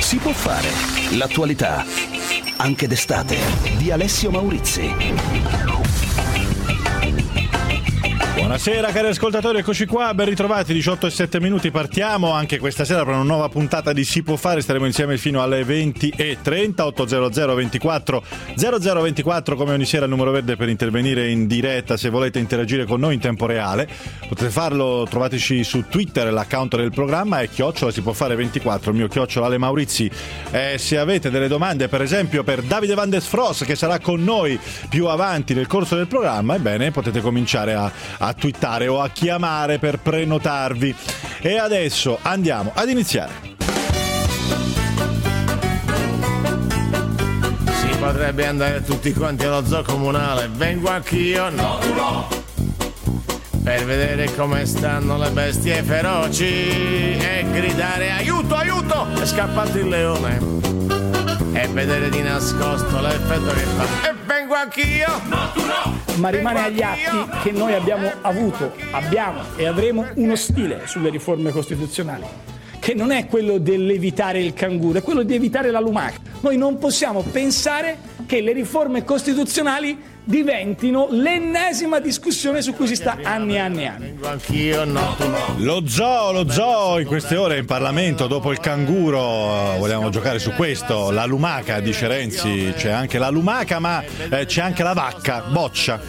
Si può fare. L'attualità, anche d'estate, di Alessio Maurizi. Buonasera cari ascoltatori, eccoci qua, ben ritrovati, 18:07, partiamo anche questa sera per una nuova puntata di Si può fare, staremo insieme fino alle 20:30, 800 24 0024 come ogni sera il numero verde per intervenire in diretta se volete interagire con noi in tempo reale, potete farlo, trovateci su Twitter, l'account del programma è @ si può fare 24, il mio @ Ale Maurizi, se avete delle domande per esempio per Davide Van der Fros che sarà con noi più avanti nel corso del programma, ebbene potete cominciare a twittare o a chiamare per prenotarvi. E adesso andiamo ad iniziare. Si potrebbe andare tutti quanti allo zoo comunale, vengo anch'io, no, per vedere come stanno le bestie feroci e gridare aiuto, aiuto, è scappato il leone, e vedere di nascosto l'effetto che fa, e vengo anch'io, no, tu no. Ma rimane agli atti che noi abbiamo e avremo uno stile sulle riforme costituzionali, che non è quello dell'evitare il canguro, è quello di evitare la lumaca. Noi non possiamo pensare che le riforme costituzionali diventino l'ennesima discussione su cui si sta anni e anni e anni. Lo zoo in queste ore in Parlamento, dopo il canguro vogliamo giocare su questo, la lumaca, dice Renzi, c'è anche la lumaca ma c'è anche la vacca, boccia.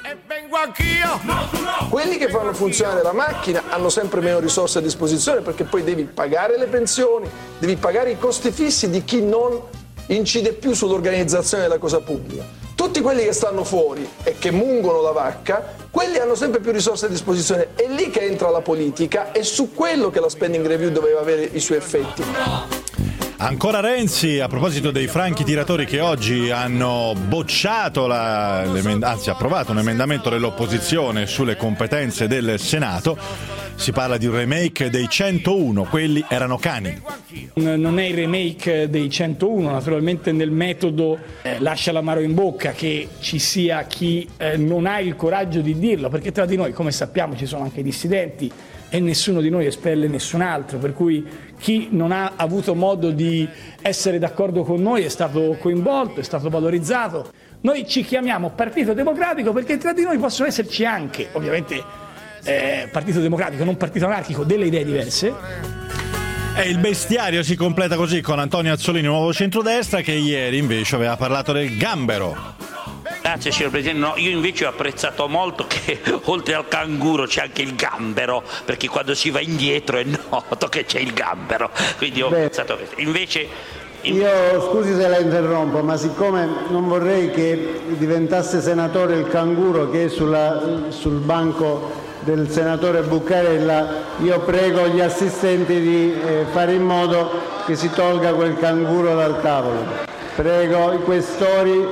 Quelli che fanno funzionare la macchina hanno sempre meno risorse a disposizione perché poi devi pagare le pensioni, devi pagare i costi fissi di chi non incide più sull'organizzazione della cosa pubblica. Tutti quelli che stanno fuori e che mungono la vacca, quelli hanno sempre più risorse a disposizione. È lì che entra la politica, è su quello che la spending review doveva avere i suoi effetti. Ancora Renzi, a proposito dei franchi tiratori che oggi hanno bocciato approvato un emendamento dell'opposizione sulle competenze del Senato. Si parla di un remake dei 101, quelli erano cani. Non è il remake dei 101, naturalmente nel metodo lascia l'amaro in bocca che ci sia chi non ha il coraggio di dirlo, perché tra di noi, come sappiamo, ci sono anche dissidenti e nessuno di noi espelle nessun altro, per cui chi non ha avuto modo di essere d'accordo con noi è stato coinvolto, è stato valorizzato. Noi ci chiamiamo Partito Democratico perché tra di noi possono esserci anche, ovviamente, Partito Democratico, non partito anarchico, delle idee diverse. E il bestiario si completa così con Antonio Azzolini, nuovo centrodestra, che ieri invece aveva parlato del gambero. Grazie signor Presidente, no, io invece ho apprezzato molto che oltre al canguro c'è anche il gambero, perché quando si va indietro è noto che c'è il gambero, quindi ho apprezzato questo. Invece io scusi se la interrompo, ma siccome non vorrei che diventasse senatore il canguro che è sul banco del senatore Buccarella, io prego gli assistenti di fare in modo che si tolga quel canguro dal tavolo. Prego i questori,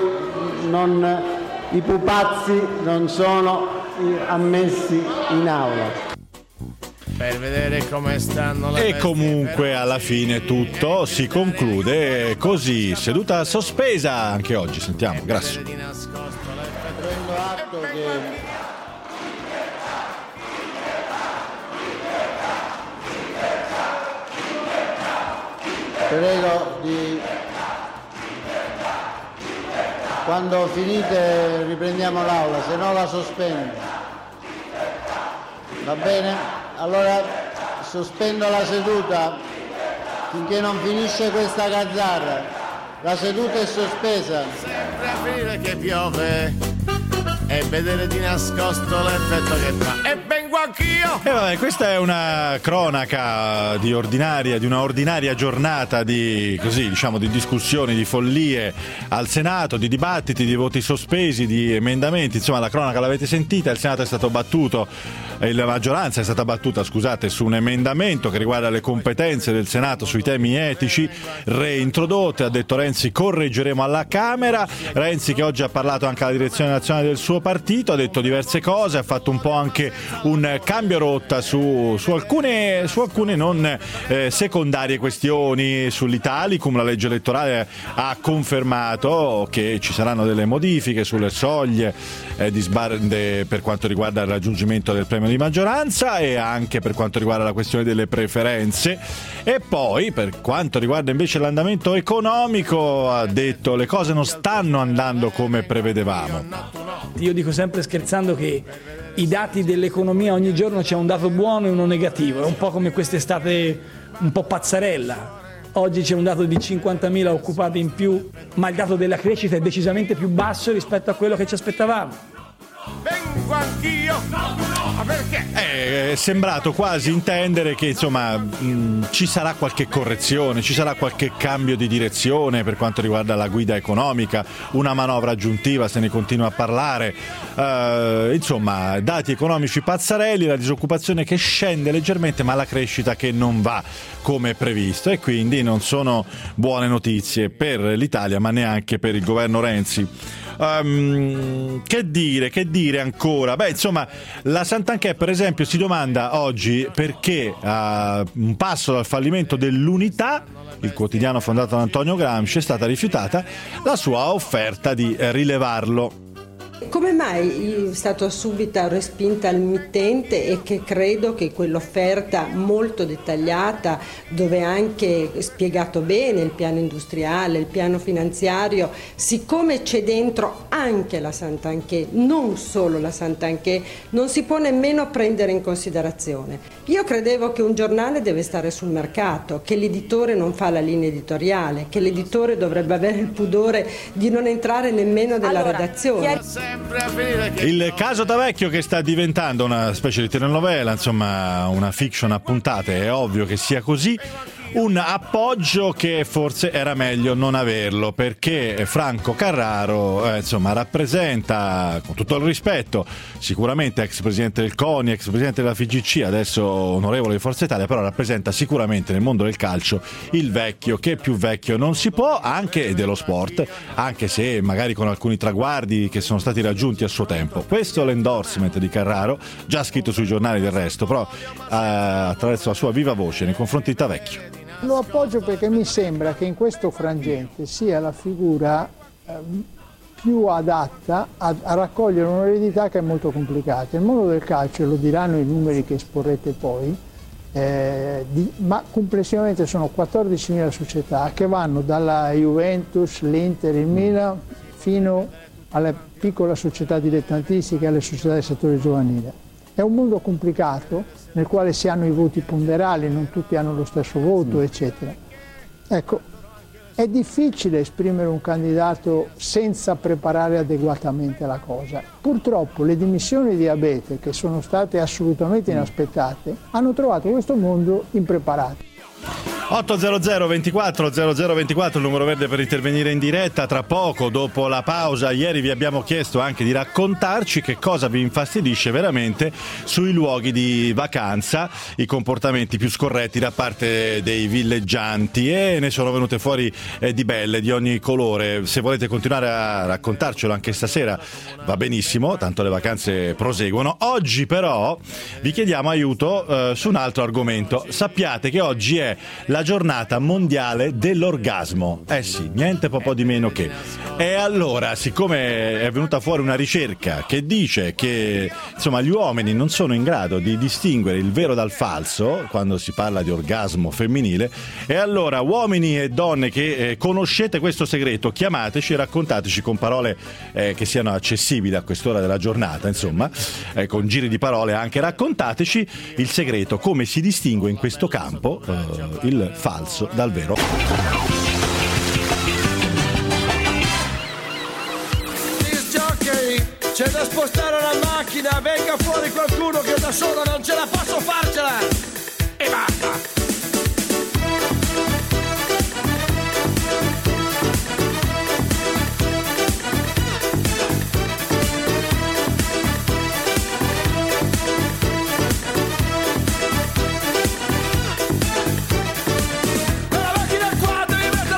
i pupazzi non sono ammessi in aula. Per vedere come stanno le e comunque alla fine tutto si conclude così, seduta sospesa anche oggi, sentiamo, grazie. Prendo atto che prego di, quando finite riprendiamo l'aula, se no la sospendo. Va bene? Allora sospendo la seduta finché non finisce questa gazzarra. La seduta è sospesa. Sempre a finire che piove e vedere di nascosto l'effetto che fa. E vengo anch'io! E vabbè, questa è una cronaca di una ordinaria giornata di discussioni, di follie al Senato, di dibattiti, di voti sospesi, di emendamenti, insomma la cronaca l'avete sentita, il Senato è stato battuto, la maggioranza è stata battuta, su un emendamento che riguarda le competenze del Senato sui temi etici reintrodotte, ha detto Renzi correggeremo alla Camera. Renzi che oggi ha parlato anche alla direzione nazionale del suo partito, ha detto diverse cose, ha fatto un po' anche un cambio rotta su alcune non secondarie questioni. Sull'Italicum la legge elettorale ha confermato che ci saranno delle modifiche sulle soglie per quanto riguarda il raggiungimento del premio di maggioranza e anche per quanto riguarda la questione delle preferenze. E poi per quanto riguarda invece l'andamento economico ha detto le cose non stanno andando come prevedevamo. Io dico sempre scherzando che i dati dell'economia ogni giorno c'è un dato buono e uno negativo, è un po' come quest'estate un po' pazzarella. Oggi c'è un dato di 50.000 occupati in più, ma il dato della crescita è decisamente più basso rispetto a quello che ci aspettavamo. Vengo anch'io! Ma perché? È sembrato quasi intendere che insomma ci sarà qualche correzione, ci sarà qualche cambio di direzione per quanto riguarda la guida economica, una manovra aggiuntiva se ne continua a parlare, insomma dati economici pazzarelli, la disoccupazione che scende leggermente ma la crescita che non va come previsto e quindi non sono buone notizie per l'Italia ma neanche per il governo Renzi. Che dire ancora? Beh, insomma, la Santanchè per esempio si domanda oggi perché a un passo dal fallimento dell'Unità, il quotidiano fondato da Antonio Gramsci, è stata rifiutata la sua offerta di rilevarlo. Come mai è stata subito respinta al mittente e che credo che quell'offerta molto dettagliata, dove anche spiegato bene il piano industriale, il piano finanziario, siccome c'è dentro anche la Santanchè, non solo la Santanchè, non si può nemmeno prendere in considerazione. Io credevo che un giornale deve stare sul mercato, che l'editore non fa la linea editoriale, che l'editore dovrebbe avere il pudore di non entrare nemmeno nella redazione. Il caso Tavecchio che sta diventando una specie di telenovela, insomma una fiction a puntate, è ovvio che sia così. Un appoggio che forse era meglio non averlo, perché Franco Carraro insomma rappresenta, con tutto il rispetto, sicuramente ex presidente del CONI, ex presidente della FIGC, adesso onorevole di Forza Italia, però rappresenta sicuramente nel mondo del calcio il vecchio che più vecchio non si può, anche dello sport, anche se magari con alcuni traguardi che sono stati raggiunti a suo tempo. Questo è l'endorsement di Carraro, già scritto sui giornali del resto, però attraverso la sua viva voce nei confronti di Tavecchio. Lo appoggio perché mi sembra che in questo frangente sia la figura più adatta a raccogliere un'eredità che è molto complicata. Il mondo del calcio, lo diranno i numeri che esporrete poi, ma complessivamente sono 14.000 società che vanno dalla Juventus, l'Inter, il Milan fino alla piccola società dilettantistica e alle società del settore giovanile. È un mondo complicato nel quale si hanno i voti ponderali, non tutti hanno lo stesso voto, eccetera. Ecco, è difficile esprimere un candidato senza preparare adeguatamente la cosa. Purtroppo le dimissioni di Abete, che sono state assolutamente inaspettate, hanno trovato questo mondo impreparato. 800 24 0024 il numero verde per intervenire in diretta. Tra poco, dopo la pausa, ieri vi abbiamo chiesto anche di raccontarci che cosa vi infastidisce veramente sui luoghi di vacanza, i comportamenti più scorretti da parte dei villeggianti, e ne sono venute fuori di belle, di ogni colore. Se volete continuare a raccontarcelo anche stasera va benissimo, tanto le vacanze proseguono. Oggi però vi chiediamo aiuto su un altro argomento. Sappiate che oggi è la giornata mondiale dell'orgasmo. Sì, niente po' di meno che. E allora, siccome è venuta fuori una ricerca che dice che insomma gli uomini non sono in grado di distinguere il vero dal falso quando si parla di orgasmo femminile, e allora uomini e donne che conoscete questo segreto, chiamateci e raccontateci con parole che siano accessibili a quest'ora della giornata, insomma, con giri di parole anche, raccontateci il segreto, come si distingue in questo campo il falso dal vero. C'è da spostare la macchina, venga fuori qualcuno che da solo non ce la posso farcela! E basta!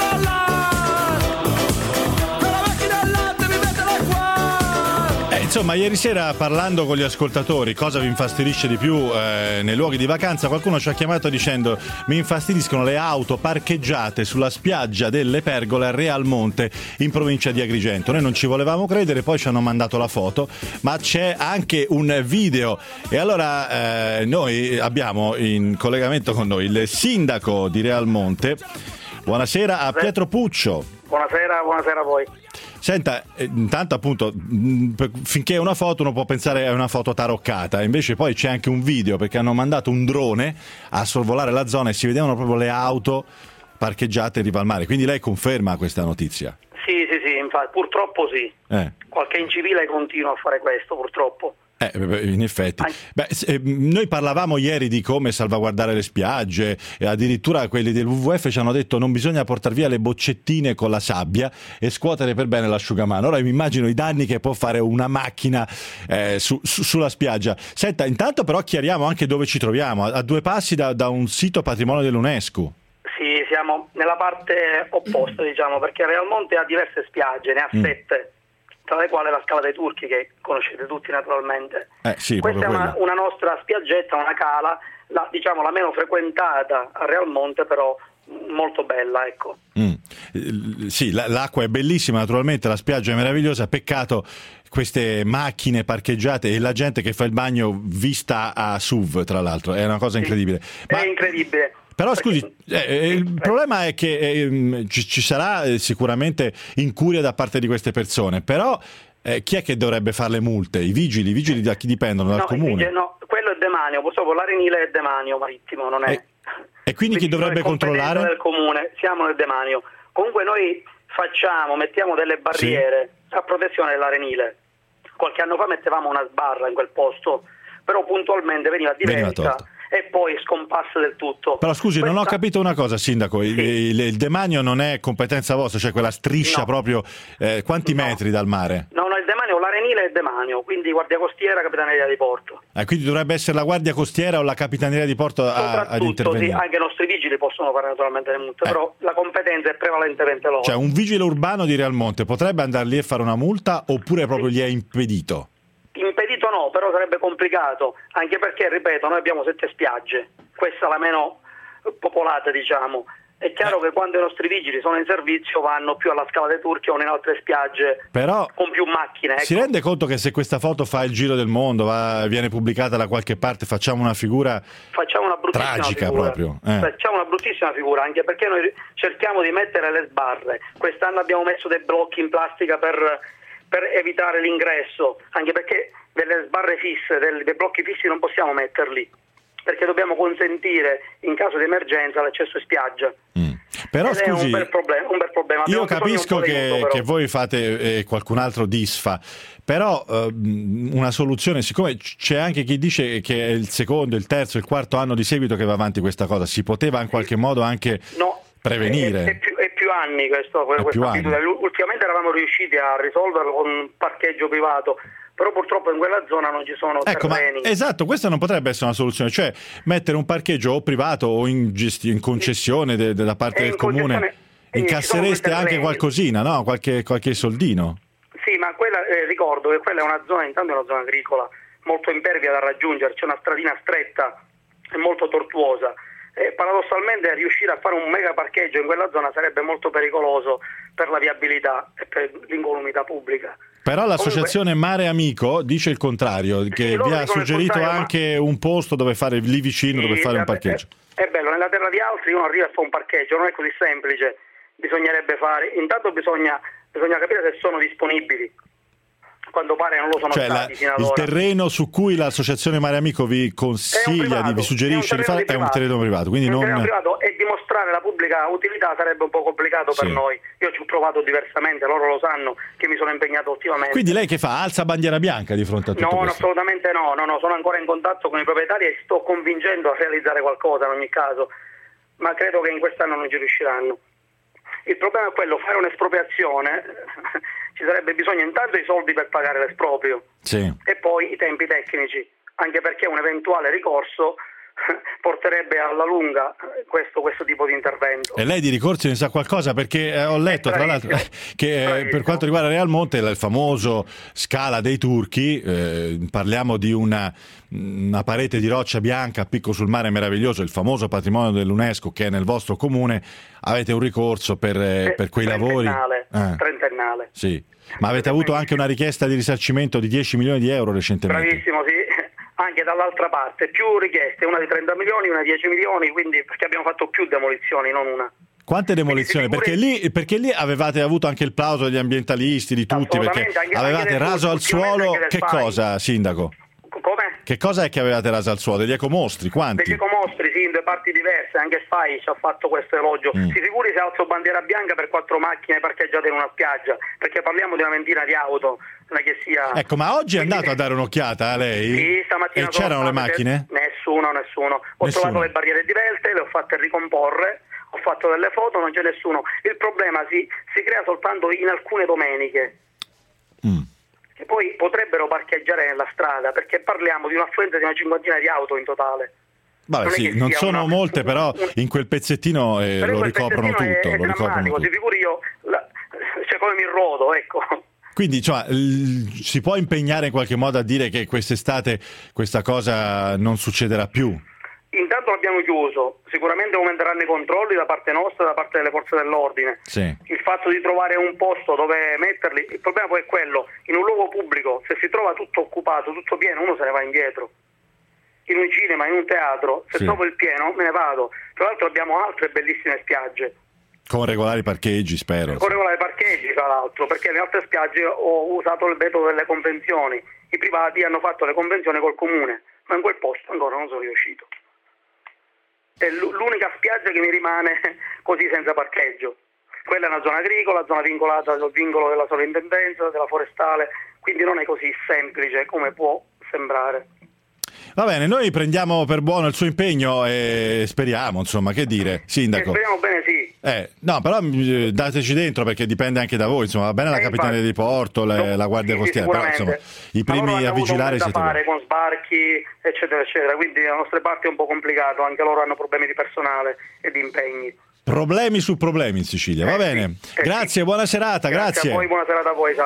Insomma, ma ieri sera parlando con gli ascoltatori, cosa vi infastidisce di più nei luoghi di vacanza, qualcuno ci ha chiamato dicendo: mi infastidiscono le auto parcheggiate sulla spiaggia delle Pergole a Realmonte in provincia di Agrigento. Noi non ci volevamo credere, poi ci hanno mandato la foto, ma c'è anche un video. E allora noi abbiamo in collegamento con noi il sindaco di Realmonte. Buonasera a Pietro Puccio. Buonasera a voi. Senta, intanto appunto, finché è una foto uno può pensare è una foto taroccata, invece poi c'è anche un video, perché hanno mandato un drone a sorvolare la zona e si vedevano proprio le auto parcheggiate in riva al mare, quindi lei conferma questa notizia? Sì, infatti, purtroppo sì. Qualche incivile continua a fare questo, purtroppo. In effetti. Noi parlavamo ieri di come salvaguardare le spiagge e addirittura quelli del WWF ci hanno detto non bisogna portare via le boccettine con la sabbia e scuotere per bene l'asciugamano. Ora mi immagino i danni che può fare una macchina sulla spiaggia. Senta, intanto però chiariamo anche dove ci troviamo, a 2 passi da un sito patrimonio dell'UNESCO. Sì, siamo nella parte opposta, diciamo, perché Realmonte ha diverse spiagge, ne ha 7. Tra le quali la Scala dei Turchi, che conoscete tutti naturalmente. Sì, questa è una nostra spiaggetta, una cala, la meno frequentata a Realmonte, però molto bella, ecco. Sì, l'acqua è bellissima, naturalmente la spiaggia è meravigliosa, peccato queste macchine parcheggiate e la gente che fa il bagno vista a SUV, tra l'altro, è una cosa incredibile. È incredibile. Però scusi, il problema è che ci sarà sicuramente incuria da parte di queste persone, però chi è che dovrebbe fare le multe? I vigili da chi dipendono? Dal comune? No, quello è demanio, purtroppo l'Arenile è demanio marittimo, non è. E quindi chi dovrebbe controllare? Del comune, siamo nel demanio. Comunque noi mettiamo delle barriere a protezione dell'Arenile. Qualche anno fa mettevamo una sbarra in quel posto, però puntualmente veniva diventa e poi scomparsa del tutto. Però scusi, non ho capito una cosa, sindaco, il demanio non è competenza vostra, cioè quella striscia proprio, quanti metri dal mare? No, il demanio, l'Arenile è demanio, quindi Guardia Costiera, Capitaneria di Porto. Quindi dovrebbe essere la Guardia Costiera o la Capitaneria di Porto ad intervenire? Sì, anche i nostri vigili possono fare naturalmente le multe, però la competenza è prevalentemente loro. Cioè un vigile urbano di Realmonte potrebbe andare lì e fare una multa oppure proprio gli è impedito? Impedito no, però sarebbe complicato, anche perché, ripeto, noi abbiamo 7 spiagge, questa è la meno popolata, diciamo. È chiaro che quando i nostri vigili sono in servizio vanno più alla Scala dei Turchi o in altre spiagge, però con più macchine. Ecco. Si rende conto che se questa foto fa il giro del mondo, viene pubblicata da qualche parte, facciamo una figura tragica proprio. Facciamo una bruttissima figura, anche perché noi cerchiamo di mettere le sbarre. Quest'anno abbiamo messo dei blocchi in plastica per evitare l'ingresso, anche perché delle sbarre fisse, dei blocchi fissi non possiamo metterli, perché dobbiamo consentire in caso di emergenza l'accesso in spiaggia. Però scusi, è un bel problema. Io capisco che voi fate e qualcun altro disfa, però una soluzione, siccome c'è anche chi dice che è il secondo, il terzo, il quarto anno di seguito che va avanti questa cosa, si poteva in qualche modo anche prevenire. È più anni questo ultimamente eravamo riusciti a risolverlo con un parcheggio privato, però purtroppo in quella zona non ci sono terreni. Esatto, questa non potrebbe essere una soluzione, cioè mettere un parcheggio o privato o in concessione da parte del comune. Incassereste anche qualcosina, no? Qualche soldino? Sì, ma ricordo che quella è una zona, intanto è una zona agricola molto impervia da raggiungere, c'è una stradina stretta e molto tortuosa. Paradossalmente riuscire a fare un mega parcheggio in quella zona sarebbe molto pericoloso per la viabilità e per l'incolumità pubblica. Però l'associazione Mare Amico dice il contrario, che vi ha suggerito anche un posto dove fare lì vicino, dove fare un parcheggio. È bello, nella terra di altri uno arriva e fa un parcheggio, non è così semplice, bisognerebbe intanto bisogna capire se sono disponibili. Quando pare non lo sono stati fino ad ora. Il terreno su cui l'associazione Mare Amico vi consiglia, vi suggerisce di fare, è un terreno privato. Quindi terreno privato, e dimostrare la pubblica utilità sarebbe un po' complicato per noi. Io ci ho provato diversamente, loro lo sanno che mi sono impegnato ultimamente. Quindi lei che fa? Alza bandiera bianca di fronte a tutto questo? No, assolutamente no, sono ancora in contatto con i proprietari e sto convincendo a realizzare qualcosa in ogni caso, ma credo che in quest'anno non ci riusciranno. Il problema è quello, fare un'espropriazione ci sarebbe bisogno intanto di soldi per pagare l'esproprio e poi i tempi tecnici, anche perché un eventuale ricorso porterebbe alla lunga questo tipo di intervento. E lei di ricorsi ne sa qualcosa? Perché ho letto tra l'altro che per quanto riguarda Real Monte, il famoso Scala dei Turchi, parliamo di una parete di roccia bianca a picco sul mare meraviglioso, il famoso patrimonio dell'UNESCO che è nel vostro comune. Avete un ricorso per quei lavori? Trentennale. Sì. Ma avete avuto anche una richiesta di risarcimento di 10 milioni di euro recentemente? Bravissimo, sì. Anche dall'altra parte, più richieste, una di 30 milioni, una di 10 milioni, quindi perché abbiamo fatto più demolizioni, non una. Quante demolizioni? Perché lì avevate avuto anche il plauso degli ambientalisti, di tutti, perché avevate raso al suolo, che cosa, sindaco? Come? Che cosa è che avevate raso al suolo? Degli ecomostri, quanti? Degli ecomostri, sì, in due parti diverse, anche Fai ci ha fatto questo elogio. Si figuri se alzo bandiera bianca per 4 macchine parcheggiate in una spiaggia, perché parliamo di una ventina di auto, non è che sia... Ecco, ma oggi è andato a dare un'occhiata a lei? Sì, stamattina. E c'erano le macchine? Nessuno. Ho trovato le barriere divelte, le ho fatte ricomporre, ho fatto delle foto, non c'è nessuno. Il problema si crea soltanto in alcune domeniche. Che poi potrebbero parcheggiare nella strada, perché parliamo di un'affluenza di una cinquantina di auto in totale. Vabbè, non sono molte, però in quel pezzettino lo ricoprono tutto. È drammatico, ti figuri io, cioè come mi rodo, ecco. Quindi si può impegnare in qualche modo a dire che quest'estate questa cosa non succederà più? Intanto l'abbiamo chiuso, sicuramente aumenteranno i controlli da parte nostra e da parte delle forze dell'ordine. Sì. Il fatto di trovare un posto dove metterli, il problema poi è quello, in un luogo pubblico, se si trova tutto occupato, tutto pieno, uno se ne va indietro. In un cinema, in un teatro, se trovo il pieno me ne vado. Tra l'altro abbiamo altre bellissime spiagge. Con regolari parcheggi, spero. Con regolari parcheggi, tra l'altro, perché nelle altre spiagge ho usato il metodo delle convenzioni. I privati hanno fatto le convenzioni col comune, ma in quel posto ancora non sono riuscito. È l'unica spiaggia che mi rimane così senza parcheggio. Quella è una zona agricola, zona vincolata al vincolo della sovrintendenza, della forestale, quindi non è così semplice come può sembrare. Va bene, noi prendiamo per buono il suo impegno e speriamo, insomma, che dire, sindaco? Speriamo bene, sì. No, però dateci dentro, perché dipende anche da voi, insomma, va bene la Capitaneria di Porto, la Guardia Costiera, però insomma i primi a vigilare siete voi. Con sbarchi, eccetera, eccetera, quindi la nostra parte è un po' complicato, anche loro hanno problemi di personale e di impegni. Problemi su problemi in Sicilia, va bene. Grazie, buona serata, grazie. A voi, buona serata a voi,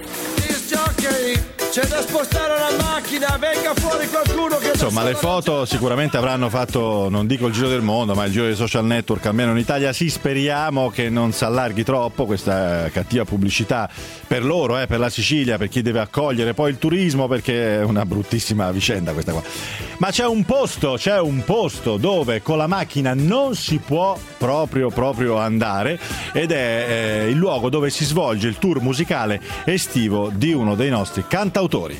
salve. C'è da spostare la macchina, venga fuori qualcuno che... Insomma, le foto sicuramente avranno fatto, non dico il giro del mondo, ma il giro dei social network, almeno in Italia. Sì, speriamo che non si allarghi troppo questa cattiva pubblicità per loro, per la Sicilia, per chi deve accogliere poi il turismo, perché è una bruttissima vicenda questa qua. Ma c'è un posto dove con la macchina non si può proprio andare, ed è il luogo dove si svolge il tour musicale estivo di uno dei nostri cantautori.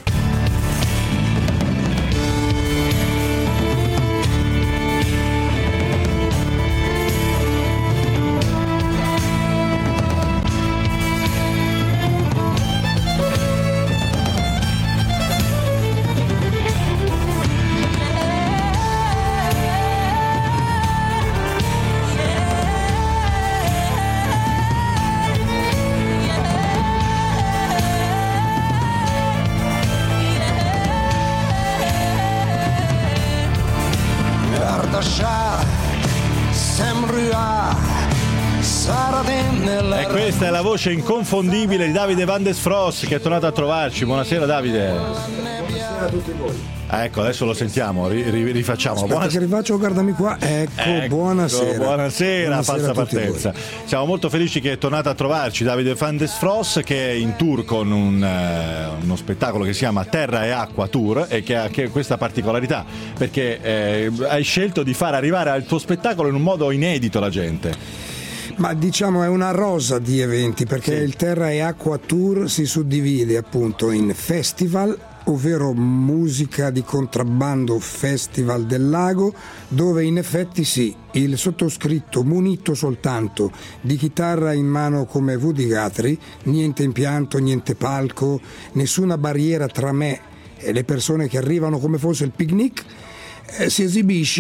E questa è la voce inconfondibile di Davide Van der Frost, che è tornato a trovarci. Buonasera Davide. Buonasera a tutti voi. Ecco, adesso lo sentiamo, rifacciamo. Aspetta che rifaccio, guardami qua. Ecco, buonasera. Buonasera, falsa partenza. Siamo molto felici che è tornato a trovarci Davide Van der Frost, che è in tour con uno spettacolo che si chiama Terra e Acqua Tour, e che ha questa particolarità, perché hai scelto di far arrivare al tuo spettacolo in un modo inedito la gente. Ma diciamo è una rosa di eventi, perché il Terra e Acqua Tour si suddivide appunto in festival, ovvero musica di contrabbando Festival del Lago, dove in effetti sì, il sottoscritto munito soltanto di chitarra in mano come Woody Guthrie, niente impianto, niente palco, nessuna barriera tra me e le persone che arrivano come fosse il picnic, si esibisce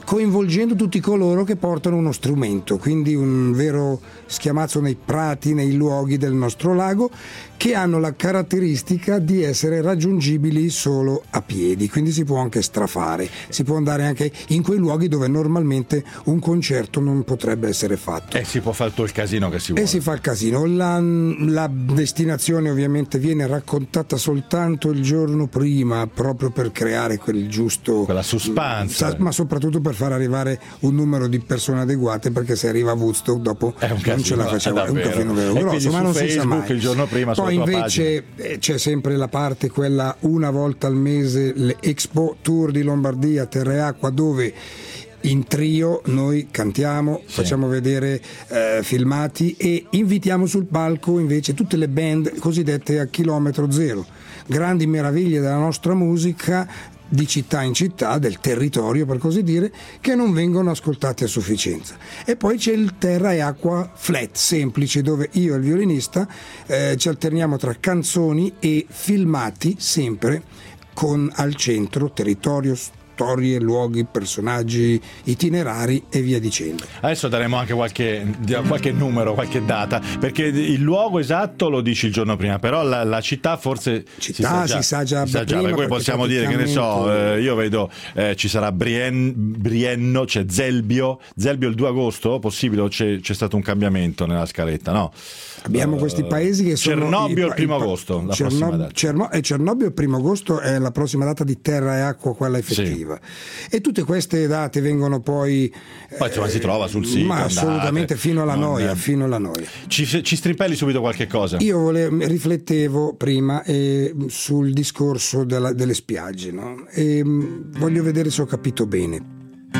coinvolgendo tutti coloro che portano uno strumento, quindi un vero schiamazzo nei prati, nei luoghi del nostro lago, che hanno la caratteristica di essere raggiungibili solo a piedi, quindi si può anche strafare, si può andare anche in quei luoghi dove normalmente un concerto non potrebbe essere fatto. E si può fare tutto il casino che si vuole. E si fa il casino. La destinazione ovviamente viene raccontata soltanto il giorno prima, proprio per creare quella suspense, ma soprattutto per far arrivare un numero di persone adeguate, perché se arriva a Woodstock dopo non ce la facciamo, è un casino vero grosso, ma non si sa mai. Il giorno prima poi invece c'è sempre la parte, quella una volta al mese, le Expo Tour di Lombardia, Terra e Acqua, dove in trio noi cantiamo, facciamo vedere filmati e invitiamo sul palco invece tutte le band cosiddette a chilometro zero, grandi meraviglie della nostra musica di città in città, del territorio per così dire, che non vengono ascoltati a sufficienza. E poi c'è il Terra e Acqua flat, semplice, dove io e il violinista ci alterniamo tra canzoni e filmati, sempre con al centro territorio, storie, luoghi, personaggi, itinerari e via dicendo. Adesso daremo anche qualche numero, qualche data, perché il luogo esatto lo dici il giorno prima, però la città forse si sa già prima, poi possiamo dire che ne so, io vedo ci sarà Brienno, c'è Zelbio il 2 agosto, possibile, o c'è stato un cambiamento nella scaletta, no? Abbiamo questi paesi che sono Cernobbio il 1 agosto, la prossima data. Cernobbio il 1 agosto è la prossima data di Terra e Acqua, quella effettiva. E tutte queste date vengono poi insomma si trova sul sito, ma assolutamente fino alla noia. Ci strimpelli subito qualche cosa? Io riflettevo prima sul discorso delle spiagge, no? E voglio vedere se ho capito bene.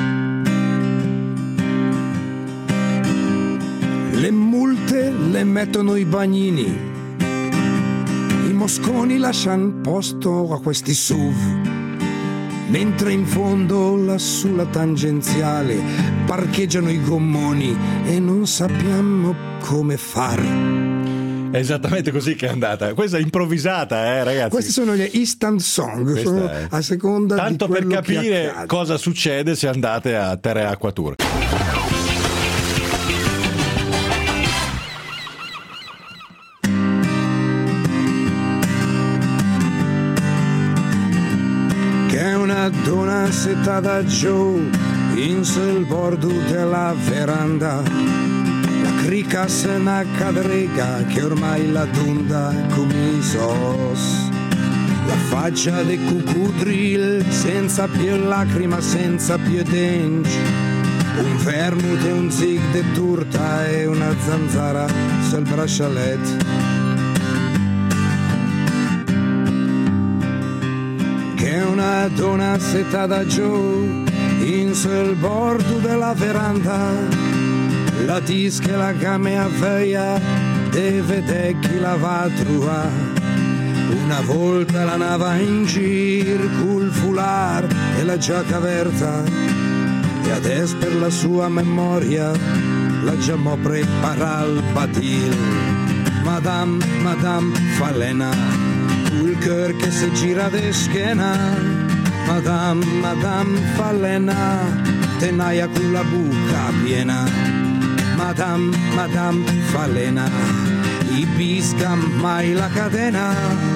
Le multe le mettono i bagnini, i mosconi lasciano posto a questi SUV, mentre in fondo lassù la tangenziale parcheggiano i gommoni e non sappiamo come far. È esattamente così che è andata. Questa è improvvisata, ragazzi. Questi sono gli instant song, sono a seconda tanto di quello per capire che accade. Cosa succede se andate a Terra e Acqua Tour. Donna settata giù in sul bordo della veranda, la crica se ne cadrega che ormai la donda come sos, la faccia de cucudril senza più lacrima, senza più denti, un vermouth e un zig de turta e una zanzara sul braccialetto. Che una donna settata giù in sul bordo della veranda, la disca e la camera veia deve vedere chi la va a trovare. Una volta la nava in giro col foulard e la giacca aperta, e adesso per la sua memoria la giammo prepara il batil. Madame Falena, il cœur che si gira de schiena, Madame Falena, tenaia con la buca piena, Madame Falena, i pisca mai la catena,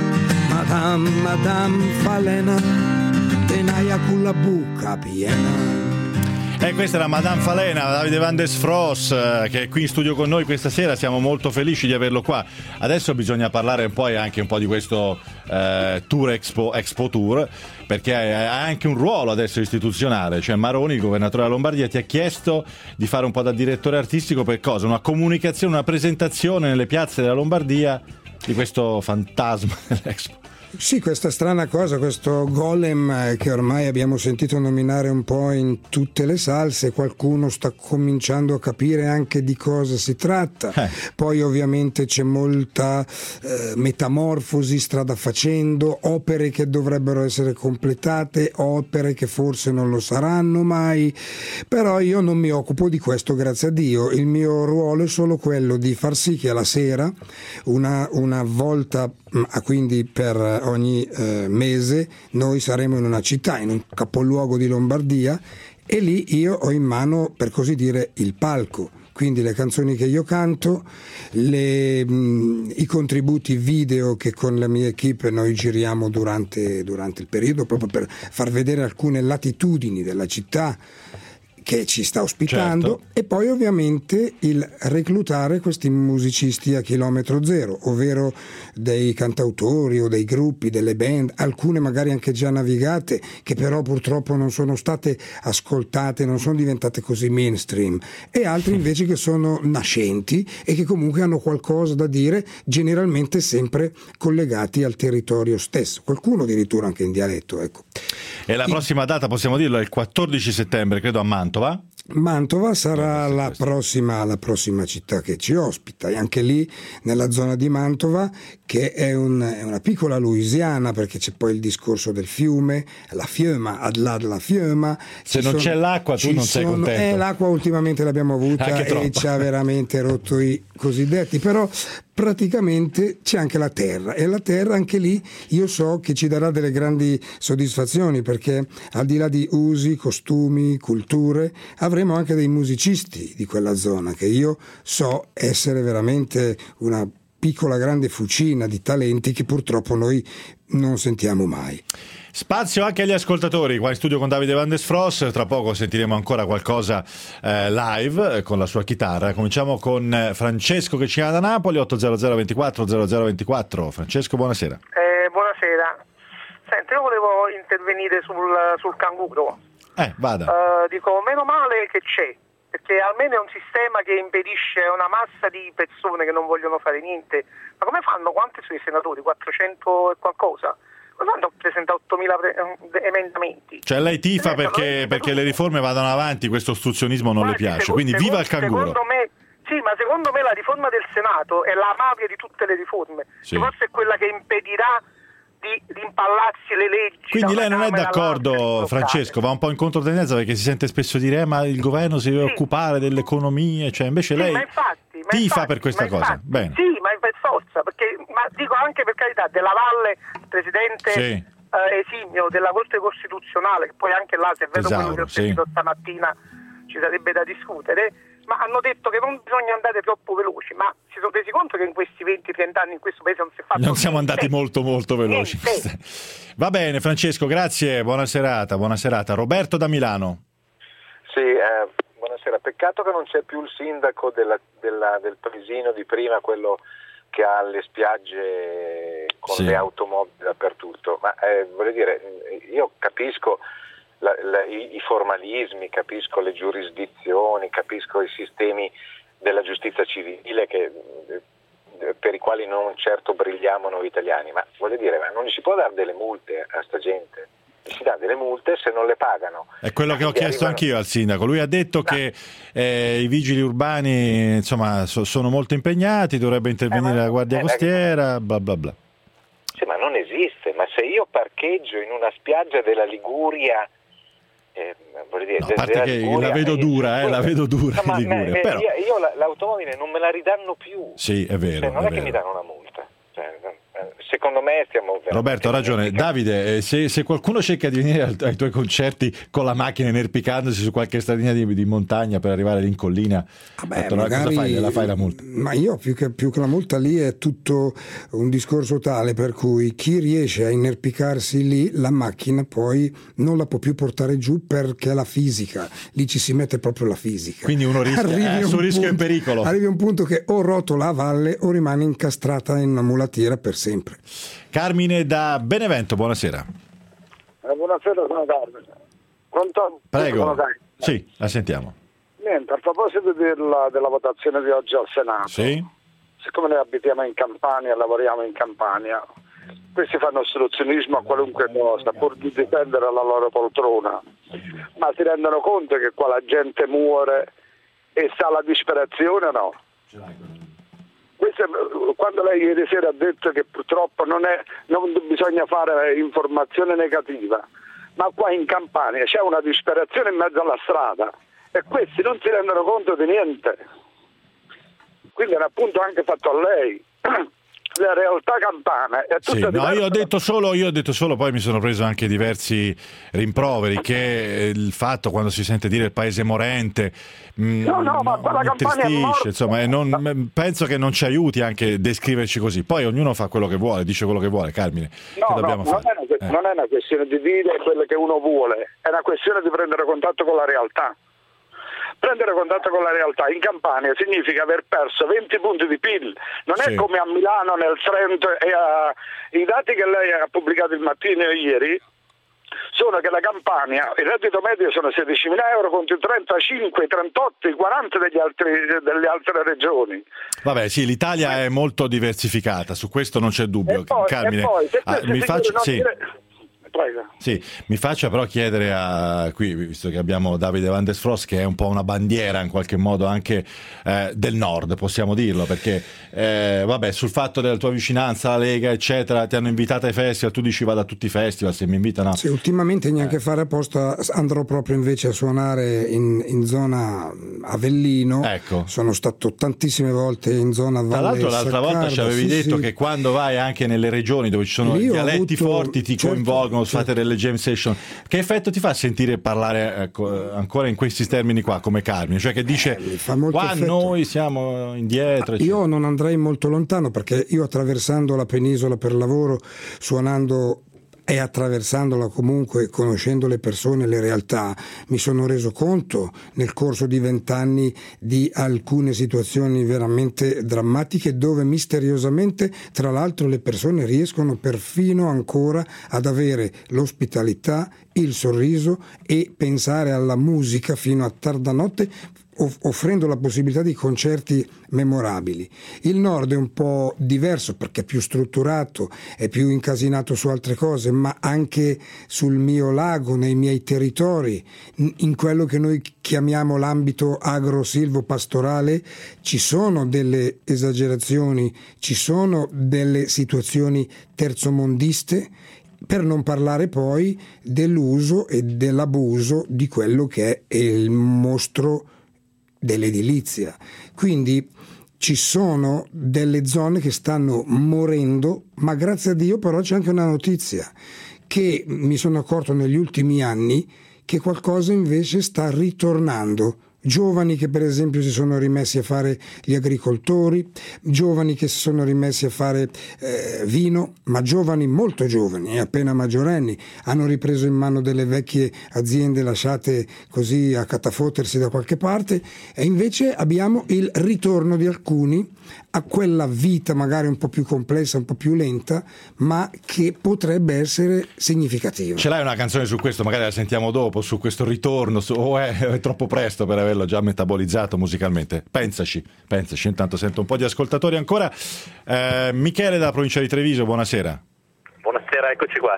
Madame Falena, tenaia con la buca piena. E questa era Madame Falena, Davide Van der Sfros, che è qui in studio con noi questa sera. Siamo molto felici di averlo qua. Adesso bisogna parlare anche un po' di questo Tour Expo Tour, perché ha anche un ruolo adesso istituzionale. Cioè Maroni, il governatore della Lombardia, ti ha chiesto di fare un po' da direttore artistico per cosa? Una comunicazione, una presentazione nelle piazze della Lombardia di questo fantasma dell'Expo. Sì, questa strana cosa, questo golem che ormai abbiamo sentito nominare un po' in tutte le salse, qualcuno sta cominciando a capire anche di cosa si tratta. Poi ovviamente c'è molta metamorfosi strada facendo, opere che dovrebbero essere completate, opere che forse non lo saranno mai, però io non mi occupo di questo, grazie a Dio. Il mio ruolo è solo quello di far sì che alla sera, una volta, quindi per ogni mese, noi saremo in una città, in un capoluogo di Lombardia, e lì io ho in mano, per così dire, il palco. Quindi le canzoni che io canto, i contributi video che con la mia equipe noi giriamo durante il periodo, proprio per far vedere alcune latitudini della città che ci sta ospitando, certo. E poi ovviamente il reclutare questi musicisti a chilometro zero, ovvero dei cantautori o dei gruppi, delle band, alcune magari anche già navigate, che però purtroppo non sono state ascoltate, non sono diventate così mainstream, e altri invece che sono nascenti e che comunque hanno qualcosa da dire, generalmente sempre collegati al territorio stesso, qualcuno addirittura anche in dialetto, ecco. E la prossima data, possiamo dirlo, è il 14 settembre, credo, a Mantova. Mantova sarà la prossima città che ci ospita, e anche lì nella zona di Mantova, che è una piccola Louisiana, perché c'è poi il discorso del fiume, la fiema, ad là della fiema. Se non c'è l'acqua tu non sei contento. L'acqua ultimamente l'abbiamo avuta e ci ha veramente rotto i cosiddetti, però praticamente c'è anche la terra, e la terra anche lì io so che ci darà delle grandi soddisfazioni, perché al di là di usi, costumi, culture, avremo anche dei musicisti di quella zona che io so essere veramente una piccola grande fucina di talenti che purtroppo noi non sentiamo mai. Spazio anche agli ascoltatori, qua in studio con Davide Van Desfros, tra poco sentiremo ancora qualcosa live con la sua chitarra. Cominciamo con Francesco che ci chiama da Napoli, 800 24 0024. Francesco, buonasera. Buonasera. Senti, io volevo intervenire sul canguro. Vada. Dico, meno male che c'è, perché almeno è un sistema che impedisce a una massa di persone che non vogliono fare niente. Ma come fanno? Quanti sono i senatori? 400 e qualcosa? Come fanno a presentare 8.000 emendamenti? Cioè lei tifa perché le riforme vadano avanti, questo ostruzionismo non le piace, quindi viva il canguro. Secondo me la riforma del Senato è la madre di tutte le riforme, che forse è quella che impedirà di impallarsi le leggi. Quindi lei non è d'accordo, Francesco, va un po' in controtendenza, perché si sente spesso dire ma il governo si deve occupare dell'economia, cioè invece lei tifa per questa cosa. Bene. Sì, ma per forza, ma dico anche, per carità, Della Valle, presidente esimio della Corte Costituzionale, che poi anche là, se vedo quello che ho sentito stamattina, ci sarebbe da discutere, ma hanno detto che non bisogna andare troppo veloci, ma si sono resi conto che in questi 20-30 anni in questo paese non si è fatto non siamo andati molto veloci. Va bene, Francesco, grazie, buona serata. Roberto da Milano. Sì, buonasera. Peccato che non c'è più il sindaco del paesino di prima, quello che ha le spiagge con le automobili dappertutto, ma voglio dire, io capisco i formalismi, capisco le giurisdizioni, capisco i sistemi della giustizia civile per i quali non certo brilliamo noi italiani, ma voglio dire, ma non si può dare delle multe a sta gente. Si dà delle multe se non le pagano. È quello che ho chiesto anch'io al sindaco. Lui ha detto che i vigili urbani insomma sono molto impegnati, dovrebbe intervenire la Guardia Costiera, bla bla bla. Sì, ma non esiste. Ma se io parcheggio in una spiaggia della Liguria, voglio dire, a parte che Liguria, la vedo dura, no, Liguria, però io l'automobile non me la ridanno più. Sì, è vero. Non è che mi danno una multa. Secondo me stiamo Roberto ha ragione. Davide, se qualcuno cerca di venire ai tuoi concerti con la macchina inerpicandosi su qualche stradina di montagna per arrivare lì in collina, magari, cosa fai? La fai la multa? Ma io più che la multa lì è tutto un discorso tale per cui chi riesce a inerpicarsi lì, la macchina poi non la può più portare giù, perché la fisica, lì ci si mette proprio la fisica. Quindi uno rischia, il suo rischio è in pericolo. Arrivi a un punto che o rotola a valle o rimane incastrata in una mulattiera per sempre. Carmine da Benevento, buonasera. Buonasera, sono Carmine. Pronto? Prego. Sì, la sentiamo. Niente, a proposito della votazione di oggi al Senato, siccome noi abitiamo in Campania, lavoriamo in Campania, questi fanno ostruzionismo a qualunque cosa pur di difendere la loro poltrona, ma si rendono conto che qua la gente muore e sta la disperazione o no? Quando lei ieri sera ha detto che purtroppo non bisogna fare informazione negativa, ma qua in Campania c'è una disperazione in mezzo alla strada e questi non si rendono conto di niente. Quindi è un appunto anche fatto a lei. la realtà campana è tutta diversa. Io ho detto solo, poi mi sono preso anche diversi rimproveri, che il fatto, quando si sente dire il paese morente, ma quella Campania è morta. Insomma, penso che non ci aiuti anche descriverci così. Poi ognuno fa quello che vuole, dice quello che vuole. Carmine, che dobbiamo fare? Non è una questione di dire quello che uno vuole, è una questione di prendere contatto con la realtà. Prendere contatto con la realtà in Campania significa aver perso 20 punti di PIL, non è come a Milano, nel Trento, i dati che lei ha pubblicato il mattino ieri sono che la Campania, il reddito medio sono 16.000 euro contro i 35, i 38, i 40 delle altre regioni. Vabbè, sì, l'Italia è molto diversificata, su questo non c'è dubbio. Carmine, mi faccia però chiedere qui, visto che abbiamo Davide Van der Fros, che è un po' una bandiera in qualche modo anche del nord, possiamo dirlo, perché sul fatto della tua vicinanza alla Lega eccetera, ti hanno invitato ai festival, tu dici vado a tutti i festival, se mi invitano. Sì, ultimamente neanche fare apposta, andrò proprio invece a suonare in zona Avellino. Ecco. Sono stato tantissime volte in zona Valle. Tra l'altro l'altra Saccardo, volta ci avevi detto che quando vai anche nelle regioni dove ci sono dialetti forti ti coinvolgono, fate delle jam session. Che effetto ti fa sentire parlare ancora in questi termini qua, come Carmine, cioè che dice qua effetto. Noi siamo indietro, io non andrei molto lontano, perché io, attraversando la penisola per lavoro, suonando e attraversandola comunque, conoscendo le persone, le realtà, mi sono reso conto nel corso di 20 anni di alcune situazioni veramente drammatiche, dove misteriosamente, tra l'altro, le persone riescono perfino ancora ad avere l'ospitalità, il sorriso e pensare alla musica fino a tarda notte, offrendo la possibilità di concerti memorabili. Il nord è un po' diverso perché è più strutturato, è più incasinato su altre cose, ma anche sul mio lago, nei miei territori, in quello che noi chiamiamo l'ambito agro-silvo-pastorale, ci sono delle esagerazioni, ci sono delle situazioni terzomondiste, per non parlare poi dell'uso e dell'abuso di quello che è il mostro dell'edilizia. Quindi ci sono delle zone che stanno morendo, ma grazie a Dio però c'è anche una notizia, che mi sono accorto negli ultimi anni, che qualcosa invece sta ritornando. Giovani che per esempio si sono rimessi a fare gli agricoltori, giovani che si sono rimessi a fare vino, ma giovani, molto giovani, appena maggiorenni, hanno ripreso in mano delle vecchie aziende lasciate così a catafottersi da qualche parte, e invece abbiamo il ritorno di alcuni a quella vita magari un po' più complessa, un po' più lenta, ma che potrebbe essere significativa. Ce l'hai una canzone su questo? Magari la sentiamo dopo, su questo ritorno, o è troppo presto per averlo già metabolizzato musicalmente? Pensaci, intanto sento un po' di ascoltatori ancora. Michele dalla provincia di Treviso, buonasera. Buonasera, eccoci qua.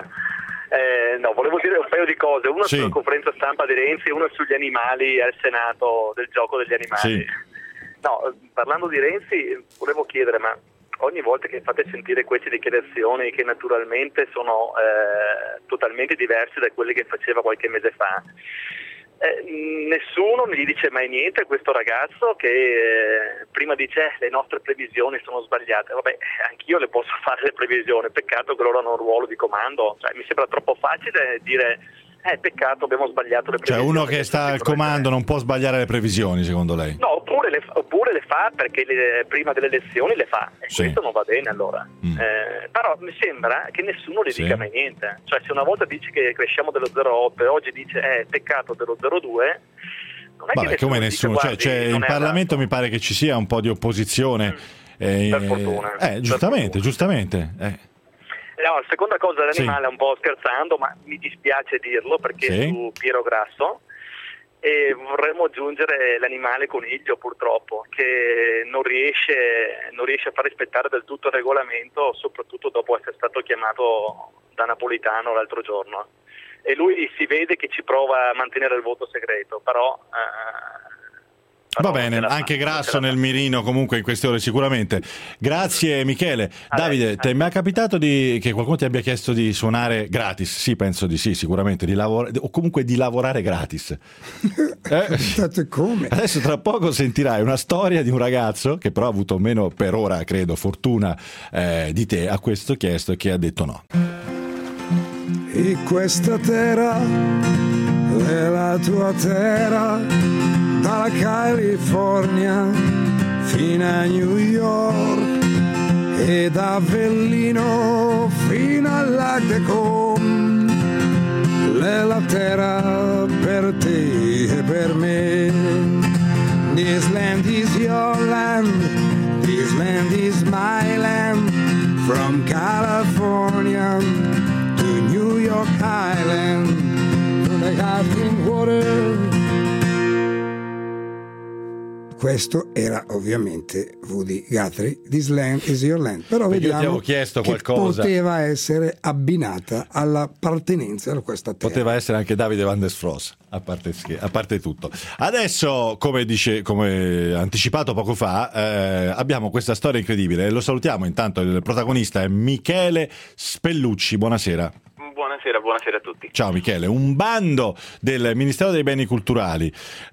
Volevo dire un paio di cose, una sulla conferenza stampa di Renzi e una sugli animali al Senato, del gioco degli animali. Parlando di Renzi, volevo chiedere, ma ogni volta che fate sentire queste dichiarazioni, che naturalmente sono totalmente diverse da quelle che faceva qualche mese fa, nessuno ne gli dice mai niente a questo ragazzo che prima dice le nostre previsioni sono sbagliate. Vabbè, anch'io le posso fare le previsioni, peccato che loro hanno un ruolo di comando, mi sembra troppo facile dire peccato, abbiamo sbagliato le previsioni. Cioè uno che sta al comando non può sbagliare le previsioni, secondo lei? No, oppure le fa perché prima delle elezioni le fa, e questo non va bene allora. Però mi sembra che nessuno le dica mai niente. Cioè se una volta dice che cresciamo dello 0,8 e oggi dice peccato dello 0,2, non è che come nessuno, cioè in Parlamento mi pare che ci sia un po' di opposizione. Per fortuna. Giustamente. La seconda cosa dell'animale, un po' scherzando, ma mi dispiace dirlo perché è su Piero Grasso, e vorremmo aggiungere l'animale coniglio, purtroppo, che non riesce a far rispettare del tutto il regolamento, soprattutto dopo essere stato chiamato da Napolitano l'altro giorno. E lui si vede che ci prova a mantenere il voto segreto, però Va bene, anche Grasso nel mirino comunque in queste ore sicuramente. Grazie Michele. Davide, ti è mai capitato che qualcuno ti abbia chiesto di suonare gratis? Sì, penso di sì, sicuramente, o comunque di lavorare gratis. Come? Adesso tra poco sentirai una storia di un ragazzo che però ha avuto meno, per ora credo, fortuna di te, a questo chiesto e che ha detto no. E questa terra è la tua terra, dalla California fino a New York e da Avellino fino all'Agdecom. È la terra per te e per me. This land is your land, this land is my land. From California to New York Island, from the California water. Questo era ovviamente Woody Guthrie, This Land is Your Land, però perché vediamo io ti avevo chiesto che qualcosa. Poteva essere abbinata all'appartenenza a questa terra. Poteva essere anche Davide Van der Fross, a parte tutto. Adesso, come anticipato poco fa, abbiamo questa storia incredibile. Lo salutiamo intanto, il protagonista è Michele Spellucci. Buonasera. Buonasera a tutti. Ciao Michele, un bando del Ministero dei Beni Culturali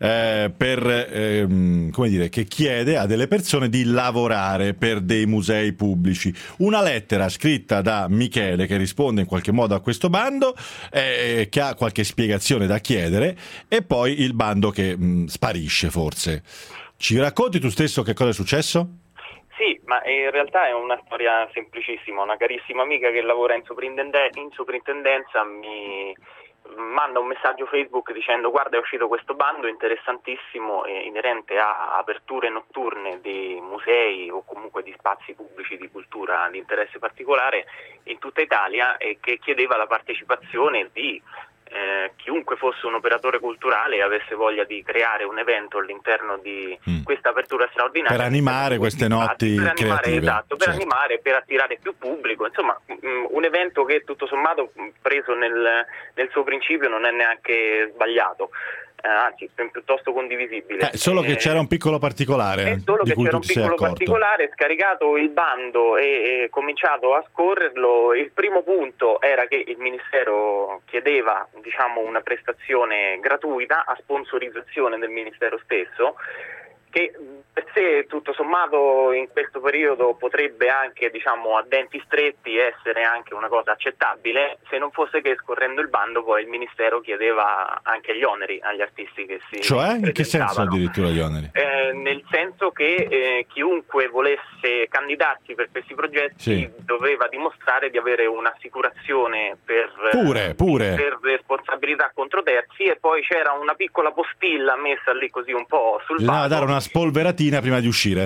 che chiede a delle persone di lavorare per dei musei pubblici. Una lettera scritta da Michele che risponde in qualche modo a questo bando, che ha qualche spiegazione da chiedere, e poi il bando che sparisce forse. Ci racconti tu stesso che cosa è successo? Sì, ma in realtà è una storia semplicissima. Una carissima amica che lavora in soprintendenza mi manda un messaggio Facebook dicendo: guarda, è uscito questo bando interessantissimo inerente a aperture notturne di musei o comunque di spazi pubblici di cultura di interesse particolare in tutta Italia, e che chiedeva la partecipazione di chiunque fosse un operatore culturale e avesse voglia di creare un evento all'interno di questa apertura straordinaria per animare queste notti creative. Esatto, per animare, per attirare più pubblico, insomma un evento che tutto sommato, preso nel suo principio, non è neanche sbagliato. Anzi, piuttosto condivisibile. Solo che c'era un piccolo particolare. Solo che c'era un piccolo particolare, scaricato il bando e cominciato a scorrerlo. Il primo punto era che il Ministero chiedeva, una prestazione gratuita a sponsorizzazione del Ministero stesso, che per sé tutto sommato in questo periodo potrebbe anche, a denti stretti, essere anche una cosa accettabile, se non fosse che scorrendo il bando poi il Ministero chiedeva anche gli oneri agli artisti che si Cioè? In che senso addirittura gli oneri? Nel senso che chiunque volesse candidarsi per questi progetti doveva dimostrare di avere un'assicurazione per responsabilità contro terzi, e poi c'era una piccola postilla messa lì così un po' sul bando. Bisognava dare una spolveratina prima di uscire?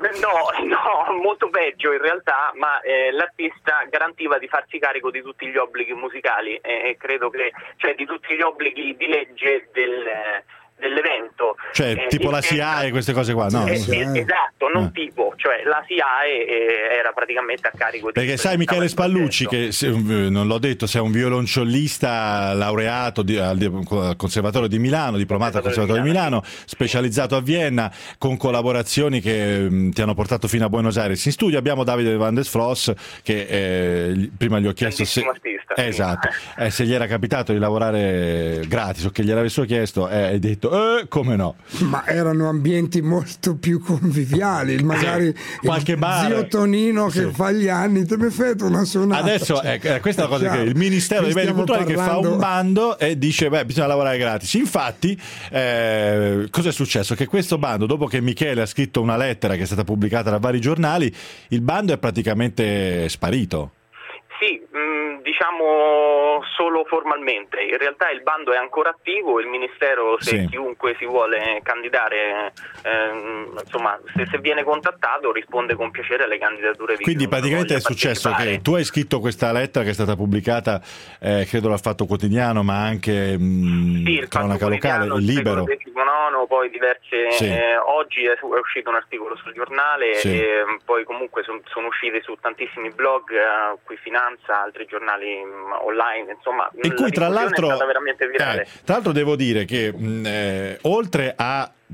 No, molto peggio in realtà, ma l'artista garantiva di farsi carico di tutti gli obblighi musicali e credo che, di tutti gli obblighi di legge dell'evento. Tipo la SIAE e queste cose qua, no? Esatto, non tipo, la SIAE era praticamente a carico di... Perché sai Michele Spallucci, che non l'ho detto, sei un violoncellista laureato al Conservatorio di Milano, diplomato al Conservatorio di Milano, specializzato a Vienna, con collaborazioni che ti hanno portato fino a Buenos Aires. In studio abbiamo Davide Van der Fross, che prima gli ho chiesto se gli era capitato di lavorare gratis o che gliel'avessero chiesto, hai detto come no? Ma erano ambienti molto più conviviali, magari qualche bar, zio Tonino che fa gli anni, te mi fai una sonata. Adesso questa è la cosa, che il Ministero dei Beni Culturali che fa un bando e dice bisogna lavorare gratis. Infatti cosa è successo? Che questo bando, dopo che Michele ha scritto una lettera che è stata pubblicata da vari giornali, il bando è praticamente sparito. Sì, solo formalmente. In realtà il bando è ancora attivo, il Ministero, se chiunque si vuole candidare, se viene contattato, risponde con piacere alle candidature di Quindi praticamente è successo che tu hai scritto questa lettera che è stata pubblicata, credo l'ha Fatto Quotidiano, ma anche Cronaca Locale, il Libero. Poi diverse, oggi è uscito un articolo sul giornale, e poi comunque sono usciti su tantissimi blog, qui Finanza, altri giornali online, insomma, in cui tra l'altro è stata veramente virale. Tra l'altro devo dire che oltre a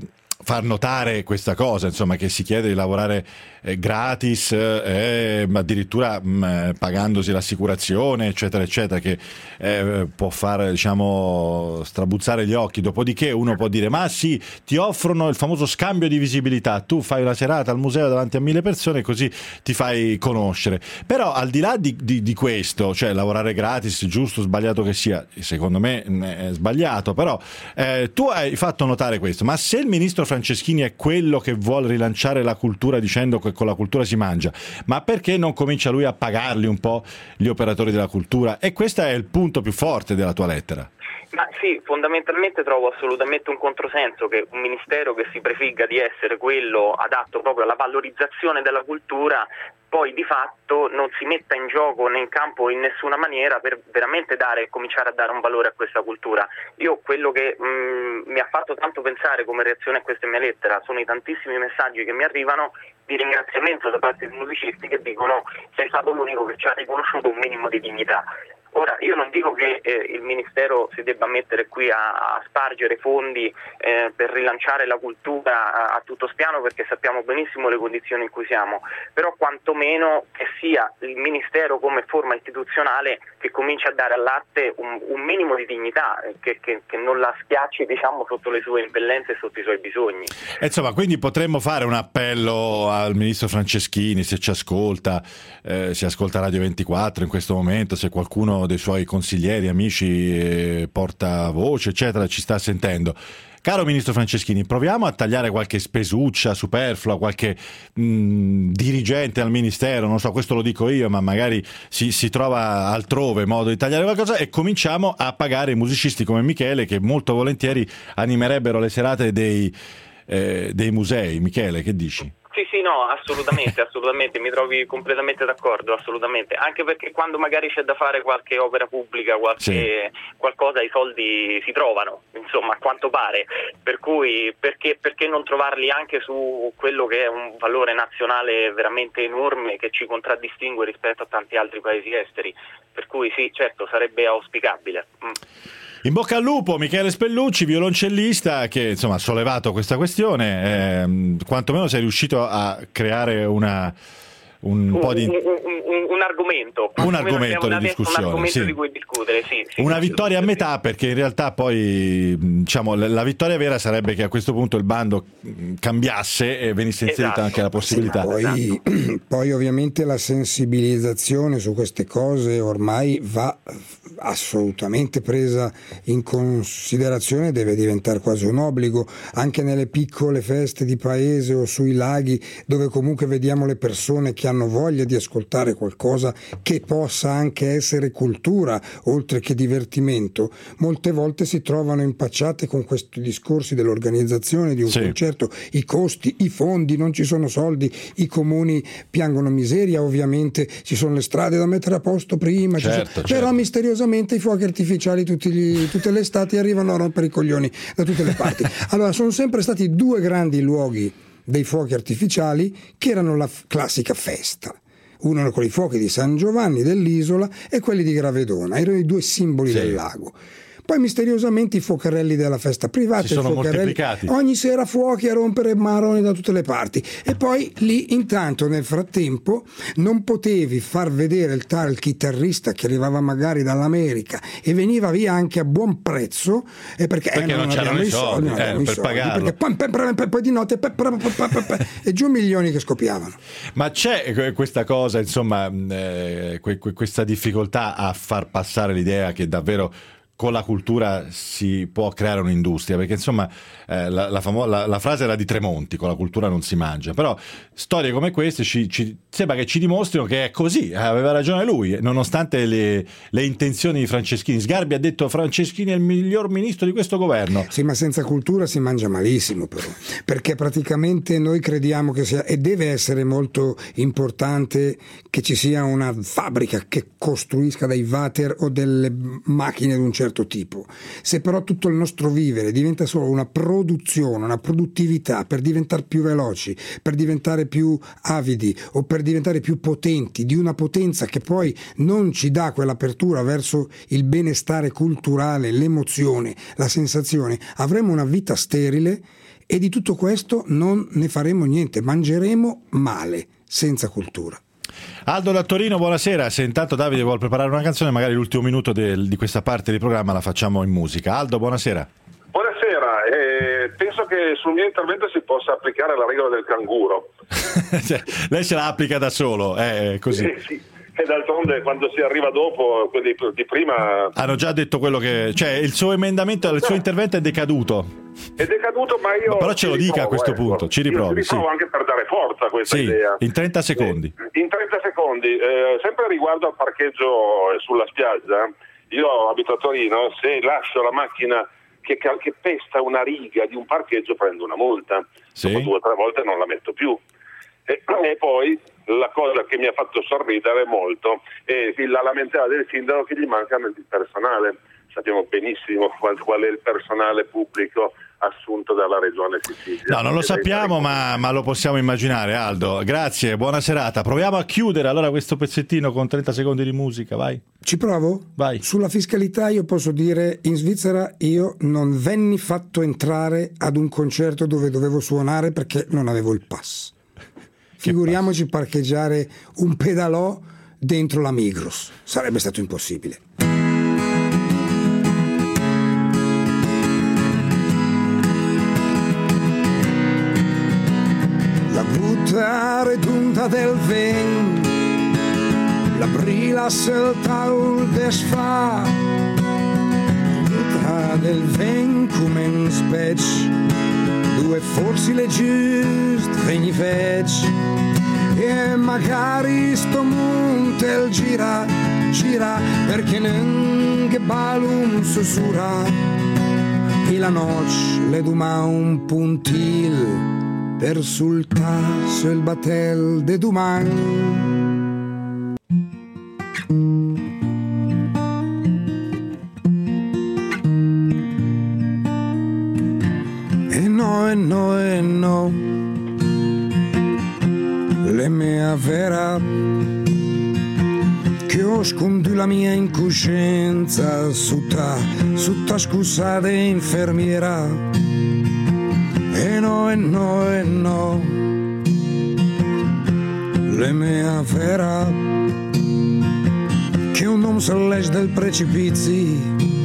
far notare questa cosa, insomma, che si chiede di lavorare gratis, addirittura pagandosi l'assicurazione, eccetera, eccetera, che può far, diciamo, strabuzzare gli occhi. Dopodiché uno può dire: ma sì, ti offrono il famoso scambio di visibilità, tu fai una serata al museo davanti a 1000 persone, così ti fai conoscere. Però al di là di questo, cioè lavorare gratis, giusto o sbagliato che sia, secondo me è sbagliato, però tu hai fatto notare questo, ma se il ministro Franceschini è quello che vuole rilanciare la cultura dicendo che con la cultura si mangia, ma perché non comincia lui a pagarli un po' gli operatori della cultura? E questo è il punto più forte della tua lettera. Ma sì, fondamentalmente trovo assolutamente un controsenso che un ministero che si prefigga di essere quello adatto proprio alla valorizzazione della cultura poi di fatto non si metta in gioco né in campo in nessuna maniera per veramente cominciare a dare un valore a questa cultura. Io quello che mi ha fatto tanto pensare come reazione a questa mia lettera sono i tantissimi messaggi che mi arrivano di ringraziamento da parte di musicisti che dicono: sei stato l'unico che ci ha riconosciuto un minimo di dignità. Ora, io non dico che il Ministero si debba mettere qui a spargere fondi per rilanciare la cultura a tutto spiano, perché sappiamo benissimo le condizioni in cui siamo, però quantomeno che sia il Ministero come forma istituzionale che comincia a dare all'arte un minimo di dignità, che non la schiacci, diciamo, sotto le sue impellenze e sotto i suoi bisogni. Insomma, quindi potremmo fare un appello al Ministro Franceschini, se ci ascolta, si ascolta Radio 24 in questo momento, se qualcuno dei suoi consiglieri, amici, portavoce, eccetera, ci sta sentendo. Caro Ministro Franceschini, proviamo a tagliare qualche spesuccia superflua, qualche dirigente al Ministero, non so, questo lo dico io, ma magari si trova altrove modo di tagliare qualcosa, e cominciamo a pagare i musicisti come Michele, che molto volentieri animerebbero le serate dei musei. Michele, che dici? Sì, no, assolutamente, mi trovi completamente d'accordo, assolutamente, anche perché quando magari c'è da fare qualche opera pubblica, qualcosa, i soldi si trovano, insomma, a quanto pare, per cui perché non trovarli anche su quello che è un valore nazionale veramente enorme che ci contraddistingue rispetto a tanti altri paesi esteri, per cui sì, certo, sarebbe auspicabile. In bocca al lupo, Michele Spellucci, violoncellista, che insomma ha sollevato questa questione, quantomeno sei riuscito a creare un argomento di discussione, un argomento di cui discutere, sì, una vittoria a metà, perché in realtà poi, diciamo, la vittoria vera sarebbe che a questo punto il bando cambiasse e venisse inserita anche la possibilità. Poi ovviamente la sensibilizzazione su queste cose ormai va assolutamente presa in considerazione, deve diventare quasi un obbligo anche nelle piccole feste di paese o sui laghi, dove comunque vediamo le persone che hanno voglia di ascoltare qualcosa che possa anche essere cultura oltre che divertimento. Molte volte si trovano impacciate con questi discorsi dell'organizzazione di un concerto, i costi, i fondi, non ci sono soldi, i comuni piangono miseria, ovviamente ci sono le strade da mettere a posto prima, però misteriosamente i fuochi artificiali tutte le estati arrivano a rompere i coglioni da tutte le parti. Allora, sono sempre stati due grandi luoghi dei fuochi artificiali che erano la classica festa. Uno era con i fuochi di San Giovanni dell'Isola e quelli di Gravedona, erano i due simboli del lago. Poi misteriosamente i fuocherelli della festa privata, si sono moltiplicati. Ogni sera fuochi a rompere maroni da tutte le parti. E poi lì intanto nel frattempo non potevi far vedere il chitarrista che arrivava magari dall'America e veniva via anche a buon prezzo, perché non c'erano i soldi per pagarlo. Perché poi di notte e giù milioni che scoppiavano. Ma c'è questa cosa, insomma, questa difficoltà a far passare l'idea che davvero con la cultura si può creare un'industria, perché insomma la frase era di Tremonti: con la cultura non si mangia, però storie come queste ci sembra che ci dimostrino che è così, aveva ragione lui, nonostante le intenzioni di Franceschini. Sgarbi ha detto: Franceschini è il miglior ministro di questo governo. Sì, ma senza cultura si mangia malissimo, però, perché praticamente noi crediamo che sia, e deve essere molto importante, che ci sia una fabbrica che costruisca dei water o delle macchine di un certo tipo. Se però tutto il nostro vivere diventa solo una produzione, una produttività per diventare più veloci, per diventare più avidi o per diventare più potenti, di una potenza che poi non ci dà quell'apertura verso il benestare culturale, l'emozione, la sensazione, avremo una vita sterile e di tutto questo non ne faremo niente, mangeremo male, senza cultura. Aldo da Torino, buonasera. Se intanto Davide vuole preparare una canzone, magari l'ultimo minuto di questa parte di programma la facciamo in musica. Aldo, buonasera. Buonasera, penso che sul mio intervento si possa applicare la regola del canguro. Cioè, lei se la applica da solo, è così. Sì. E d'altronde quando si arriva dopo, quelli di prima... Hanno già detto quello che... Cioè il suo emendamento, il suo intervento è decaduto. È decaduto, ma io... Però ce lo dica a questo punto, ci riprovi. Io ci riprovo anche per dare forza a questa idea. In 30 secondi. In 30 secondi, sempre riguardo al parcheggio sulla spiaggia, io abito a Torino, se lascio la macchina che pesta una riga di un parcheggio prendo una multa. Dopo 2 o 3 volte non la metto più. E poi la cosa che mi ha fatto sorridere molto è la lamentela del sindaco che gli manca il personale. Sappiamo benissimo qual è il personale pubblico assunto dalla regione Sicilia. No, non lo sappiamo, ma lo possiamo immaginare. Aldo, grazie, buona serata. Proviamo a chiudere allora questo pezzettino con 30 secondi di musica, vai. Ci provo? Vai. Sulla fiscalità io posso dire, in Svizzera io non venni fatto entrare ad un concerto dove dovevo suonare perché non avevo il pass. Figuriamoci parcheggiare un pedalò dentro la Migros. Sarebbe stato impossibile. La buttare tunta del vent, la brilla sul taul desfa, buttare del vent come un spec, due forse le giust vegni fec. E magari sto monte gira perché non che balum sussurra e la noce le duma un puntil per sultar sul batel de duman. E no le mea vera che ho scondu la mia incoscienza sutta scusate infermiera e no le mea vera che un uomo se legge del precipizi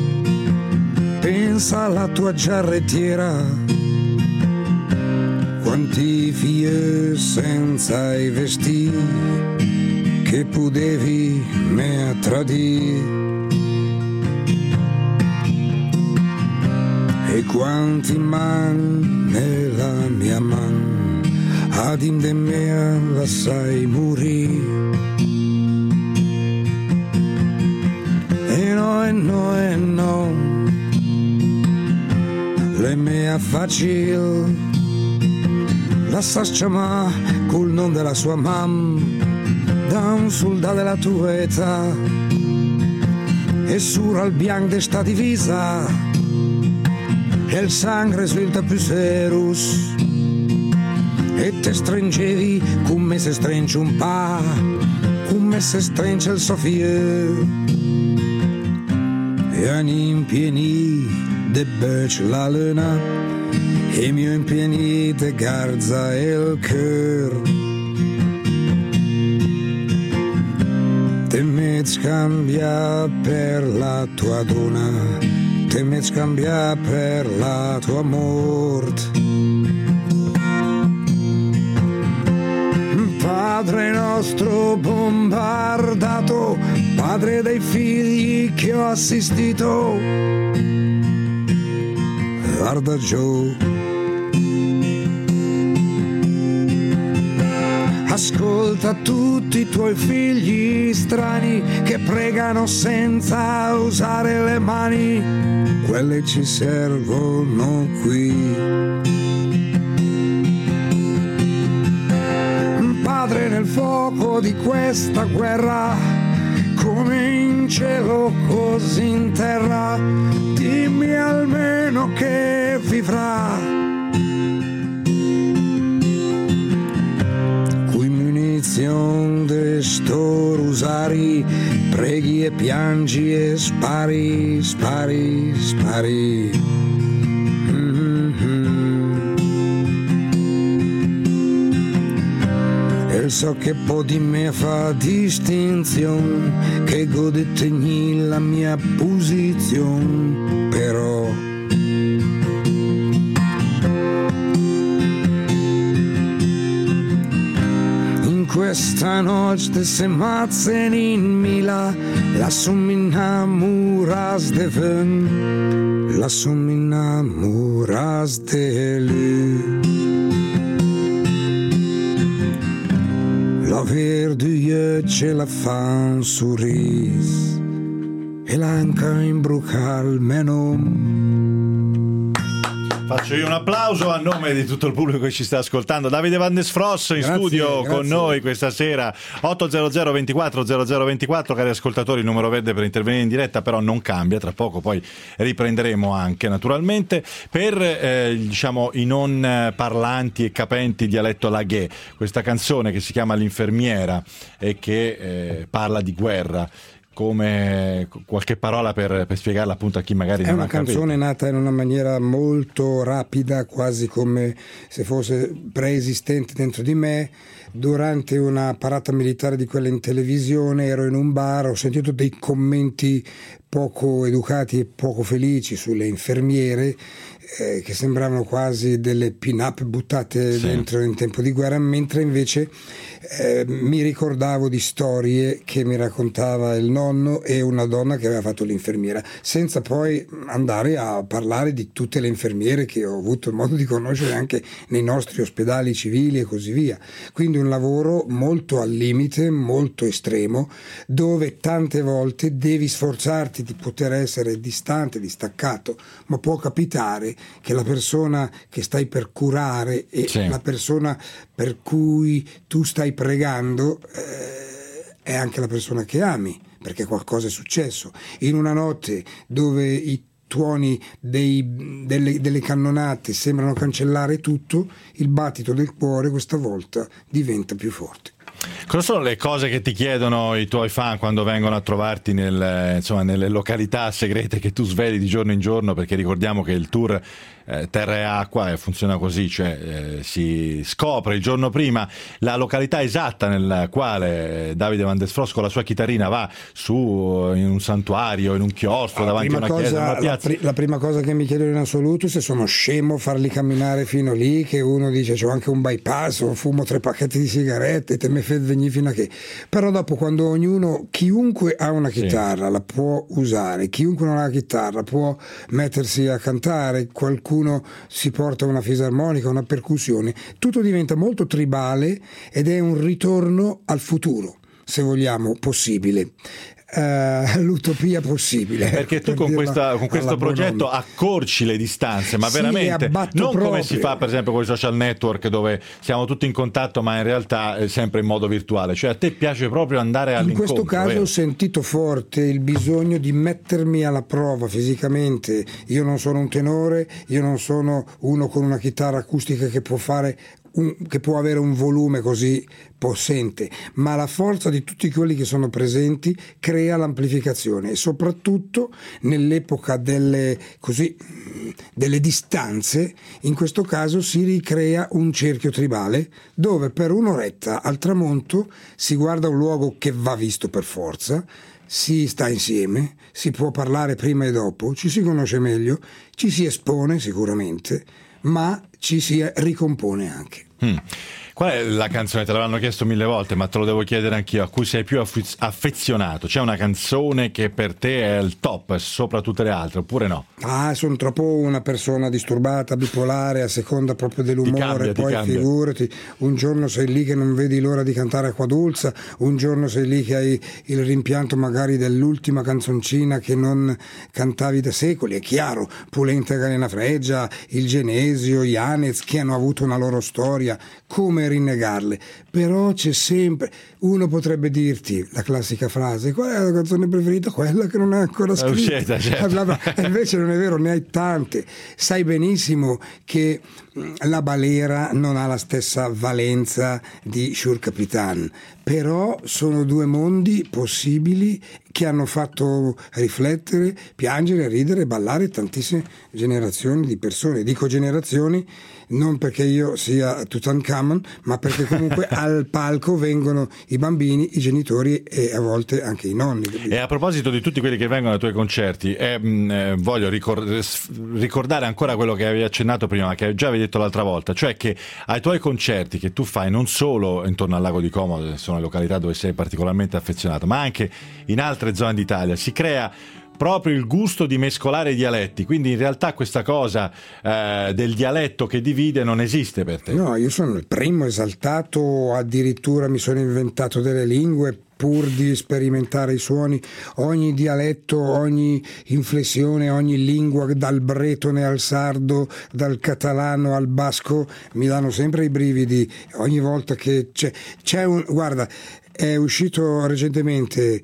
pensa alla tua giarrettiera. Quanti figli senza i vestiti che potevi me tradire e quanti man nella mia man ad in de me la sai morire e no le mea facile la sa chiamare col nome della sua mamma da un soldato della tua età e sura al bianco de sta divisa e il sangue risulta più serus e te stringevi come se stringe un pa come se stringe il Sofia e anni impieni de bec la luna e mio impianite garza il cœur te mi scambia per la tua donna te mi scambia per la tua morte Padre nostro bombardato padre dei figli che ho assistito guarda giù ascolta tutti i tuoi figli strani che pregano senza usare le mani quelle ci servono qui Padre nel fuoco di questa guerra come in cielo così in terra dimmi almeno che vivrà qui munizione de sto rosari preghi e piangi e spari spari spari quel so che può di me fa distinzione, che gode tegni la mia posizione, però in questa notte se matzen in mila, lasso mi innamoras de ven, lasso mi innamoras de lui. La verdure ce la fa un sorriso e l'anca imbrucca il menù. Faccio io un applauso a nome di tutto il pubblico che ci sta ascoltando. Davide Van der Sfross in studio con noi questa sera. 800 24 0024, cari ascoltatori, il numero verde per intervenire in diretta, però non cambia, tra poco poi riprenderemo anche naturalmente per diciamo i non parlanti e capenti dialetto laghè, questa canzone che si chiama L'infermiera e che parla di guerra. Come qualche parola per spiegarla appunto a chi magari non ha capito. È una canzone nata in una maniera molto rapida, quasi come se fosse preesistente dentro di me. Durante una parata militare di quella in televisione ero in un bar, ho sentito dei commenti poco educati e poco felici sulle infermiere che sembravano quasi delle pin-up buttate dentro in tempo di guerra, mentre invece mi ricordavo di storie che mi raccontava il nonno e una donna che aveva fatto l'infermiera, senza poi andare a parlare di tutte le infermiere che ho avuto modo di conoscere anche nei nostri ospedali civili e così via. Quindi un lavoro molto al limite, molto estremo, dove tante volte devi sforzarti di poter essere distante, distaccato, ma può capitare che la persona che stai per curare e la persona per cui tu stai pregando è anche la persona che ami, perché qualcosa è successo. In una notte dove i tuoni delle cannonate sembrano cancellare tutto, il battito del cuore questa volta diventa più forte. Cosa sono le cose che ti chiedono i tuoi fan quando vengono a trovarti nelle località segrete che tu sveli di giorno in giorno? Perché ricordiamo che il tour Terra e Acqua funziona così, cioè si scopre il giorno prima la località esatta nella quale Davide Van der Sfross con la sua chitarrina va in un santuario, in un chiostro, davanti a una chiesa, una piazza. La prima cosa che mi chiedono in assoluto se sono scemo a farli camminare fino lì, che uno dice c'ho anche un bypass, o fumo 3 pacchetti di sigarette, te me fai venire fino a che. Però dopo, quando chiunque ha una chitarra la può usare, chiunque non ha la chitarra può mettersi a cantare, qualcuno si porta una fisarmonica, una percussione, tutto diventa molto tribale ed è un ritorno al futuro, se vogliamo, possibile. L'utopia possibile, perché tu con questo progetto accorci le distanze, ma veramente non proprio come si fa per esempio con i social network, dove siamo tutti in contatto ma in realtà è sempre in modo virtuale. Cioè a te piace proprio andare all'incontro. In questo caso ho sentito forte il bisogno di mettermi alla prova fisicamente. Io non sono un tenore, io non sono uno con una chitarra acustica che può avere un volume così possente, ma la forza di tutti quelli che sono presenti crea l'amplificazione, e soprattutto nell'epoca delle distanze, in questo caso si ricrea un cerchio tribale dove per un'oretta al tramonto si guarda un luogo che va visto per forza, si sta insieme, si può parlare prima e dopo, ci si conosce meglio, ci si espone sicuramente, ma ci si ricompone anche. Qual è la canzone, te l'avranno chiesto 1000 volte, ma te lo devo chiedere anch'io, a cui sei più affezionato? C'è una canzone che per te è il top sopra tutte le altre, oppure no? Sono troppo una persona disturbata, bipolare, a seconda proprio dell'umore. Poi figurati, un giorno sei lì che non vedi l'ora di cantare Acquadulza, un giorno sei lì che hai il rimpianto magari dell'ultima canzoncina che non cantavi da secoli. È chiaro, Pulenta e Galena Freggia, il Genesio, Yanez, che hanno avuto una loro storia, come rinnegarle? Però c'è sempre, uno potrebbe dirti la classica frase: qual è la canzone preferita? Quella che non è ancora scritta. Certo. Invece non è vero, ne hai tante. Sai benissimo che la balera non ha la stessa valenza di Sciur Capitan, però sono due mondi possibili che hanno fatto riflettere, piangere, ridere, ballare tantissime generazioni di persone. Dico generazioni non perché io sia Tutankhamon, ma perché comunque al palco vengono i bambini, i genitori e a volte anche i nonni. E a proposito di tutti quelli che vengono ai tuoi concerti, voglio ricordare ancora quello che avevi accennato prima, che già avevi detto l'altra volta, cioè che ai tuoi concerti che tu fai non solo intorno al lago di Como, sono le località dove sei particolarmente affezionato, ma anche in altre zone d'Italia, si crea proprio il gusto di mescolare i dialetti, quindi in realtà questa cosa del dialetto che divide non esiste per te. No, io sono il primo esaltato, addirittura mi sono inventato delle lingue pur di sperimentare i suoni. Ogni dialetto, ogni inflessione, ogni lingua, dal bretone al sardo, dal catalano al basco, mi danno sempre i brividi ogni volta che c'è guarda, è uscito recentemente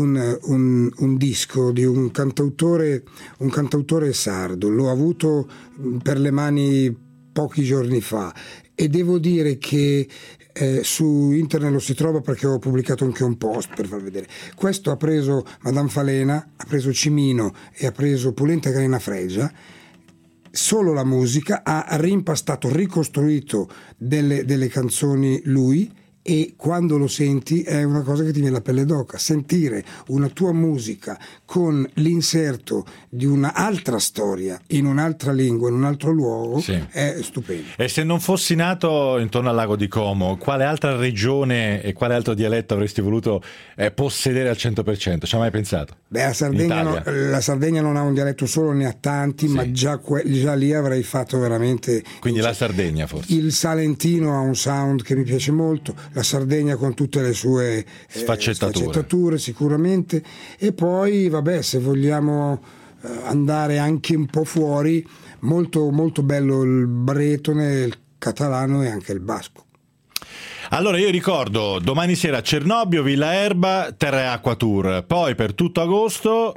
un disco di un cantautore sardo, l'ho avuto per le mani pochi giorni fa e devo dire che su internet lo si trova perché ho pubblicato anche un post per far vedere. Questo ha preso Madame Falena, ha preso Cimino e ha preso Pulenta Carina Fregia, solo la musica, ha rimpastato, ricostruito delle canzoni lui, e quando lo senti è una cosa che ti viene la pelle d'oca. Sentire una tua musica con l'inserto di un'altra storia in un'altra lingua, in un altro luogo, sì, è stupendo. E se non fossi nato intorno al lago di Como, quale altra regione e quale altro dialetto avresti voluto possedere al 100%? Ci hai mai pensato? Beh, la Sardegna non ha un dialetto solo, ne ha tanti, sì, ma già lì avrei fatto veramente. Quindi la Sardegna forse. Il salentino ha un sound che mi piace molto, la Sardegna con tutte le sue sfaccettature sicuramente, e poi vabbè, se vogliamo andare anche un po' fuori, molto molto bello il bretone, il catalano e anche il basco. Allora io ricordo domani sera Cernobbio, Villa Erba, Terra e Acqua Tour, poi per tutto agosto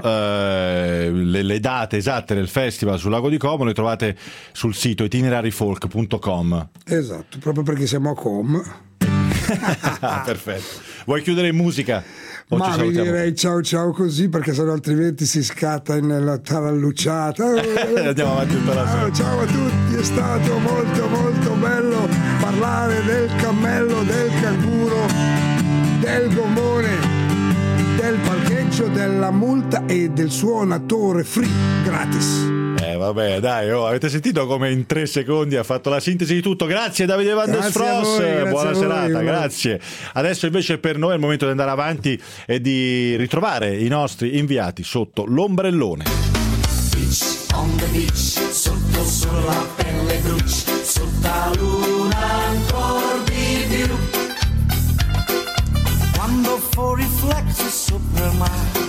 le date esatte del festival sul lago di Como le trovate sul sito itinerarifolk.com. Esatto, proprio perché siamo a Com. Perfetto. Vuoi chiudere in musica? Ma vi direi ciao così, perché sennò altrimenti si scatta nella tarallucciata. Andiamo avanti tutta la sera. Ciao a tutti, è stato molto molto bello parlare del cammello, del canguro, del gommone, del parcheggio, della multa e del suonatore free gratis. Vabbè, dai, avete sentito come in 3 secondi ha fatto la sintesi di tutto. Grazie Davide Van der Spross, buona serata, grazie. Adesso invece per noi è il momento di andare avanti e di ritrovare i nostri inviati sotto l'ombrellone. Beach, on the beach, sotto solo la pelle brucia, sotto la luna ancora di più. Quando fuori riflette sopra il mare,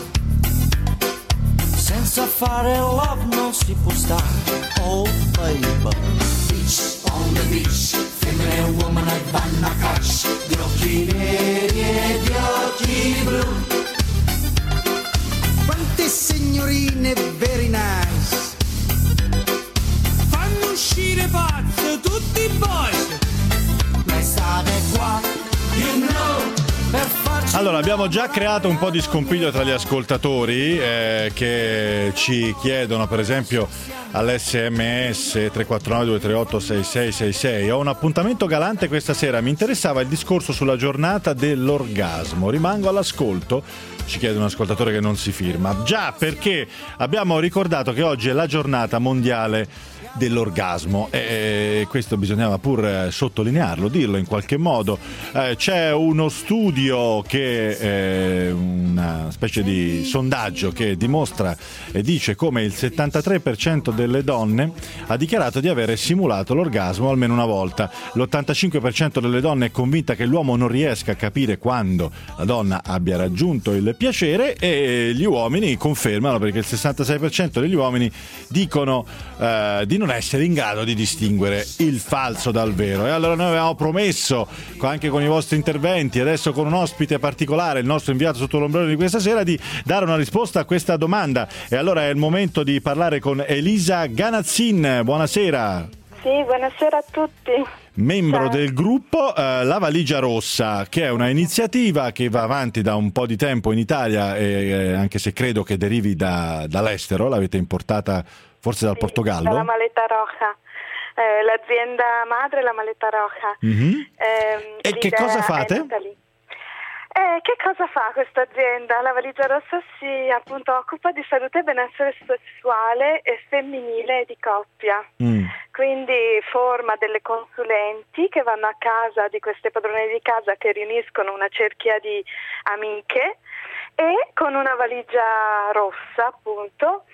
senza fare love non si può stare, oh baby. Beach, on the beach, femmine e woman vanno a caccia di occhi neri e di occhi blu. Quante signorine very nice fanno uscire pazzo tutti i boys. Ma state qua, you know. Allora, abbiamo già creato un po' di scompiglio tra gli ascoltatori che ci chiedono, per esempio, all'SMS 349 238 6666: ho un appuntamento galante questa sera, mi interessava il discorso sulla giornata dell'orgasmo, rimango all'ascolto. Ci chiede un ascoltatore che non si firma. Già, perché abbiamo ricordato che oggi è la giornata mondiale dell'orgasmo e questo bisognava pur sottolinearlo, dirlo in qualche modo. C'è uno studio che una specie di sondaggio che dimostra e dice come il 73% delle donne ha dichiarato di avere simulato l'orgasmo almeno una volta. L'85% delle donne è convinta che l'uomo non riesca a capire quando la donna abbia raggiunto il piacere, e gli uomini confermano, perché il 66% degli uomini dicono di non essere in grado di distinguere il falso dal vero. E allora noi avevamo promesso, anche con i vostri interventi, adesso con un ospite particolare, il nostro inviato sotto l'ombrello di questa sera, di dare una risposta a questa domanda. E allora è il momento di parlare con Elisa Ganazzin. Buonasera. Sì, buonasera a tutti. Membro del gruppo La Valigia Rossa, che è una iniziativa che va avanti da un po' di tempo in Italia, anche se credo che derivi dall'estero, l'avete importata forse dal Portogallo? Dalla Maleta Roja. L'azienda madre è la Maleta Roja. E che cosa fate? Che cosa fa questa azienda? La Valigia Rossa si appunto occupa di salute e benessere sessuale e femminile e di coppia. Quindi forma delle consulenti che vanno a casa di queste padrone di casa che riuniscono una cerchia di amiche e con una valigia rossa appunto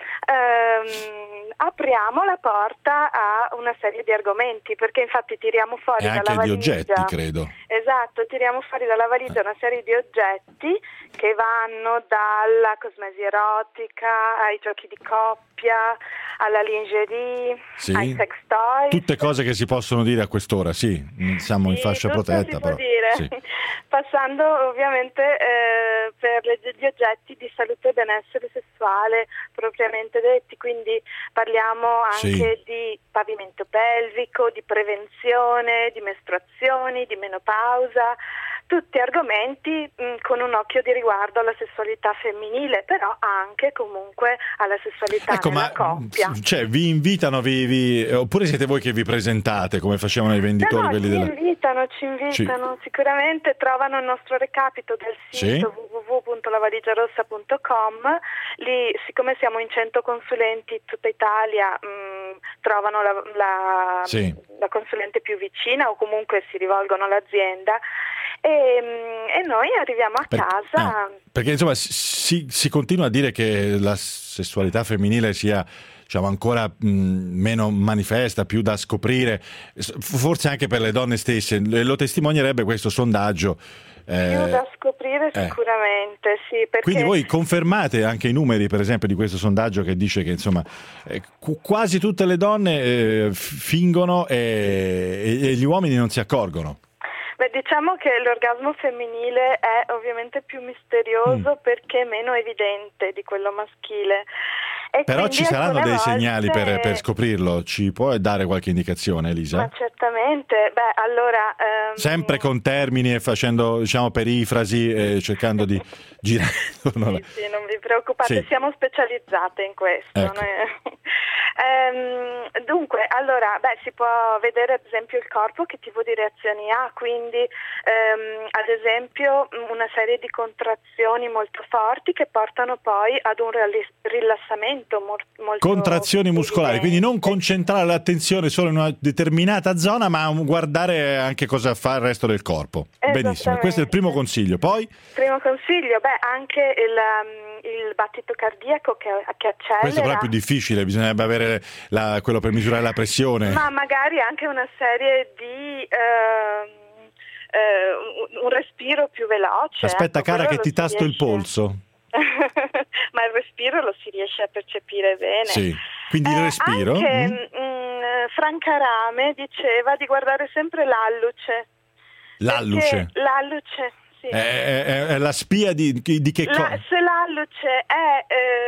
apriamo la porta a una serie di argomenti, perché infatti tiriamo fuori dalla valigia, e anche di oggetti, credo. Esatto, tiriamo fuori dalla valigia una serie di oggetti che vanno dalla cosmesi erotica ai giochi di coppia, alla lingerie, ai sex toys. Tutte cose che si possono dire a quest'ora, sì, siamo in fascia protetta, però. Sì. Passando ovviamente per gli oggetti di salute e benessere sessuale propriamente detti, quindi parliamo anche di pavimento pelvico, di prevenzione, di mestruazioni, di menopausa, tutti argomenti con un occhio di riguardo alla sessualità femminile, però anche comunque alla sessualità nella coppia. Cioè, vi invitano, oppure siete voi che vi presentate come facevano i venditori? Ci invitano, sicuramente trovano il nostro recapito del sito www.lavaligiarossa.com. Lì, siccome siamo in 100 consulenti in tutta Italia, trovano la consulente più vicina o comunque si rivolgono all'azienda e noi arriviamo a casa. Perché insomma si continua a dire che la sessualità femminile sia, diciamo, ancora meno manifesta, più da scoprire, forse anche per le donne stesse. Lo testimonierebbe questo sondaggio. Più da scoprire sicuramente, sì. Perché... Quindi voi confermate anche i numeri, per esempio, di questo sondaggio che dice che insomma quasi tutte le donne fingono e gli uomini non si accorgono. Beh, diciamo che l'orgasmo femminile è ovviamente più misterioso perché è meno evidente di quello maschile. E però ci saranno dei segnali per scoprirlo. Ci puoi dare qualche indicazione, Elisa? Ma certamente. Beh, allora sempre con termini e facendo, diciamo, perifrasi, cercando di girare. Sì, non vi preoccupate, siamo specializzate in questo. Ecco. Dunque, allora, si può vedere ad esempio il corpo che tipo di reazioni ha, quindi ad esempio una serie di contrazioni molto forti che portano poi ad un rilassamento molto contrazioni muscolari, quindi non concentrare l'attenzione solo in una determinata zona, ma guardare anche cosa fa il resto del corpo. Benissimo, questo è il primo consiglio. Poi? Primo consiglio, anche il battito cardiaco che accelera. Questo però è più difficile, bisognerebbe avere quello per misurare la pressione. Ma magari anche una serie di un respiro più veloce. Aspetta, cara, che ti tasto il polso. Ma il respiro lo si riesce a percepire bene. Sì, quindi il respiro. Anche Franca Rame diceva di guardare sempre l'alluce. L'alluce? L'alluce, sì. È la spia di che cosa? Se l'alluce è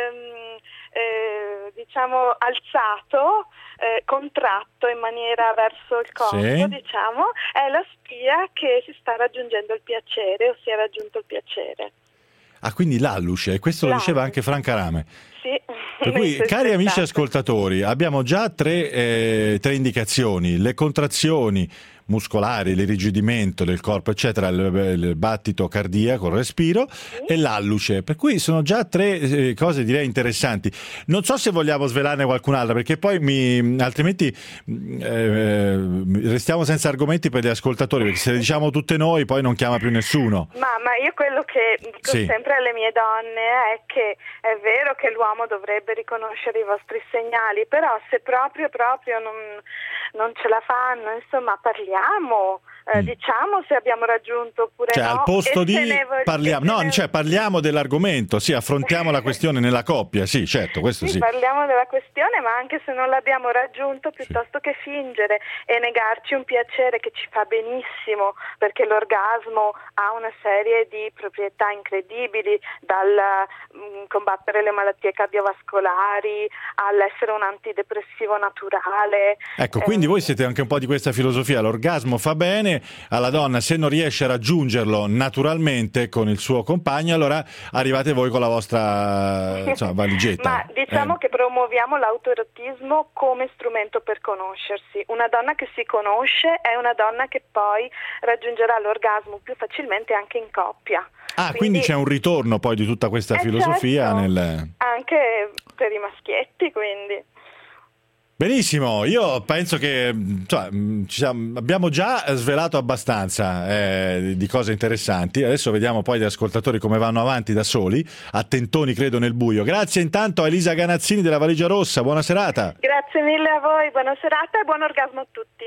diciamo alzato, contratto in maniera verso il corpo, diciamo, è la spia che si sta raggiungendo il piacere o si è raggiunto il piacere. Ah, quindi l'alluce, questo lo diceva anche Franca Rame. Sì. Per cui, cari amici ascoltatori, abbiamo già tre indicazioni: le contrazioni muscolari, l'irrigidimento del corpo, eccetera, il battito cardiaco, il respiro e l'alluce. Per cui sono già tre cose, direi, interessanti. Non so se vogliamo svelarne qualcun'altra, perché poi altrimenti restiamo senza argomenti per gli ascoltatori, perché se le diciamo tutte noi poi non chiama più nessuno. Ma io quello che dico sempre alle mie donne è che è vero che l'uomo dovrebbe riconoscere i vostri segnali, però se proprio non ce la fanno, insomma, parliamo, diciamo se abbiamo raggiunto oppure cioè, no. al posto di parliamo, parliamo dell'argomento, sì, affrontiamo la questione nella coppia, sì, certo, questo sì. Parliamo della questione, ma anche se non l'abbiamo raggiunto, piuttosto che fingere e negarci un piacere che ci fa benissimo, perché l'orgasmo ha una serie di proprietà incredibili, dal combattere le malattie cardiovascolari all'essere un antidepressivo naturale. Ecco, quindi voi siete anche un po' di questa filosofia, l'orgasmo fa bene alla donna, se non riesce a raggiungerlo naturalmente con il suo compagno, allora arrivate voi con la vostra valigetta. Ma diciamo che promuoviamo l'autoerotismo come strumento per conoscersi. Una donna che si conosce è una donna che poi raggiungerà l'orgasmo più facilmente anche in coppia. Quindi c'è un ritorno poi di tutta questa filosofia certo, anche per i maschietti, quindi. Benissimo, io penso che abbiamo già svelato abbastanza di cose interessanti. Adesso vediamo poi gli ascoltatori come vanno avanti da soli, attentoni credo nel buio. Grazie intanto a Elisa Ganazzini della Valigia Rossa, buona serata. Grazie mille a voi, buona serata e buon orgasmo a tutti.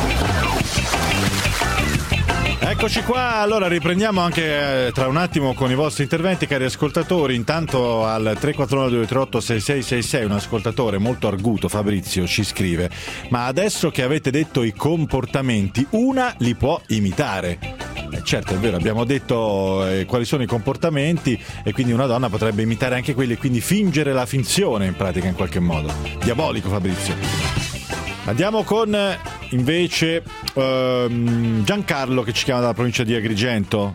Eccoci qua, allora riprendiamo anche tra un attimo con i vostri interventi, cari ascoltatori. Intanto al 349-238-6666 un ascoltatore molto arguto, Fabrizio, ci scrive: ma adesso che avete detto i comportamenti, una li può imitare. Certo, è vero, abbiamo detto quali sono i comportamenti e quindi una donna potrebbe imitare anche quelli e quindi fingere la finzione in pratica in qualche modo. Diabolico, Fabrizio. Andiamo con invece Giancarlo che ci chiama dalla provincia di Agrigento.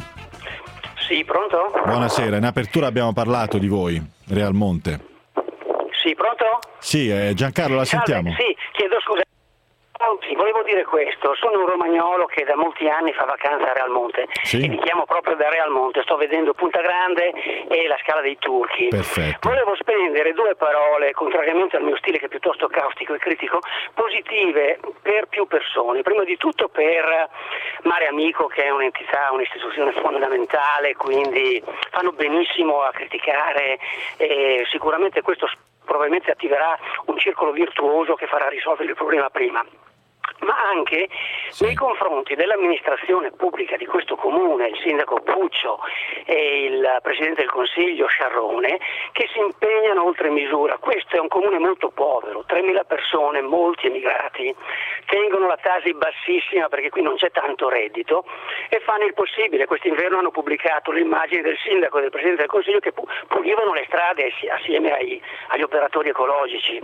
Sì, pronto? Buonasera, in apertura abbiamo parlato di voi, Realmonte. Sì, pronto? Sì, Giancarlo, la sentiamo. Sì, chiedo scusa. Volevo dire questo, sono un romagnolo che da molti anni fa vacanza a Realmonte e mi chiamo proprio da Realmonte, sto vedendo Punta Grande e la Scala dei Turchi. Perfetto. Volevo spendere due parole, contrariamente al mio stile che è piuttosto caustico e critico, positive per più persone. Prima di tutto per Mare Amico, che è un'entità, un'istituzione fondamentale, quindi fanno benissimo a criticare e sicuramente questo probabilmente attiverà un circolo virtuoso che farà risolvere il problema prima. Ma anche nei confronti dell'amministrazione pubblica di questo comune, il sindaco Puccio e il presidente del consiglio Sciarrone, che si impegnano oltre misura. Questo è un comune molto povero, 3.000 persone, molti emigrati, tengono la tasi bassissima perché qui non c'è tanto reddito e fanno il possibile. Quest'inverno hanno pubblicato le immagini del sindaco e del presidente del consiglio che pulivano le strade assieme agli operatori ecologici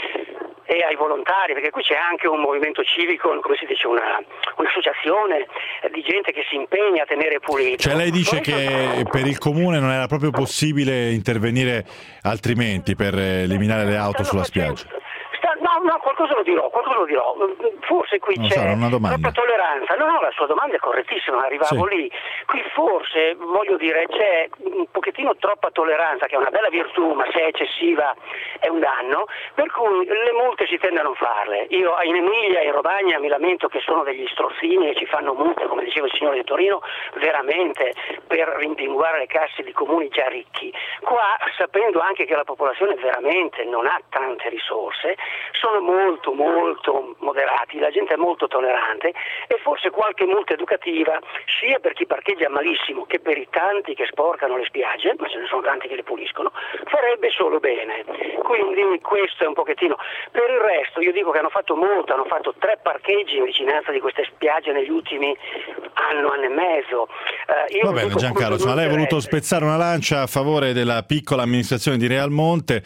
e ai volontari, perché qui c'è anche un movimento civico, come si dice, un'associazione di gente che si impegna a tenere pulito. Cioè lei dice che per il comune non era proprio possibile intervenire altrimenti per eliminare le auto sulla spiaggia? No, qualcosa lo dirò. Forse qui c'è troppa tolleranza. No, la sua domanda è correttissima, arrivavo lì. Qui forse, voglio dire, c'è un pochettino troppa tolleranza, che è una bella virtù, ma se è eccessiva è un danno, per cui le multe si tende a non farle. Io in Emilia e in Romagna mi lamento che sono degli strozzini e ci fanno multe, come diceva il signore di Torino, veramente per rimpinguare le casse di comuni già ricchi. Qua, sapendo anche che la popolazione veramente non ha tante risorse, sono molto moderati, la gente è molto tollerante e forse qualche multa educativa sia per chi parcheggia malissimo che per i tanti che sporcano le spiagge, ma ce ne sono tanti che le puliscono, farebbe solo bene. Quindi questo è un pochettino. Per il resto io dico che hanno fatto 3 parcheggi in vicinanza di queste spiagge negli ultimi anno e mezzo. Va bene Giancarlo, lei ha voluto spezzare una lancia a favore della piccola amministrazione di Realmonte.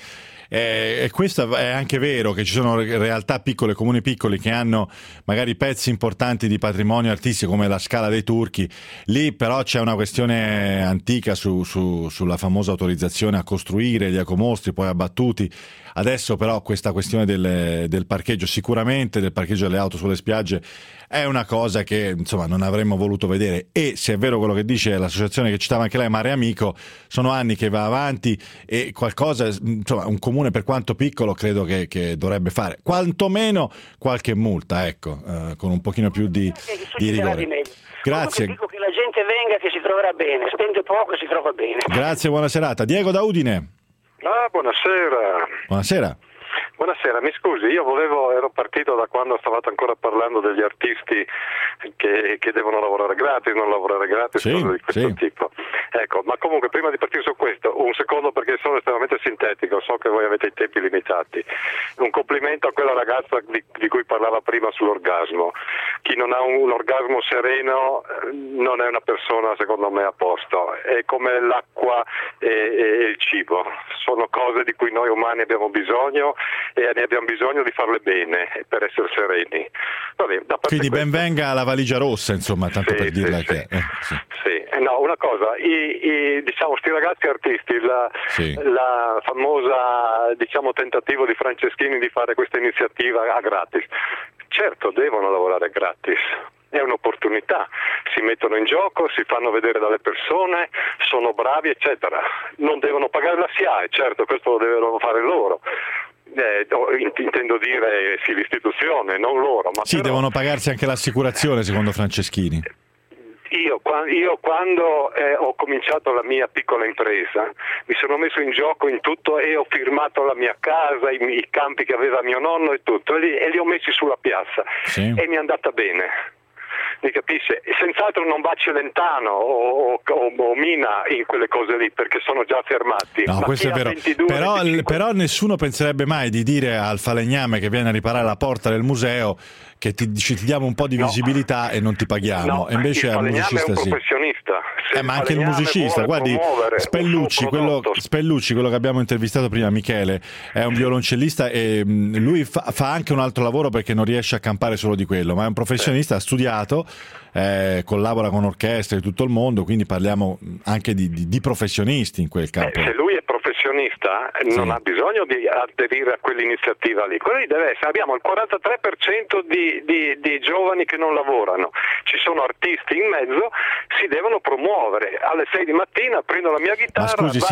E questo è anche vero che ci sono realtà piccole, comuni piccoli che hanno magari pezzi importanti di patrimonio artistico come la Scala dei Turchi. Lì però c'è una questione antica sulla famosa autorizzazione a costruire gli ecomostri poi abbattuti. Adesso però questa questione del parcheggio, sicuramente del parcheggio delle auto sulle spiagge, è una cosa che insomma non avremmo voluto vedere. E se è vero quello che dice l'associazione che citava anche lei, Mare Amico, sono anni che va avanti e qualcosa, insomma un comune per quanto piccolo credo che dovrebbe fare quantomeno qualche multa, ecco, con un pochino più di rigore. Grazie. Dico che la gente venga, che si troverà bene, spende poco e si trova bene. Grazie, buona serata. Diego da Udine. Buonasera. Buonasera, mi scusi, io ero partito da quando stavate ancora parlando degli artisti che devono lavorare gratis, non lavorare gratis, cose di questo tipo. Ecco, ma comunque prima di partire su questo, un secondo perché sono estremamente sintetico, so che voi avete i tempi limitati. Un complimento a quella ragazza di cui parlava prima sull'orgasmo. Chi non ha un orgasmo sereno non è una persona, secondo me, a posto. È come l'acqua e il cibo, sono cose di cui noi umani abbiamo bisogno e ne abbiamo bisogno di farle bene per essere sereni. Vabbè, quindi ben venga la valigia rossa, insomma, tanto per dirla che... No, una cosa, diciamo, sti ragazzi artisti, la famosa, diciamo, tentativo di Franceschini di fare questa iniziativa a gratis, certo devono lavorare gratis, è un'opportunità, si mettono in gioco, si fanno vedere dalle persone, sono bravi, eccetera, non devono pagare la SIAE, certo, questo lo devono fare loro. Intendo dire sì, l'istituzione, non loro. Ma sì, devono pagarsi anche l'assicurazione, secondo Franceschini. Io quando ho cominciato la mia piccola impresa mi sono messo in gioco in tutto e ho firmato la mia casa, i campi che aveva mio nonno e tutto, e li ho messi sulla piazza e mi è andata bene. Mi capisce? Senz'altro non va Celentano o Mina in quelle cose lì perché sono già fermati. No, questo è vero. Però nessuno penserebbe mai di dire al falegname che viene a riparare la porta del museo che ti diamo un po' di visibilità e non ti paghiamo. E invece al musicista è un professionista. Ma anche il musicista, guardi, Spellucci, quello che abbiamo intervistato prima, Michele, è un violoncellista e lui fa anche un altro lavoro perché non riesce a campare solo di quello, ma è un professionista, ha studiato, collabora con orchestre di tutto il mondo, quindi parliamo anche di professionisti in quel campo. Se lui è professionista non ha bisogno di aderire a quell'iniziativa lì, quello lì deve essere. Abbiamo il 43% di giovani che non lavorano, ci sono artisti in mezzo, si devono promuovere. Alle 6 di mattina prendo la mia chitarra. Ma scusi,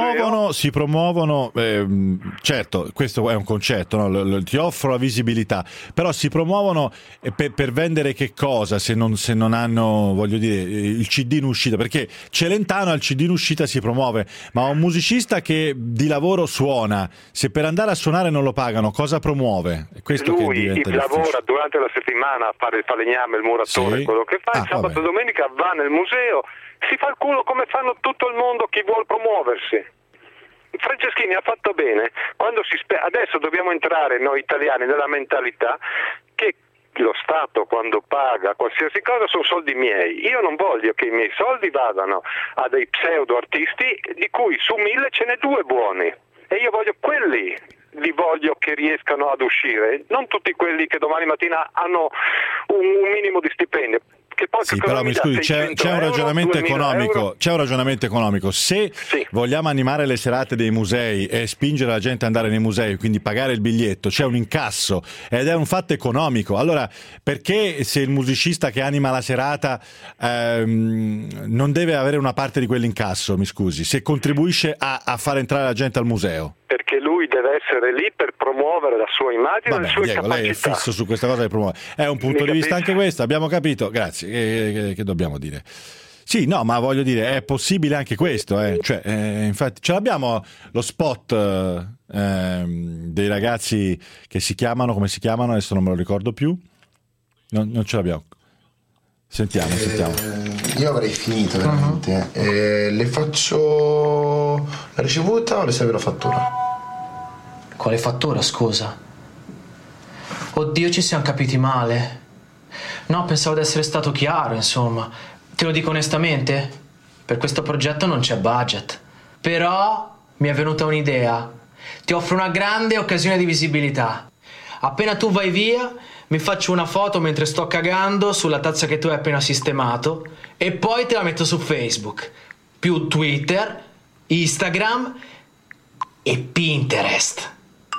si promuovono, certo, questo è un concetto, no? Ti offro la visibilità, però si promuovono per vendere che cosa se non hanno, voglio dire, il CD in uscita? Perché Celentano al CD in uscita si promuove, ma un musicista che di lavoro suona, se per andare a suonare non lo pagano, cosa promuove? È questo lui che diventa lavora durante la settimana a fare il falegname, il muratore, quello che fa, il sabato e domenica va nel museo, si fa il culo come fanno tutto il mondo chi vuol promuoversi. Franceschini ha fatto bene, adesso dobbiamo entrare noi italiani nella mentalità che lo Stato quando paga qualsiasi cosa sono soldi miei, io non voglio che i miei soldi vadano a dei pseudo artisti di cui su 1000 ce n'è 2 buoni e io voglio quelli, li voglio che riescano ad uscire, non tutti quelli che domani mattina hanno un minimo di stipendio. Che poi sì, però mi scusi, c'è un ragionamento economico, c'è un ragionamento economico. Se vogliamo animare le serate dei musei e spingere la gente ad andare nei musei, quindi pagare il biglietto, c'è un incasso ed è un fatto economico. Allora, perché se il musicista che anima la serata non deve avere una parte di quell'incasso, mi scusi, se contribuisce a far entrare la gente al museo? Perché lui deve essere lì per promuovere la sua immagine e le sue capacità. Lei è fisso su questa cosa di promuovere. È un punto di vista anche questo, abbiamo capito, grazie. Che dobbiamo dire? Sì, no, ma voglio dire, è possibile anche questo, cioè, infatti ce l'abbiamo lo spot dei ragazzi che si chiamano, come si chiamano? Adesso non me lo ricordo più. Non ce l'abbiamo. Sentiamo. Io avrei finito veramente. Le faccio la ricevuta o le serve la fattura? Quale fattura, scusa? Oddio, ci siamo capiti male. No, pensavo di essere stato chiaro, insomma. Te lo dico onestamente, per questo progetto non c'è budget. Però mi è venuta un'idea. Ti offro una grande occasione di visibilità. Appena tu vai via, mi faccio una foto mentre sto cagando sulla tazza che tu hai appena sistemato e poi te la metto su Facebook, più Twitter, Instagram e Pinterest.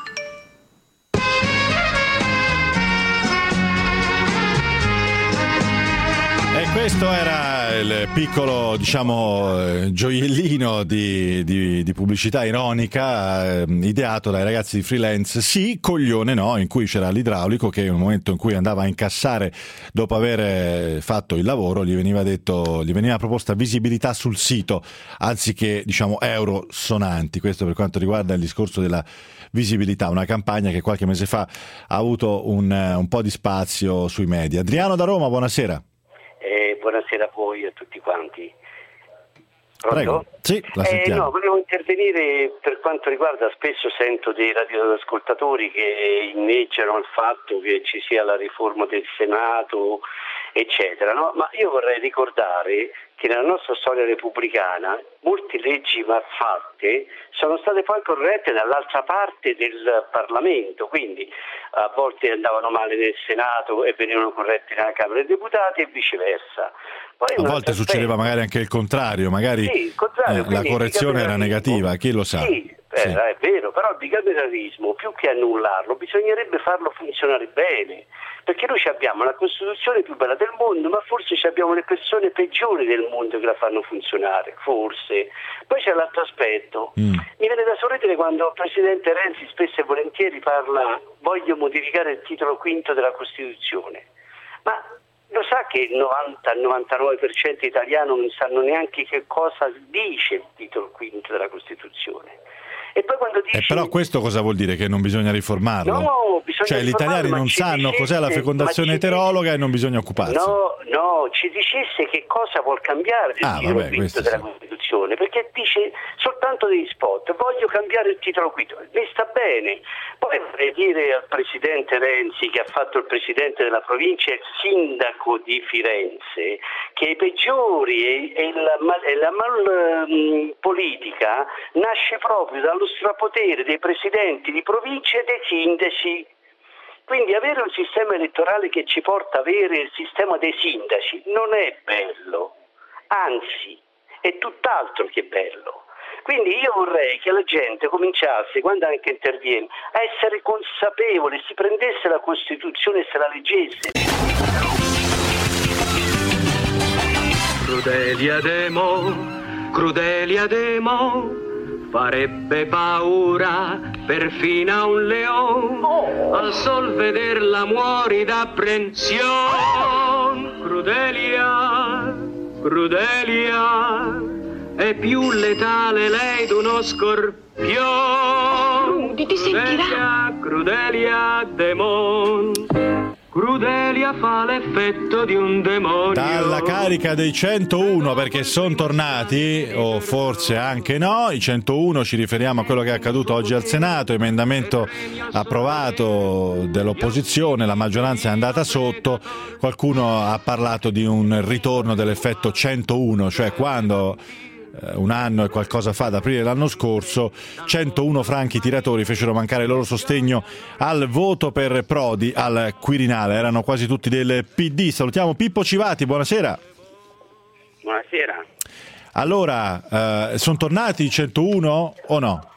E questo era il piccolo, diciamo, gioiellino di pubblicità ironica ideato dai ragazzi di Freelance. Sì, coglione no, in cui c'era l'idraulico che nel momento in cui andava a incassare dopo aver fatto il lavoro gli veniva proposta visibilità sul sito anziché, diciamo, euro sonanti. Questo per quanto riguarda il discorso della visibilità, una campagna che qualche mese fa ha avuto un po' di spazio sui media. Adriano da Roma, buonasera. buonasera a voi e a tutti quanti. Prego. Sì, la sentiamo. No, volevo intervenire per quanto riguarda, spesso sento dei radioascoltatori che inneggiano al fatto che ci sia la riforma del Senato, eccetera, no? Ma io vorrei ricordare che nella nostra storia repubblicana molte leggi malfatte sono state poi corrette dall'altra parte del Parlamento, quindi a volte andavano male nel Senato e venivano corretti nella Camera dei Deputati e viceversa. Poi a volte succedeva magari anche il contrario, magari il contrario, la correzione era negativa, chi lo sa. Sì, è vero, però il bicameralismo più che annullarlo bisognerebbe farlo funzionare bene, perché noi abbiamo la Costituzione più bella del mondo, ma forse abbiamo le persone peggiori del mondo che la fanno funzionare, forse. Poi c'è l'altro aspetto, mi viene da sorridere quando il Presidente Renzi spesso e volentieri parla voglio modificare il titolo quinto della Costituzione, ma lo sa che il 90-99% italiano non sanno neanche che cosa dice il titolo quinto della Costituzione. E poi quando dice... però questo cosa vuol dire? Che non bisogna riformarlo? No, bisogna cioè gli italiani non sanno cos'è la fecondazione eterologa e non bisogna occuparsi. No, ci dicesse che cosa vuol cambiare il titolo quinto della Costituzione, perché dice soltanto degli spot, voglio cambiare il titolo quinto, mi sta bene. Poi vorrei dire al Presidente Renzi, che ha fatto il Presidente della provincia e il Sindaco di Firenze, che i peggiori e la politica nasce proprio dallo strapotere dei presidenti di provincia e dei sindaci. Quindi avere un sistema elettorale che ci porta a avere il sistema dei sindaci non è bello, anzi è tutt'altro che bello. Quindi io vorrei che la gente cominciasse, quando anche interviene, a essere consapevole, si prendesse la Costituzione e se la leggesse. Crudelia Demo, farebbe paura perfino a un leone, al sol vederla muori d'apprensione. Crudelia, è più letale lei d'uno scorpione. Ti sentirà. Crudelia Demon. Crudelia fa l'effetto di un demonio. Dalla carica dei 101, perché sono tornati, o forse anche no, i 101 ci riferiamo a quello che è accaduto oggi al Senato, emendamento approvato dell'opposizione, la maggioranza è andata sotto, qualcuno ha parlato di un ritorno dell'effetto 101, cioè quando un anno e qualcosa fa, ad aprile l'anno scorso, 101 franchi tiratori fecero mancare il loro sostegno al voto per Prodi al Quirinale, erano quasi tutti del PD. Salutiamo Pippo Civati, buonasera. Buonasera. Allora, sono tornati i 101 o no?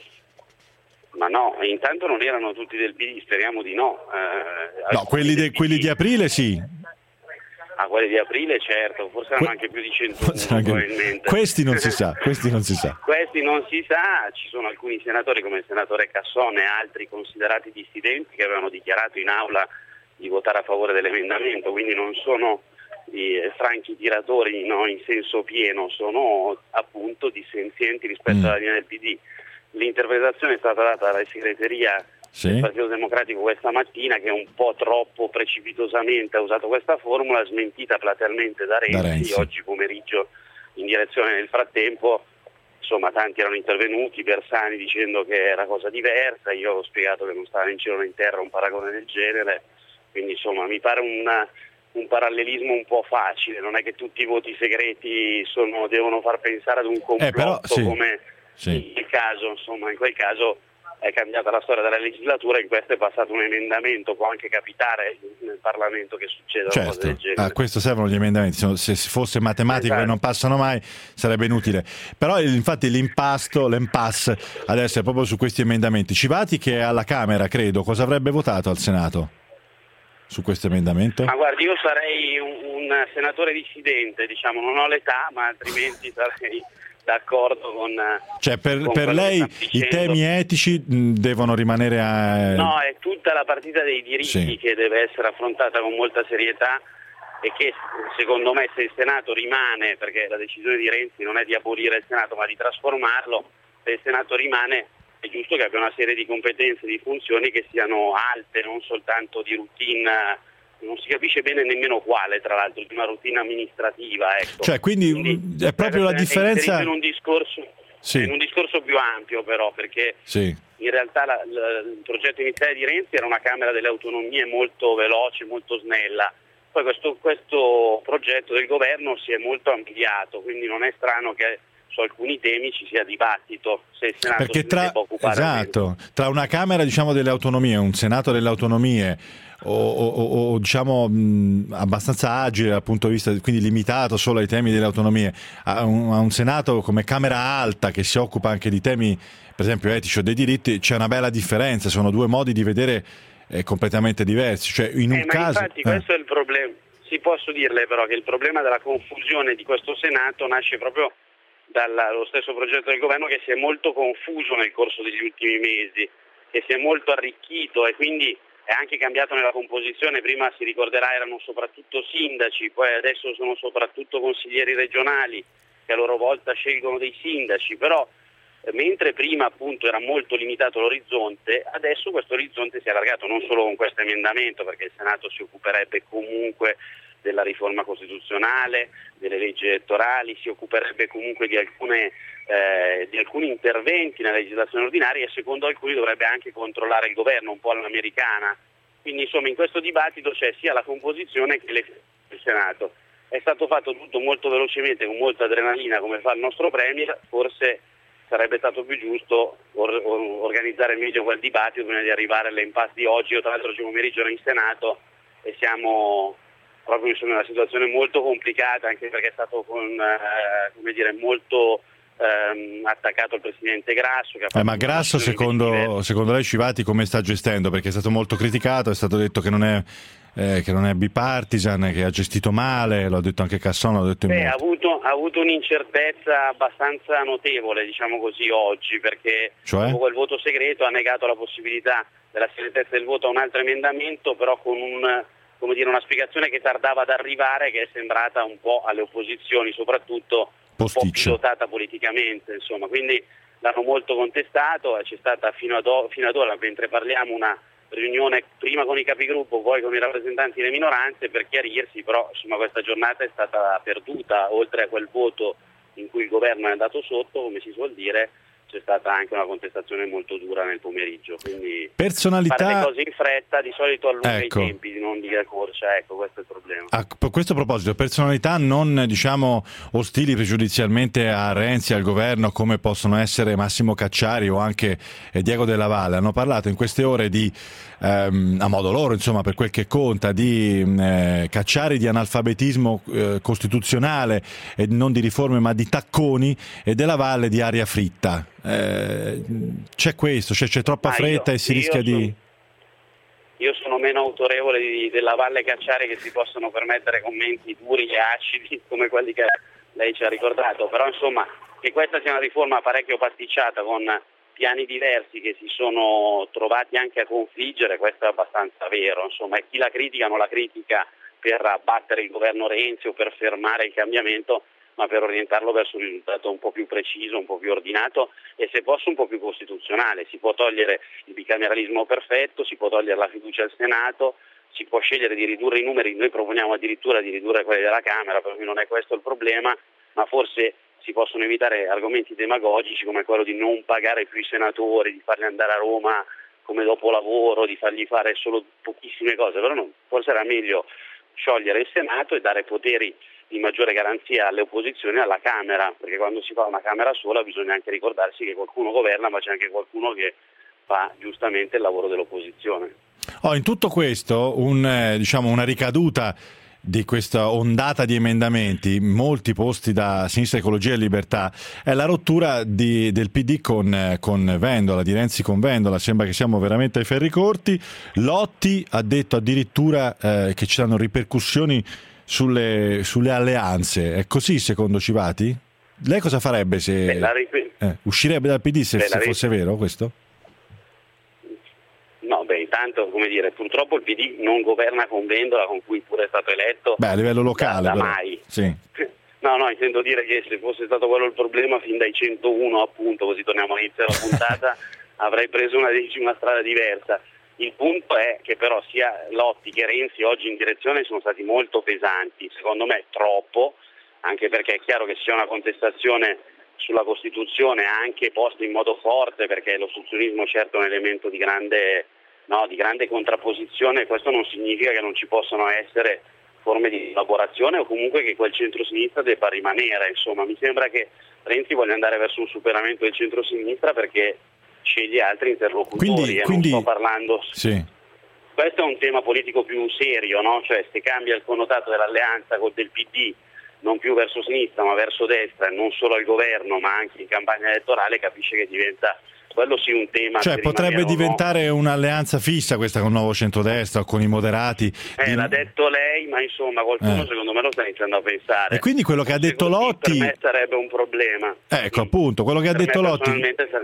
Ma no, intanto non erano tutti del PD, speriamo di no. No, quelli di aprile sì. Quelli di aprile certo, forse erano anche più di 101 probabilmente. Questi non si sa. Questi non si sa, ci sono alcuni senatori come il senatore Cassone e altri considerati dissidenti che avevano dichiarato in aula di votare a favore dell'emendamento, quindi non sono i franchi tiratori in senso pieno, sono appunto dissenzienti rispetto alla linea del PD. L'interpretazione è stata data dalla segreteria del Partito Democratico questa mattina, che un po' troppo precipitosamente ha usato questa formula, smentita platealmente da Renzi. Oggi pomeriggio in direzione nel frattempo, insomma, tanti erano intervenuti, Bersani dicendo che era cosa diversa, io ho spiegato che non stava in cielo né in terra un paragone del genere, quindi insomma mi pare un parallelismo un po' facile, non è che tutti i voti segreti devono far pensare ad un complotto come il caso, insomma in quel caso è cambiata la storia della legislatura, in questo è passato un emendamento, può anche capitare nel Parlamento che succeda una cosa del genere. A questo servono gli emendamenti, se fosse matematica che non passano mai sarebbe inutile, però infatti l'impasse adesso è proprio su questi emendamenti. Civati, che è alla Camera credo, cosa avrebbe votato al Senato su questo emendamento? Ma guardi, io sarei un senatore dissidente, diciamo, non ho l'età, ma altrimenti sarei d'accordo con... Cioè per lei i temi etici devono rimanere a... No, è tutta la partita dei diritti che deve essere affrontata con molta serietà e che secondo me, se il Senato rimane, perché la decisione di Renzi non è di abolire il Senato ma di trasformarlo, se il Senato rimane è giusto che abbia una serie di competenze e di funzioni che siano alte, non soltanto di routine non si capisce bene nemmeno quale, tra l'altro, di una routine amministrativa. Ecco. Cioè, quindi è proprio la differenza... In un discorso più ampio però, perché in realtà il progetto iniziale di Renzi era una Camera delle Autonomie molto veloce, molto snella. Poi questo progetto del governo si è molto ampliato, quindi non è strano che su alcuni temi ci sia dibattito, se il Senato perché si deve occupare. Esatto, tra una Camera delle Autonomie e un Senato delle Autonomie o diciamo abbastanza agile dal punto di vista, quindi limitato solo ai temi delle autonomie, a un Senato come Camera Alta che si occupa anche di temi per esempio etici o dei diritti, c'è una bella differenza, sono due modi di vedere completamente diversi, cioè in un caso... Infatti questo è il problema, si posso dirle però che il problema della confusione di questo Senato nasce proprio dallo stesso progetto del governo, che si è molto confuso nel corso degli ultimi mesi, che si è molto arricchito e quindi è anche cambiato nella composizione. Prima, si ricorderà, erano soprattutto sindaci, poi adesso sono soprattutto consiglieri regionali che a loro volta scelgono dei sindaci, però mentre prima appunto era molto limitato l'orizzonte, adesso questo orizzonte si è allargato non solo con questo emendamento, perché il Senato si occuperebbe comunque della riforma costituzionale, delle leggi elettorali, si occuperebbe comunque di alcuni interventi nella legislazione ordinaria e secondo alcuni dovrebbe anche controllare il governo, un po' all'americana. Quindi insomma in questo dibattito c'è sia la composizione che il Senato. È stato fatto tutto molto velocemente, con molta adrenalina, come fa il nostro Premier. Forse sarebbe stato più giusto organizzare meglio quel dibattito prima di arrivare all'impasse di oggi. Io tra l'altro oggi pomeriggio ero in Senato e siamo proprio in una situazione molto complicata, anche perché è stato molto attaccato il presidente Grasso. Ma Grasso secondo lei, Civati, come sta gestendo? Perché è stato molto criticato, è stato detto che non è bipartisan, che ha gestito male, l'ha detto anche Casson, l'ha detto in molti. Ha avuto un'incertezza abbastanza notevole, diciamo così, oggi, perché dopo quel voto segreto ha negato la possibilità della segretezza del voto a un altro emendamento, però con una spiegazione che tardava ad arrivare, che è sembrata un po' alle opposizioni, soprattutto un po' pilotata politicamente, insomma. Quindi l'hanno molto contestato, c'è stata fino ad ora, mentre parliamo, una riunione prima con i capigruppo, poi con i rappresentanti delle minoranze per chiarirsi, però insomma questa giornata è stata perduta. Oltre a quel voto in cui il governo è andato sotto, come si suol dire, c'è stata anche una contestazione molto dura nel pomeriggio, quindi fare le cose in fretta di solito allunga i tempi, non di corsa, ecco, questo è il problema. A questo proposito, personalità non ostili pregiudizialmente a Renzi, al governo, come possono essere Massimo Cacciari o anche Diego Della Valle, hanno parlato in queste ore di, a modo loro, insomma, per quel che conta, di Cacciari di analfabetismo costituzionale e non di riforme ma di tacconi, e Della Valle di aria fritta. C'è questo, c'è troppa fretta e si rischia di... Io sono meno autorevole Della Valle e Cacciari, che si possono permettere commenti duri e acidi come quelli che lei ci ha ricordato, però insomma che questa sia una riforma parecchio pasticciata, con piani diversi che si sono trovati anche a confliggere, questo è abbastanza vero, insomma, e chi la critica non la critica per abbattere il governo Renzi o per fermare il cambiamento, ma per orientarlo verso un risultato un po' più preciso, un po' più ordinato e, se posso, un po' più costituzionale. Si può togliere il bicameralismo perfetto, si può togliere la fiducia al Senato, si può scegliere di ridurre i numeri, noi proponiamo addirittura di ridurre quelli della Camera, per cui non è questo il problema, ma forse si possono evitare argomenti demagogici come quello di non pagare più i senatori, di farli andare a Roma come dopolavoro, di fargli fare solo pochissime cose, però forse era meglio sciogliere il Senato e dare poteri di maggiore garanzia alle opposizioni alla Camera, perché quando si fa una Camera sola bisogna anche ricordarsi che qualcuno governa, ma c'è anche qualcuno che fa giustamente il lavoro dell'opposizione. In tutto questo una ricaduta di questa ondata di emendamenti, molti posti da Sinistra Ecologia e Libertà, è la rottura del PD con Vendola, di Renzi con Vendola. Sembra che siamo veramente ai ferri corti. Lotti ha detto addirittura che ci saranno ripercussioni sulle alleanze. È così secondo Civati? Lei cosa farebbe se uscirebbe dal PD se fosse vero questo? No, intanto, purtroppo il PD non governa con Vendola, con cui pure è stato eletto a livello locale da però. Mai. Sì. No, intendo dire che se fosse stato quello il problema, fin dai 101 appunto, così torniamo all'inizio della puntata, avrei preso una strada diversa. Il punto è che però sia Lotti che Renzi oggi in direzione sono stati molto pesanti, secondo me troppo, anche perché è chiaro che sia una contestazione sulla Costituzione anche posta in modo forte, perché l'ostruzionismo certo è un elemento di grande contrapposizione. Questo non significa che non ci possano essere forme di collaborazione o comunque che quel centrosinistra debba rimanere. Insomma, mi sembra che Renzi voglia andare verso un superamento del centrosinistra perché sceglie altri interlocutori. Quindi non sto parlando. Sì. Questo è un tema politico più serio, no? Cioè, se cambia il connotato dell'alleanza del PD, non più verso sinistra ma verso destra, e non solo al governo ma anche in campagna elettorale, capisce che diventa quello sì un tema. Cioè potrebbe diventare un'alleanza fissa questa con il nuovo centrodestra o con i moderati. L'ha detto lei, ma insomma qualcuno secondo me lo sta iniziando a pensare. E quindi quello che ha detto Lotti per me sarebbe un problema. Ecco, appunto, quello che ha detto Lotti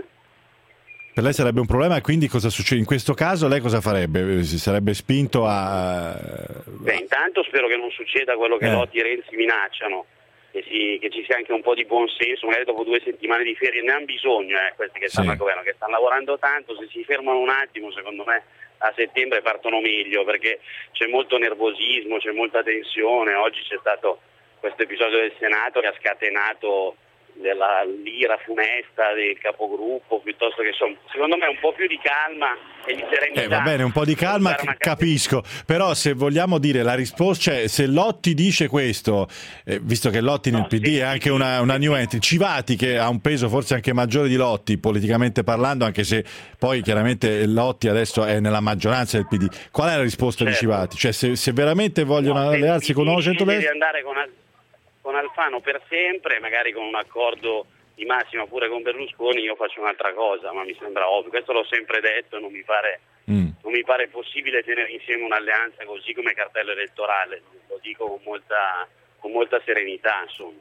per lei sarebbe un problema, e quindi cosa succede? In questo caso lei cosa farebbe? Si sarebbe spinto a... intanto spero che non succeda quello che Lotti e Renzi minacciano, che ci sia anche un po' di buon senso, magari dopo 2 settimane di ferie ne hanno bisogno, questi che stanno al governo, che stanno lavorando tanto, se si fermano un attimo secondo me a settembre partono meglio, perché c'è molto nervosismo, c'è molta tensione. Oggi c'è stato questo episodio del Senato che ha scatenato della l'ira funesta del capogruppo, piuttosto che secondo me un po' più di calma e di serenità. Va bene, un po' di calma, capisco, però se vogliamo dire la risposta, cioè se Lotti dice questo, visto che Lotti nel PD è anche una new entry, Civati che ha un peso forse anche maggiore di Lotti politicamente parlando, anche se poi chiaramente Lotti adesso è nella maggioranza del PD, qual è la risposta di Civati? Cioè se veramente vogliono allearsi con Nuovo Centrodestra, devi andare con Alfano per sempre, magari con un accordo di massima pure con Berlusconi, io faccio un'altra cosa, ma mi sembra ovvio, questo l'ho sempre detto, non mi pare possibile tenere insieme un'alleanza così come cartello elettorale, lo dico con molta serenità, insomma.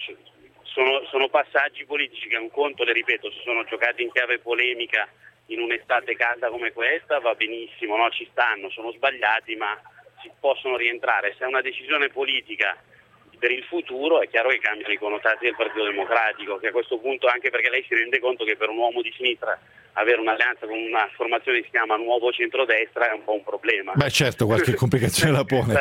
Sono passaggi politici che un conto, le ripeto, si sono giocati in chiave polemica in un'estate calda come questa, va benissimo, no? Ci stanno, sono sbagliati, ma si possono rientrare. Se è una decisione politica per il futuro è chiaro che cambiano i connotati del Partito Democratico, che a questo punto, anche perché lei si rende conto che per un uomo di sinistra avere un'alleanza con una formazione che si chiama Nuovo Centrodestra è un po' un problema. Beh certo, qualche complicazione la pone.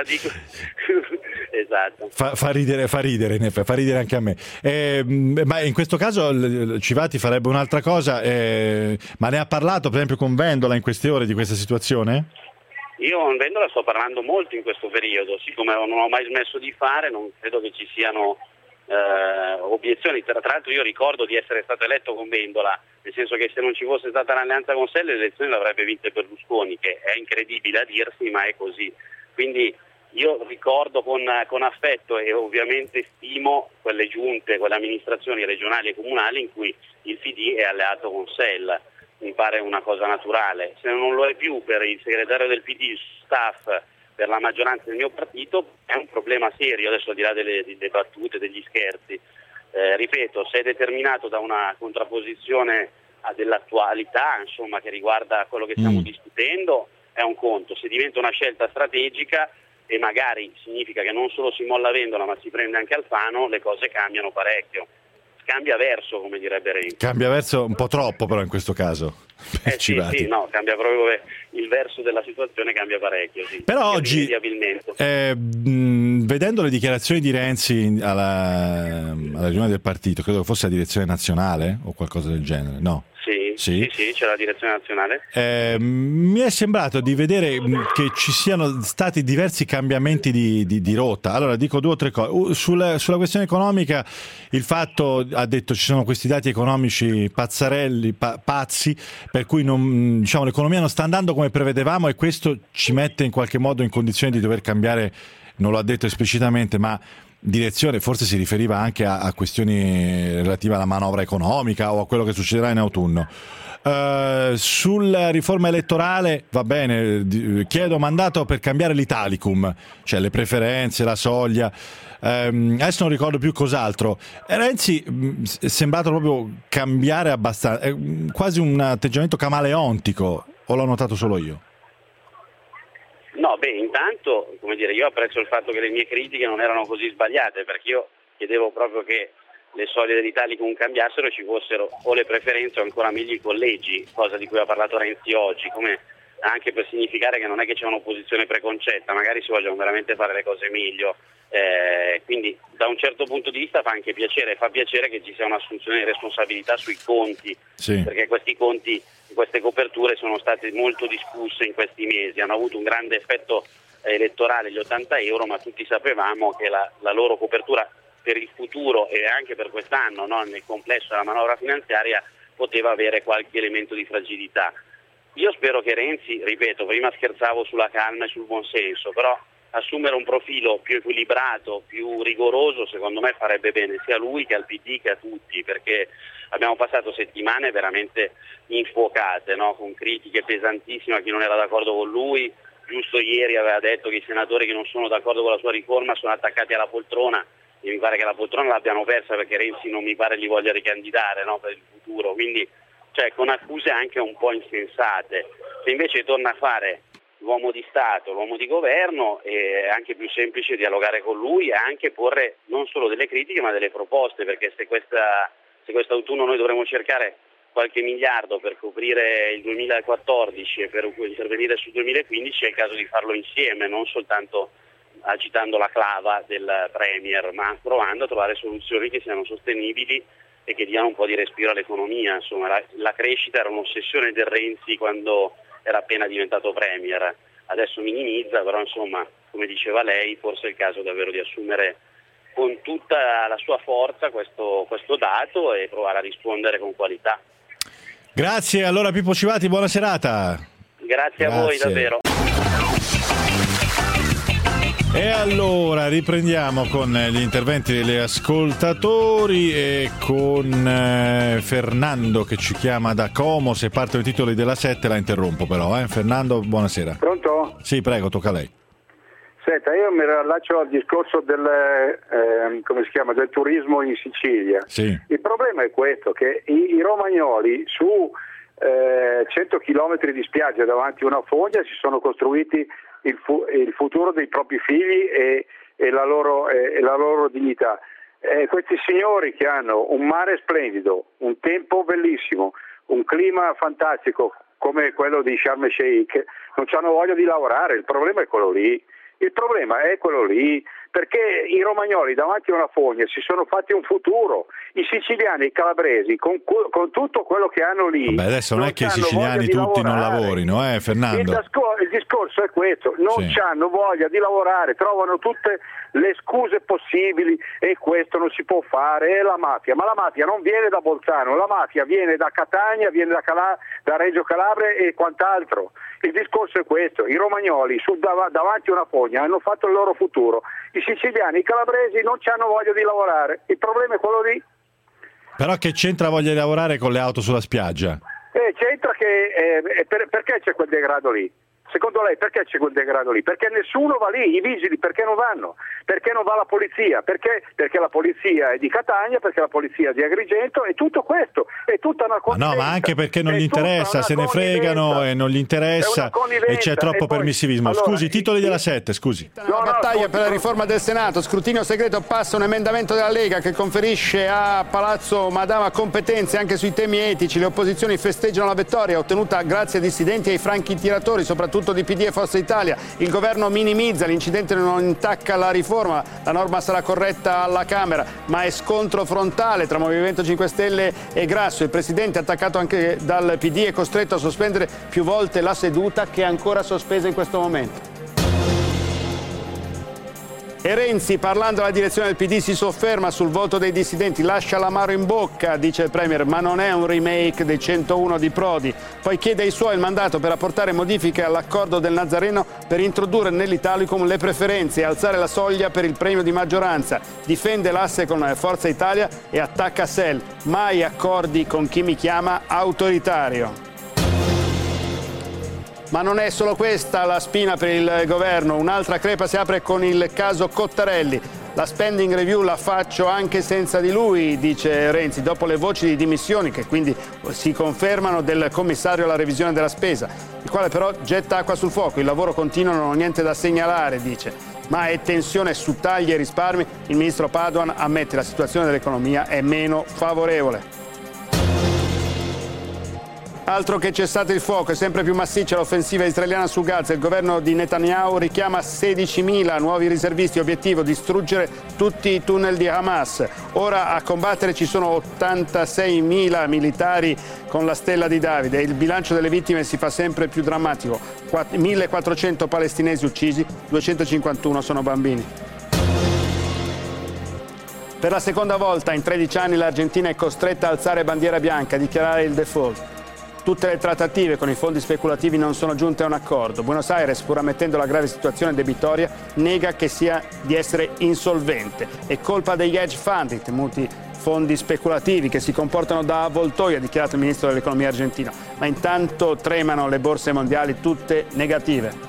Esatto. Fa ridere anche a me. Ma in questo caso Civati farebbe un'altra cosa, ma ne ha parlato per esempio con Vendola in queste ore di questa situazione? Io con Vendola sto parlando molto in questo periodo, siccome non ho mai smesso di fare, non credo che ci siano obiezioni. Tra l'altro io ricordo di essere stato eletto con Vendola, nel senso che se non ci fosse stata l'alleanza con sé le elezioni l'avrebbe vinte Berlusconi, che è incredibile a dirsi ma è così. Quindi io ricordo con affetto e ovviamente stimo quelle giunte, quelle amministrazioni regionali e comunali in cui il PD è alleato con SEL. Mi pare una cosa naturale. Se non lo è più per il segretario del PD, staff, per la maggioranza del mio partito, è un problema serio, adesso al di là delle battute, degli scherzi. Ripeto, se è determinato da una contrapposizione dell'attualità, insomma, che riguarda quello che stiamo discutendo, è un conto. Se diventa una scelta strategica e magari significa che non solo si molla Vendola ma si prende anche Alfano, le cose cambiano parecchio. Cambia verso, come direbbe Renzi. Cambia verso un po' troppo però in questo caso. Sì, no, cambia proprio il verso della situazione, cambia parecchio. Sì. Però oggi, vedendo le dichiarazioni di Renzi alla riunione del partito, credo che fosse la direzione nazionale o qualcosa del genere, no? Sì, c'è la direzione nazionale. Mi è sembrato di vedere che ci siano stati diversi cambiamenti di rotta. Allora dico 2 o 3 cose. Sulla questione economica, il fatto, ha detto, ci sono questi dati economici pazzarelli, pazzi, per cui l'economia non sta andando come prevedevamo e questo ci mette in qualche modo in condizione di dover cambiare, non lo ha detto esplicitamente, ma direzione. Forse si riferiva anche a questioni relative alla manovra economica o a quello che succederà in autunno. Sulla riforma elettorale, va bene, chiedo mandato per cambiare l'Italicum, cioè le preferenze, la soglia, adesso non ricordo più cos'altro. Renzi è sembrato proprio cambiare abbastanza, quasi un atteggiamento camaleontico, o l'ho notato solo io? No, intanto, come dire, io apprezzo il fatto che le mie critiche non erano così sbagliate, perché io chiedevo proprio che le soglie dell'Italicum cambiassero e ci fossero o le preferenze o ancora meglio i collegi, cosa di cui ha parlato Renzi oggi. Come anche per significare che non è che c'è un'opposizione preconcetta, magari si vogliono veramente fare le cose meglio. Quindi da un certo punto di vista fa anche piacere, fa piacere che ci sia un'assunzione di responsabilità sui conti, perché questi conti, queste coperture sono state molto discusse in questi mesi, hanno avuto un grande effetto elettorale, gli 80 euro, ma tutti sapevamo che la loro copertura per il futuro e anche per quest'anno, no, nel complesso della manovra finanziaria, poteva avere qualche elemento di fragilità. Io spero che Renzi, ripeto, prima scherzavo sulla calma e sul buonsenso, però assumere un profilo più equilibrato, più rigoroso, secondo me farebbe bene sia a lui che al PD che a tutti, perché abbiamo passato settimane veramente infuocate, no? Con critiche pesantissime a chi non era d'accordo con lui. Giusto ieri aveva detto che i senatori che non sono d'accordo con la sua riforma sono attaccati alla poltrona, e mi pare che la poltrona l'abbiano persa perché Renzi non mi pare gli voglia ricandidare, no? Per il futuro, quindi con accuse anche un po' insensate. Se invece torna a fare l'uomo di Stato, l'uomo di governo, è anche più semplice dialogare con lui e anche porre non solo delle critiche ma delle proposte, perché se quest'autunno noi dovremo cercare qualche miliardo per coprire il 2014 e per intervenire sul 2015, è il caso di farlo insieme, non soltanto agitando la clava del Premier, ma provando a trovare soluzioni che siano sostenibili e che diano un po' di respiro all'economia. Insomma, la crescita era un'ossessione del Renzi quando era appena diventato Premier, adesso minimizza, però insomma, come diceva lei, forse è il caso davvero di assumere con tutta la sua forza questo dato e provare a rispondere con qualità. Grazie, allora Pippo Civati, buona serata. Grazie a voi davvero. E allora riprendiamo con gli interventi degli ascoltatori e con Fernando che ci chiama da Como. Se partono i titoli della 7 la interrompo però. Fernando, buonasera. Pronto? Sì, prego, tocca a lei. Senta, io mi riallaccio al discorso del turismo in Sicilia. Sì. Il problema è questo, che i romagnoli su 100 chilometri di spiaggia davanti a una fogna si sono costruiti il futuro dei propri figli e la loro dignità. Questi signori che hanno un mare splendido, un tempo bellissimo, un clima fantastico come quello di Sharm el Sheikh, non hanno voglia di lavorare. Il problema è quello lì. Perché i romagnoli davanti a una fogna si sono fatti un futuro, i siciliani, i calabresi, con tutto quello che hanno lì. Vabbè, adesso non è che i siciliani tutti non lavorino, Fernando. Il discorso è questo, non hanno voglia di lavorare, trovano tutte le scuse possibili e questo non si può fare, è la mafia, ma la mafia non viene da Bolzano, la mafia viene da Catania, viene da Reggio Calabria e quant'altro. Il discorso è questo, i romagnoli davanti a una fogna hanno fatto il loro futuro, i siciliani, i calabresi non hanno voglia di lavorare, il problema è quello lì. Però che c'entra voglia di lavorare con le auto sulla spiaggia? C'entra che perché c'è quel degrado lì? Secondo lei perché c'è quel degrado lì? Perché nessuno va lì, i vigili perché non vanno? Perché non va la polizia? Perché la polizia è di Catania, perché la polizia è di Agrigento e tutto questo, è tutta una connivenza. No, ma anche perché non gli interessa, se ne fregano e non gli interessa e c'è troppo permissivismo. Allora, scusi, titoli della 7, scusi. La battaglia per la riforma del Senato, scrutinio segreto, passa un emendamento della Lega che conferisce a Palazzo Madama competenze anche sui temi etici. Le opposizioni festeggiano la vittoria ottenuta grazie ai dissidenti e ai franchi tiratori, soprattutto di PD e Forza Italia. Il governo minimizza, l'incidente non intacca la riforma, la norma sarà corretta alla Camera, ma è scontro frontale tra Movimento 5 Stelle e Grasso. Il presidente, attaccato anche dal PD, è costretto a sospendere più volte la seduta, che è ancora sospesa in questo momento. E Renzi, parlando alla direzione del PD, si sofferma sul voto dei dissidenti, lascia l'amaro in bocca, dice il Premier, ma non è un remake dei 101 di Prodi. Poi chiede ai suoi il mandato per apportare modifiche all'accordo del Nazareno per introdurre nell'Italicum le preferenze e alzare la soglia per il premio di maggioranza. Difende l'asse con Forza Italia e attacca SEL. Mai accordi con chi mi chiama autoritario. Ma non è solo questa la spina per il governo, un'altra crepa si apre con il caso Cottarelli. La spending review la faccio anche senza di lui, dice Renzi, dopo le voci di dimissioni che quindi si confermano del commissario alla revisione della spesa, il quale però getta acqua sul fuoco, il lavoro continuo, non ho niente da segnalare, dice. Ma è tensione su tagli e risparmi, il ministro Padoan ammette la situazione dell'economia è meno favorevole. Altro che cessate il fuoco, è sempre più massiccia l'offensiva israeliana su Gaza. Il governo di Netanyahu richiama 16.000 nuovi riservisti, obiettivo distruggere tutti i tunnel di Hamas. Ora a combattere ci sono 86.000 militari con la stella di Davide. Il bilancio delle vittime si fa sempre più drammatico. 1.400 palestinesi uccisi, 251 sono bambini. Per la seconda volta in 13 anni l'Argentina è costretta a alzare bandiera bianca, a dichiarare il default. Tutte le trattative con i fondi speculativi non sono giunte a un accordo. Buenos Aires, pur ammettendo la grave situazione debitoria, nega che sia di essere insolvente. È colpa degli hedge fund, i temuti fondi speculativi che si comportano da avvoltoio, ha dichiarato il ministro dell'economia argentino. Ma intanto tremano le borse mondiali, tutte negative.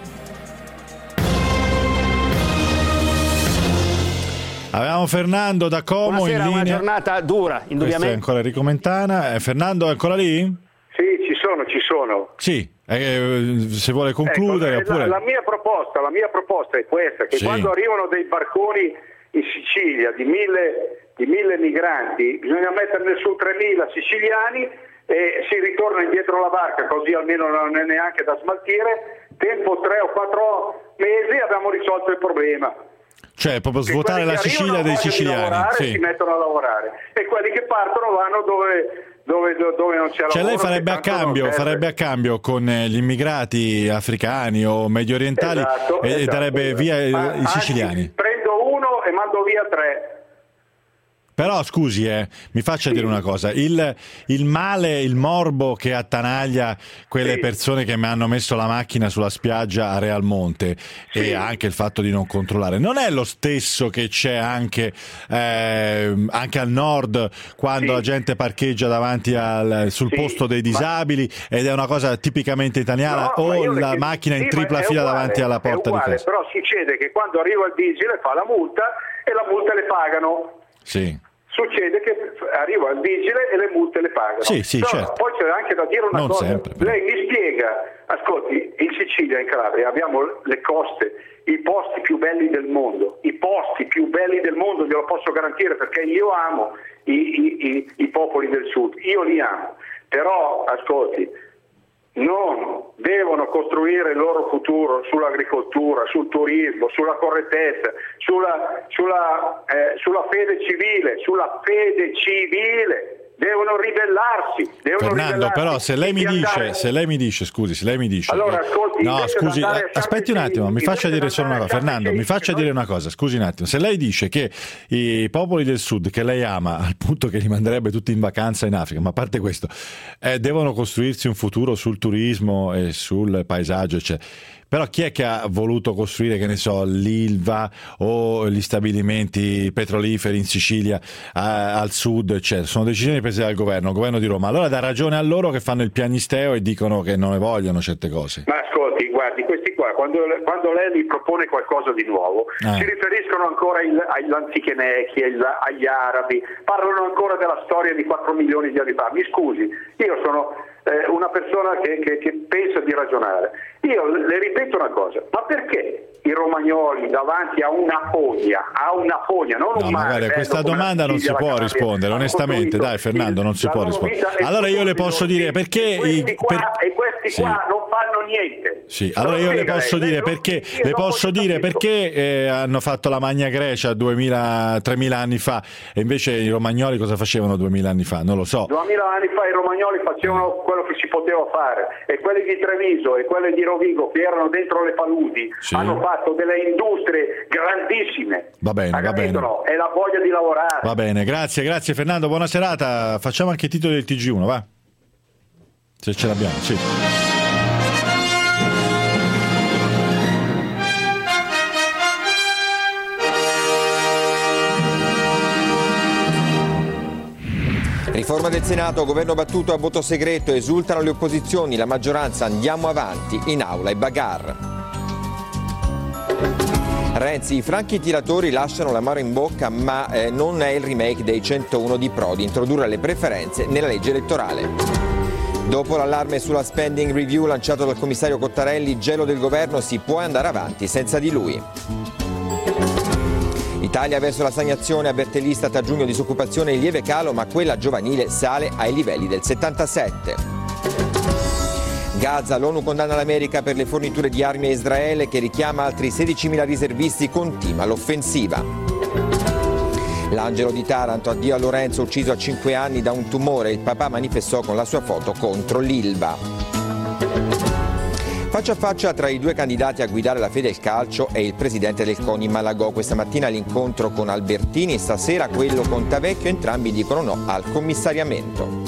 Avevamo Fernando da Como. Buonasera, in linea. una giornata dura, indubbiamente. Questo è ancora Enrico Mentana. Fernando è ancora lì? Sì, ci sono. Sì, se vuole concludere. Ecco, oppure... la mia proposta è questa, che quando arrivano dei barconi in Sicilia di 1.000 migranti, bisogna metterne su 3.000 siciliani e si ritorna indietro alla barca, così almeno non è neanche da smaltire. Tempo 3 o 4 mesi abbiamo risolto il problema. Cioè, proprio svuotare la Sicilia dei siciliani. Si mettono a lavorare e quelli che partono vanno dove non c'è lavoro. Cioè lei farebbe a cambio con gli immigrati africani o medio orientali e darebbe via i siciliani. Prendo uno e mando via 3. Però scusi, mi faccia dire una cosa, il male, il morbo che attanaglia quelle persone che mi hanno messo la macchina sulla spiaggia a Realmonte e anche il fatto di non controllare, non è lo stesso che c'è anche al nord quando la gente parcheggia davanti sul posto dei disabili ed è una cosa tipicamente italiana, la macchina in tripla fila davanti alla porta di casa. Però succede che quando arriva il diesel fa la multa e la multa le pagano. Sì. Succede che arriva il vigile e le multe le pagano. Sì, certo. Poi c'è anche da dire una cosa. Sempre, lei mi spiega, ascolti, in Sicilia, in Calabria abbiamo le coste, i posti più belli del mondo, glielo posso garantire perché io amo i popoli del sud, io li amo, però ascolti, non devono costruire il loro futuro sull'agricoltura, sul turismo, sulla correttezza, sulla fede civile. Devono ribellarsi. Fernando, però se lei mi dice, allora, ascolti, no, scusi, aspetti un attimo, mi faccia dire solo una cosa. Fernando, mi faccia dire una cosa, scusi un attimo. Se lei dice che i popoli del sud, che lei ama, al punto che li manderebbe tutti in vacanza in Africa, ma a parte questo, devono costruirsi un futuro sul turismo e sul paesaggio, eccetera. Però chi è che ha voluto costruire, che ne so, l'Ilva o gli stabilimenti petroliferi in Sicilia al sud, eccetera? Sono decisioni prese dal governo, il governo di Roma. Allora dà ragione a loro che fanno il piagnisteo e dicono che non ne vogliono certe cose. Ma ascolti, guardi, questi qua, quando lei gli propone qualcosa di nuovo, si riferiscono ancora agli antichi nechi, agli arabi, parlano ancora della storia di 4 milioni di anni fa. Mi scusi, io sono una persona che pensa di ragionare. Io le ripeto una cosa, ma perché i romagnoli davanti a una fogna, non un mare? Magari a questa domanda non si può rispondere, onestamente, dai Fernando, non si può rispondere. Allora io le posso dire perché questi qua non fanno niente. Sì, allora io le posso dire perché hanno fatto la Magna Grecia 3.000 anni fa e invece i romagnoli cosa facevano 2.000 anni fa? Non lo so. 2.000 anni fa i romagnoli facevano quello che si poteva fare e quelli di Treviso e quelli di Rovigo che erano dentro le paludi hanno fatto delle industrie grandissime. Va bene. No? È la voglia di lavorare. Va bene, grazie Fernando, buona serata. Facciamo anche i titoli del TG1, va? Se ce l'abbiamo, sì. Riforma del Senato, governo battuto a voto segreto, esultano le opposizioni, la maggioranza andiamo avanti, in aula e bagarre. Renzi, i franchi tiratori lasciano l'amaro in bocca, ma non è il remake dei 101 di Prodi, introdurre le preferenze nella legge elettorale. Dopo l'allarme sulla spending review lanciato dal commissario Cottarelli, gelo del governo, si può andare avanti senza di lui. Italia verso la stagnazione, avverte l'Istat, a giugno disoccupazione in lieve calo, ma quella giovanile sale ai livelli del 77. Gaza, l'ONU condanna l'America per le forniture di armi a Israele, che richiama altri 16.000 riservisti, continua l'offensiva. L'angelo di Taranto, addio a Lorenzo, ucciso a 5 anni da un tumore, il papà manifestò con la sua foto contro l'Ilva. Faccia a faccia tra i due candidati a guidare la Federcalcio e il presidente del CONI Malagò. Questa mattina l'incontro con Albertini e stasera quello con Tavecchio, entrambi dicono no al commissariamento.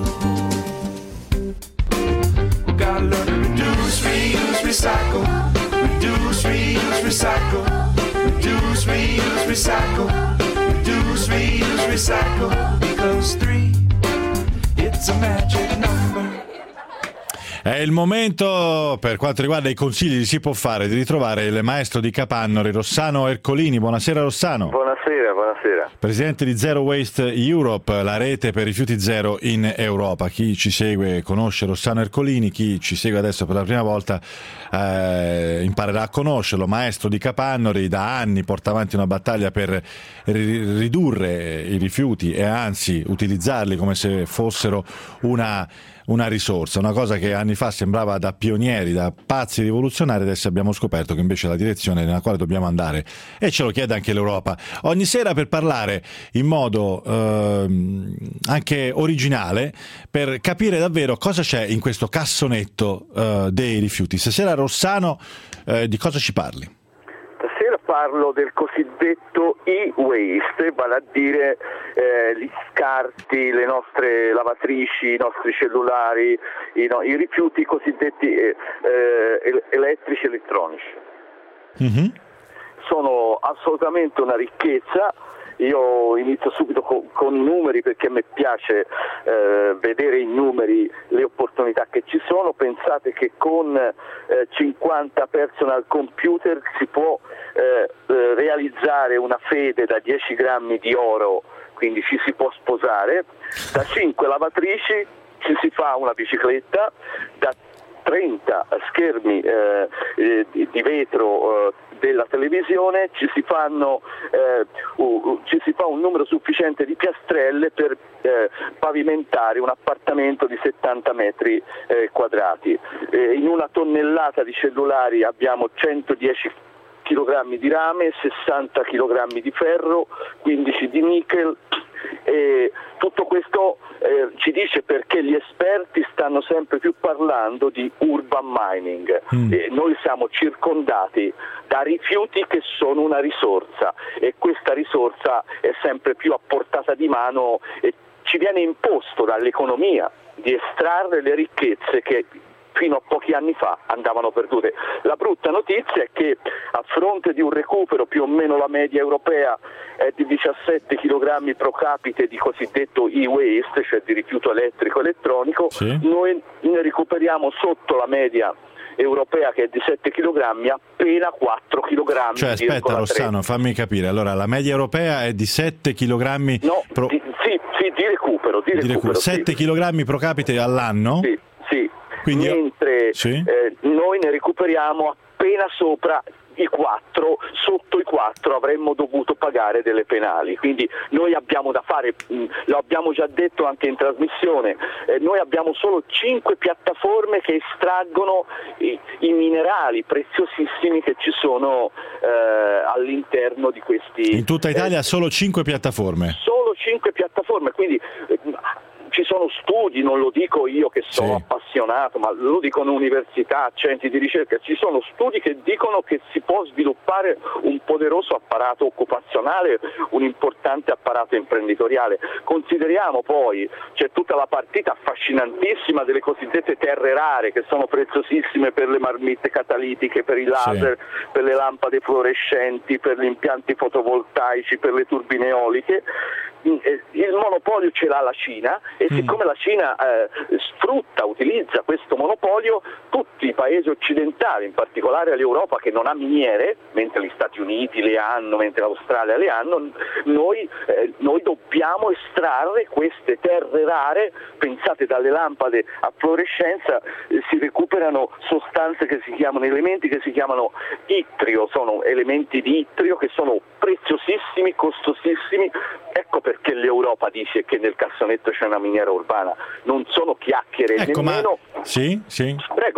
È il momento, per quanto riguarda i consigli si può fare, di ritrovare il maestro di Capannori, Rossano Ercolini. Buonasera Rossano. Buonasera, buonasera. Presidente di Zero Waste Europe, la rete per rifiuti zero in Europa. Chi ci segue conosce Rossano Ercolini, chi ci segue adesso per la prima volta imparerà a conoscerlo. Maestro di Capannori, da anni porta avanti una battaglia per ridurre i rifiuti e anzi utilizzarli come se fossero una risorsa, una cosa che anni fa sembrava da pionieri, da pazzi rivoluzionari. Adesso abbiamo scoperto che invece è la direzione nella quale dobbiamo andare, e ce lo chiede anche l'Europa ogni sera, per parlare in modo anche originale, per capire davvero cosa c'è in questo cassonetto dei rifiuti. Stasera Rossano, di cosa ci parli? Stasera parlo del cosiddetto e-waste, vale a dire gli scarti, le nostre lavatrici, i nostri cellulari, i rifiuti cosiddetti elettrici e elettronici. Mm-hmm. Sono assolutamente una ricchezza. Io inizio subito con i numeri, perché mi piace vedere i numeri, le opportunità che ci sono. Pensate che con 50 personal computer si può realizzare una fede da 10 grammi di oro, quindi ci si può sposare. Da 5 lavatrici ci si fa una bicicletta, da 30 schermi di vetro della televisione ci si fa un numero sufficiente di piastrelle per pavimentare un appartamento di 70 metri quadrati. In una tonnellata di cellulari abbiamo 110 kg di rame, 60 kg di ferro, 15 di nickel. E tutto questo ci dice perché gli esperti stanno sempre più parlando di urban mining. Noi siamo circondati da rifiuti che sono una risorsa, e questa risorsa è sempre più a portata di mano, e ci viene imposto dall'economia di estrarre le ricchezze che fino a pochi anni fa andavano perdute. La brutta notizia è che a fronte di un recupero, più o meno la media europea è di 17 kg pro capite di cosiddetto e-waste, cioè di rifiuto elettrico elettronico, sì. Noi ne recuperiamo sotto la media europea, che è di 7 kg, appena 4 kg. Cioè aspetta Rossano, fammi capire, allora la media europea è di 7 kg di recupero. 7 sì. kg pro capite all'anno? Sì. Quindi, mentre noi ne recuperiamo appena sopra i 4, sotto i 4 avremmo dovuto pagare delle penali. Quindi noi abbiamo da fare, lo abbiamo già detto anche in trasmissione, noi abbiamo solo 5 piattaforme che estraggono i minerali preziosissimi che ci sono all'interno di questi. In tutta Italia solo 5 piattaforme? Solo 5 piattaforme, quindi ci sono studi, non lo dico io che sono appassionato, ma lo dicono università, centri di ricerca, ci sono studi che dicono che si può sviluppare un poderoso apparato occupazionale, un importante apparato imprenditoriale. Consideriamo poi, c'è tutta la partita affascinantissima delle cosiddette terre rare, che sono preziosissime per le marmitte catalitiche, per i laser, per le lampade fluorescenti, per gli impianti fotovoltaici, per le turbine eoliche. Il monopolio ce l'ha la Cina, e siccome la Cina utilizza questo monopolio, tutti i paesi occidentali, in particolare l'Europa che non ha miniere, mentre gli Stati Uniti le hanno, mentre l'Australia le hanno, noi dobbiamo estrarre queste terre rare. Pensate, dalle lampade a fluorescenza si recuperano sostanze che si chiamano, elementi che si chiamano ittrio, sono elementi di ittrio che sono preziosissimi, costosissimi. Ecco perché l'Europa dice che nel cassonetto c'è una miniera urbana, non sono chiacchiere, nemmeno. Sì.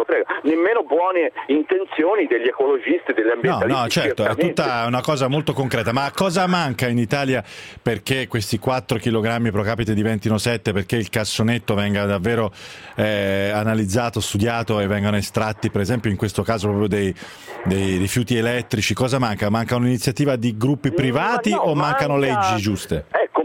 nemmeno buone intenzioni degli ecologisti, degli ambientalisti. No, certo, è tutta una cosa molto concreta. Ma cosa manca in Italia perché questi 4 kg pro capite diventino 7, perché il cassonetto venga davvero analizzato, studiato e vengano estratti, per esempio in questo caso proprio dei rifiuti elettrici? Cosa manca? Manca un'iniziativa di gruppi privati o mancano leggi giuste? Ecco,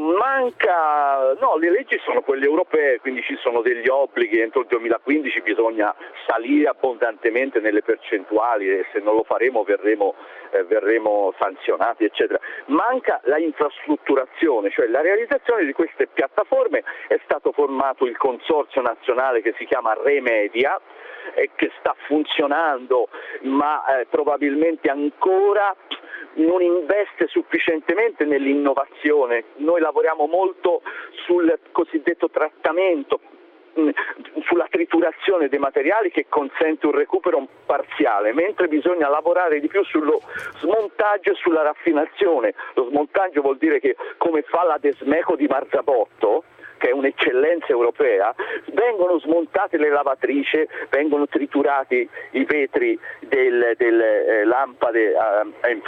le leggi sono quelle europee, quindi ci sono degli obblighi, entro il 2015 bisogna salire abbondantemente nelle percentuali e se non lo faremo verremo sanzionati, eccetera. Manca la infrastrutturazione, cioè la realizzazione di queste piattaforme. È stato formato il consorzio nazionale che si chiama Remedia e che sta funzionando, ma probabilmente ancora non investe sufficientemente nell'innovazione. Noi lavoriamo molto sul cosiddetto trattamento, sulla triturazione dei materiali che consente un recupero parziale, mentre bisogna lavorare di più sullo smontaggio e sulla raffinazione. Lo smontaggio vuol dire che, come fa la Desmeco di Marzabotto, che è un'eccellenza europea, vengono smontate le lavatrici, vengono triturati i vetri delle lampade a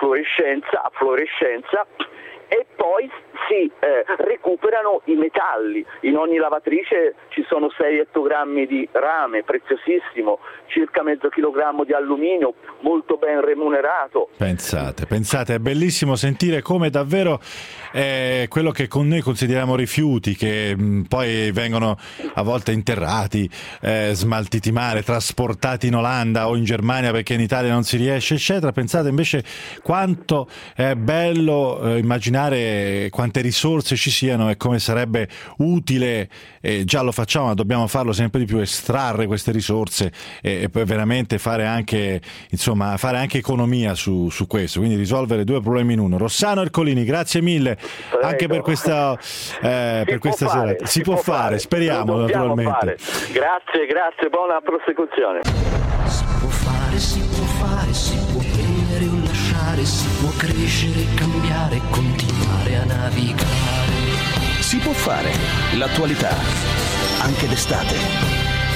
fluorescenza e poi si recuperano i metalli. In ogni lavatrice ci sono 6 ettogrammi di rame, preziosissimo, circa mezzo chilogrammo di alluminio, molto ben remunerato. Pensate, è bellissimo sentire come davvero quello che con noi consideriamo rifiuti, che poi vengono a volte interrati, smaltiti male, trasportati in Olanda o in Germania perché in Italia non si riesce, eccetera. Pensate invece quanto è bello immaginare quante risorse ci siano e come sarebbe utile, già lo facciamo ma dobbiamo farlo sempre di più, estrarre queste risorse e poi veramente fare anche economia su questo, quindi risolvere 2 problemi in uno. Rossano Ercolini, grazie mille. Prego. Anche per questa sera. Si può fare, speriamo naturalmente. Grazie, buona prosecuzione. Si può fare, si può prendere o lasciare, si può crescere, cambiare, continuare a navigare. Si può fare, l'attualità, anche d'estate.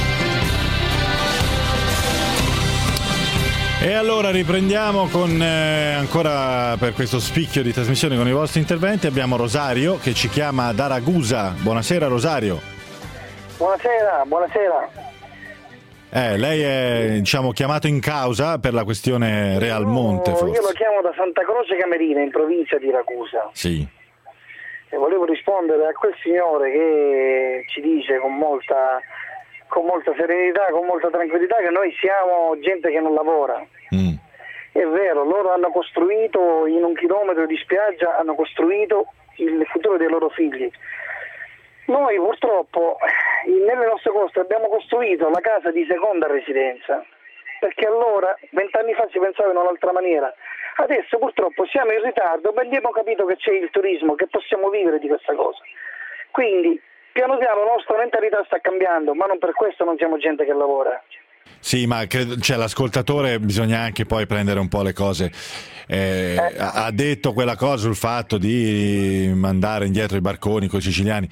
E allora riprendiamo con ancora per questo spicchio di trasmissione con i vostri interventi. Abbiamo Rosario che ci chiama da Ragusa. Buonasera Rosario. Buonasera. Lei è chiamato in causa per la questione Realmonte, forse. Io lo chiamo da Santa Croce Camerina, in provincia di Ragusa. Sì. E volevo rispondere a quel signore che ci dice con molta serenità, con molta tranquillità, che noi siamo gente che non lavora. È vero, loro hanno costruito in 1 chilometro di spiaggia, hanno costruito il futuro dei loro figli. Noi purtroppo nelle nostre coste abbiamo costruito la casa di seconda residenza, perché allora 20 anni fa si pensava in un'altra maniera. Adesso purtroppo siamo in ritardo, ma abbiamo capito che c'è il turismo, che possiamo vivere di questa cosa. Quindi piano piano la nostra mentalità sta cambiando, ma non per questo non siamo gente che lavora. Sì, ma l'ascoltatore bisogna anche poi prendere un po' le cose. Ha detto quella cosa sul fatto di mandare indietro i barconi con i siciliani.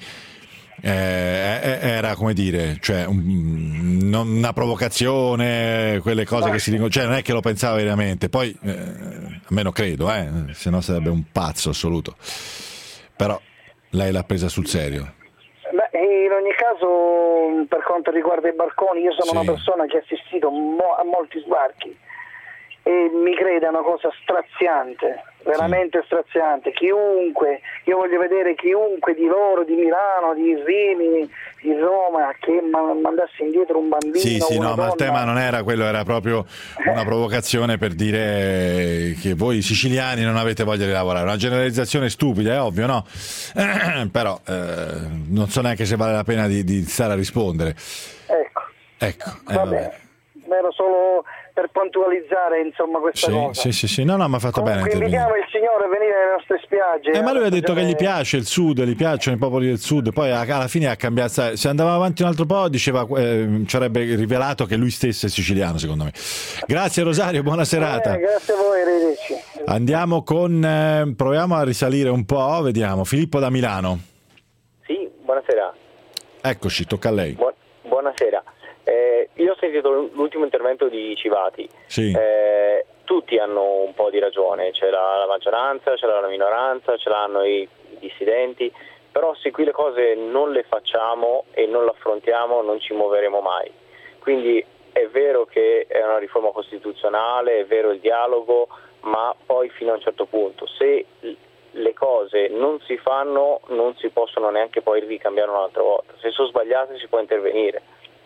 Era come dire, una provocazione, quelle cose che si dicono, non è che lo pensava veramente. Poi, almeno credo, se no sarebbe un pazzo assoluto. Però lei l'ha presa sul serio. In ogni caso, per quanto riguarda i barconi, io sono una persona che ha assistito a molti sbarchi e mi crede, è una cosa straziante, veramente straziante. Io voglio vedere chiunque di loro, di Milano, di Rimini, di Roma, che mandasse indietro un bambino. Ma il tema non era quello, era proprio una provocazione per dire che voi siciliani non avete voglia di lavorare. Una generalizzazione stupida, è ovvio, no? Però non so neanche se vale la pena di stare a rispondere. Ecco. Vabbè. Ero solo per puntualizzare questa cosa. Sì, no, ma ha fatto bene. Invitiamo il signore a venire alle nostre spiagge. Ma lui ha detto che gli piace il sud, gli piacciono i popoli del sud, poi alla fine ha cambiato. Se andava avanti un altro po' diceva ci avrebbe rivelato che lui stesso è siciliano, secondo me. Grazie Rosario, buona serata. Grazie a voi, arrivederci. Andiamo proviamo a risalire un po', vediamo. Filippo da Milano. Sì, buonasera. Eccoci, tocca a lei. Buonasera. Io ho sentito l'ultimo intervento di Civati. Sì. Tutti hanno un po' di ragione, c'è la maggioranza, c'è la minoranza, ce l'hanno i dissidenti, però se qui le cose non le facciamo e non le affrontiamo non ci muoveremo mai. Quindi è vero che è una riforma costituzionale, è vero il dialogo, ma poi fino a un certo punto. Se le cose non si fanno non si possono neanche poi ricambiare un'altra volta. Se sono sbagliate si può intervenire.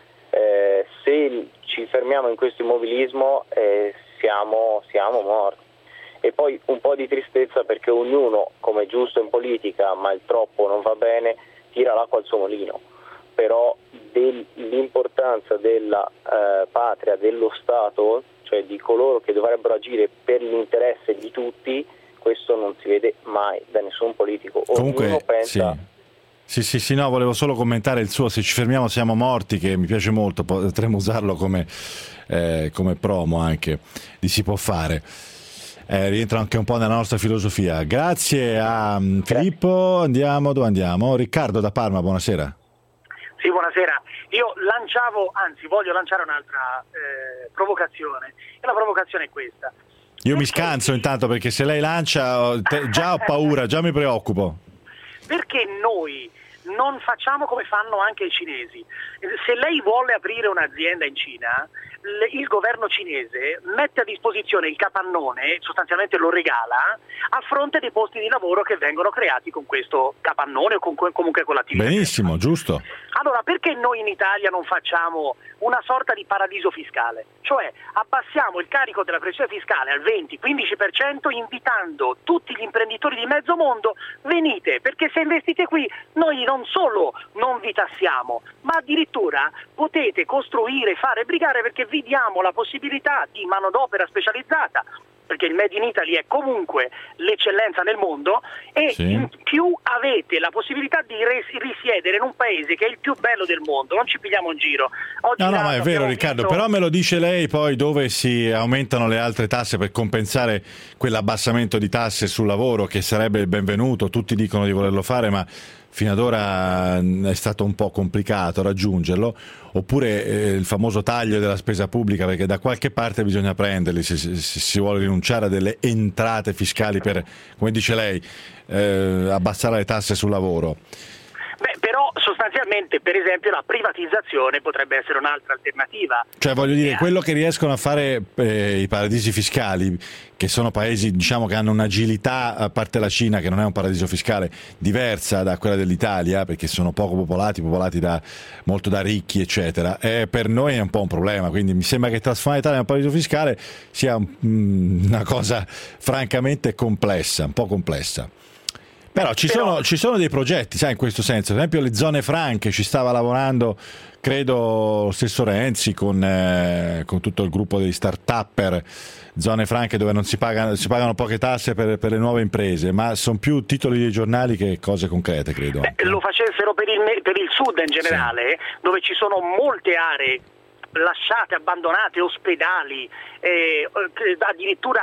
Se ci fermiamo in questo immobilismo siamo morti. E poi un po' di tristezza perché ognuno, come è giusto in politica, ma il troppo non va bene, tira l'acqua al suo mulino. Però l'importanza della patria, dello Stato, cioè di coloro che dovrebbero agire per l'interesse di tutti, questo non si vede mai da nessun politico. Comunque, ognuno pensa... Sì, no, volevo solo commentare il suo "se ci fermiamo siamo morti", che mi piace molto, potremmo usarlo come promo anche di Si può fare. Rientra anche un po' nella nostra filosofia. Grazie a Filippo. Andiamo, dove andiamo? Riccardo da Parma, buonasera. Sì, buonasera. Io voglio lanciare un'altra provocazione, e la provocazione è questa. Io mi scanso intanto, perché se lei lancia già ho paura, già mi preoccupo. Perché noi non facciamo come fanno anche i cinesi? Se lei vuole aprire un'azienda in Cina, il governo cinese mette a disposizione il capannone, sostanzialmente lo regala, a fronte dei posti di lavoro che vengono creati con questo capannone o comunque con l'attività. Benissimo, giusto. Allora, perché noi in Italia non facciamo una sorta di paradiso fiscale? Cioè abbassiamo il carico della pressione fiscale al 20-15%, invitando tutti gli imprenditori di mezzo mondo: venite, perché se investite qui noi non solo non vi tassiamo, ma addirittura potete costruire, fare, brigare, perché vi diamo la possibilità di manodopera specializzata, perché il Made in Italy è comunque l'eccellenza nel mondo, e in più avete la possibilità di risiedere in un paese che è il più bello del mondo. Non ci pigliamo in giro. Oggi no, ma è vero, Riccardo, però me lo dice lei poi dove si aumentano le altre tasse per compensare quell'abbassamento di tasse sul lavoro, che sarebbe il benvenuto, tutti dicono di volerlo fare, ma fino ad ora è stato un po' complicato raggiungerlo. Oppure il famoso taglio della spesa pubblica, perché da qualche parte bisogna prenderli se si vuole rinunciare a delle entrate fiscali per, come dice lei, abbassare le tasse sul lavoro. Beh, però sostanzialmente, per esempio, la privatizzazione potrebbe essere un'altra alternativa. Cioè, voglio dire, quello che riescono a fare i paradisi fiscali, che sono paesi, diciamo, che hanno un'agilità, a parte la Cina, che non è un paradiso fiscale, diversa da quella dell'Italia, perché sono poco popolati molto da ricchi, eccetera, per noi è un po' un problema. Quindi mi sembra che trasformare l'Italia in un paradiso fiscale sia una cosa francamente complessa, un po' complessa. Però ci sono dei progetti, sai, in questo senso. Per esempio le zone franche, ci stava lavorando, credo, lo stesso Renzi con tutto il gruppo degli start-upper, zone franche dove non si pagano poche tasse per le nuove imprese, ma sono più titoli dei giornali che cose concrete, credo. Lo facessero per il sud in generale, dove ci sono molte aree lasciate, abbandonate, ospedali, addirittura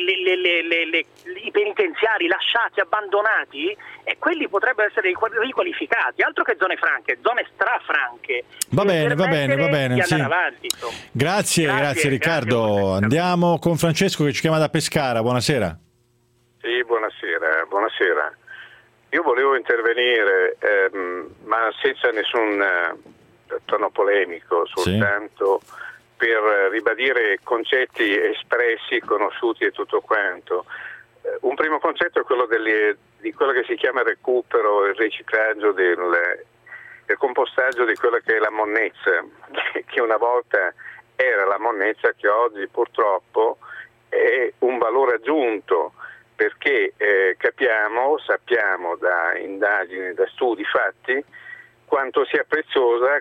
i penitenziari lasciati, abbandonati, e quelli potrebbero essere riqualificati. Altro che zone franche, zone strafranche. Va bene. Sì. Avanti, grazie Riccardo. Andiamo con Francesco che ci chiama da Pescara. Buonasera. Sì, buonasera. Io volevo intervenire, ma senza nessun tono polemico, soltanto per ribadire concetti espressi, conosciuti e tutto quanto. Un primo concetto è quello di quello che si chiama recupero, il riciclaggio del compostaggio di quella che è la monnezza, che una volta era la monnezza, che oggi purtroppo è un valore aggiunto, perché sappiamo da indagini, da studi fatti, quanto sia preziosa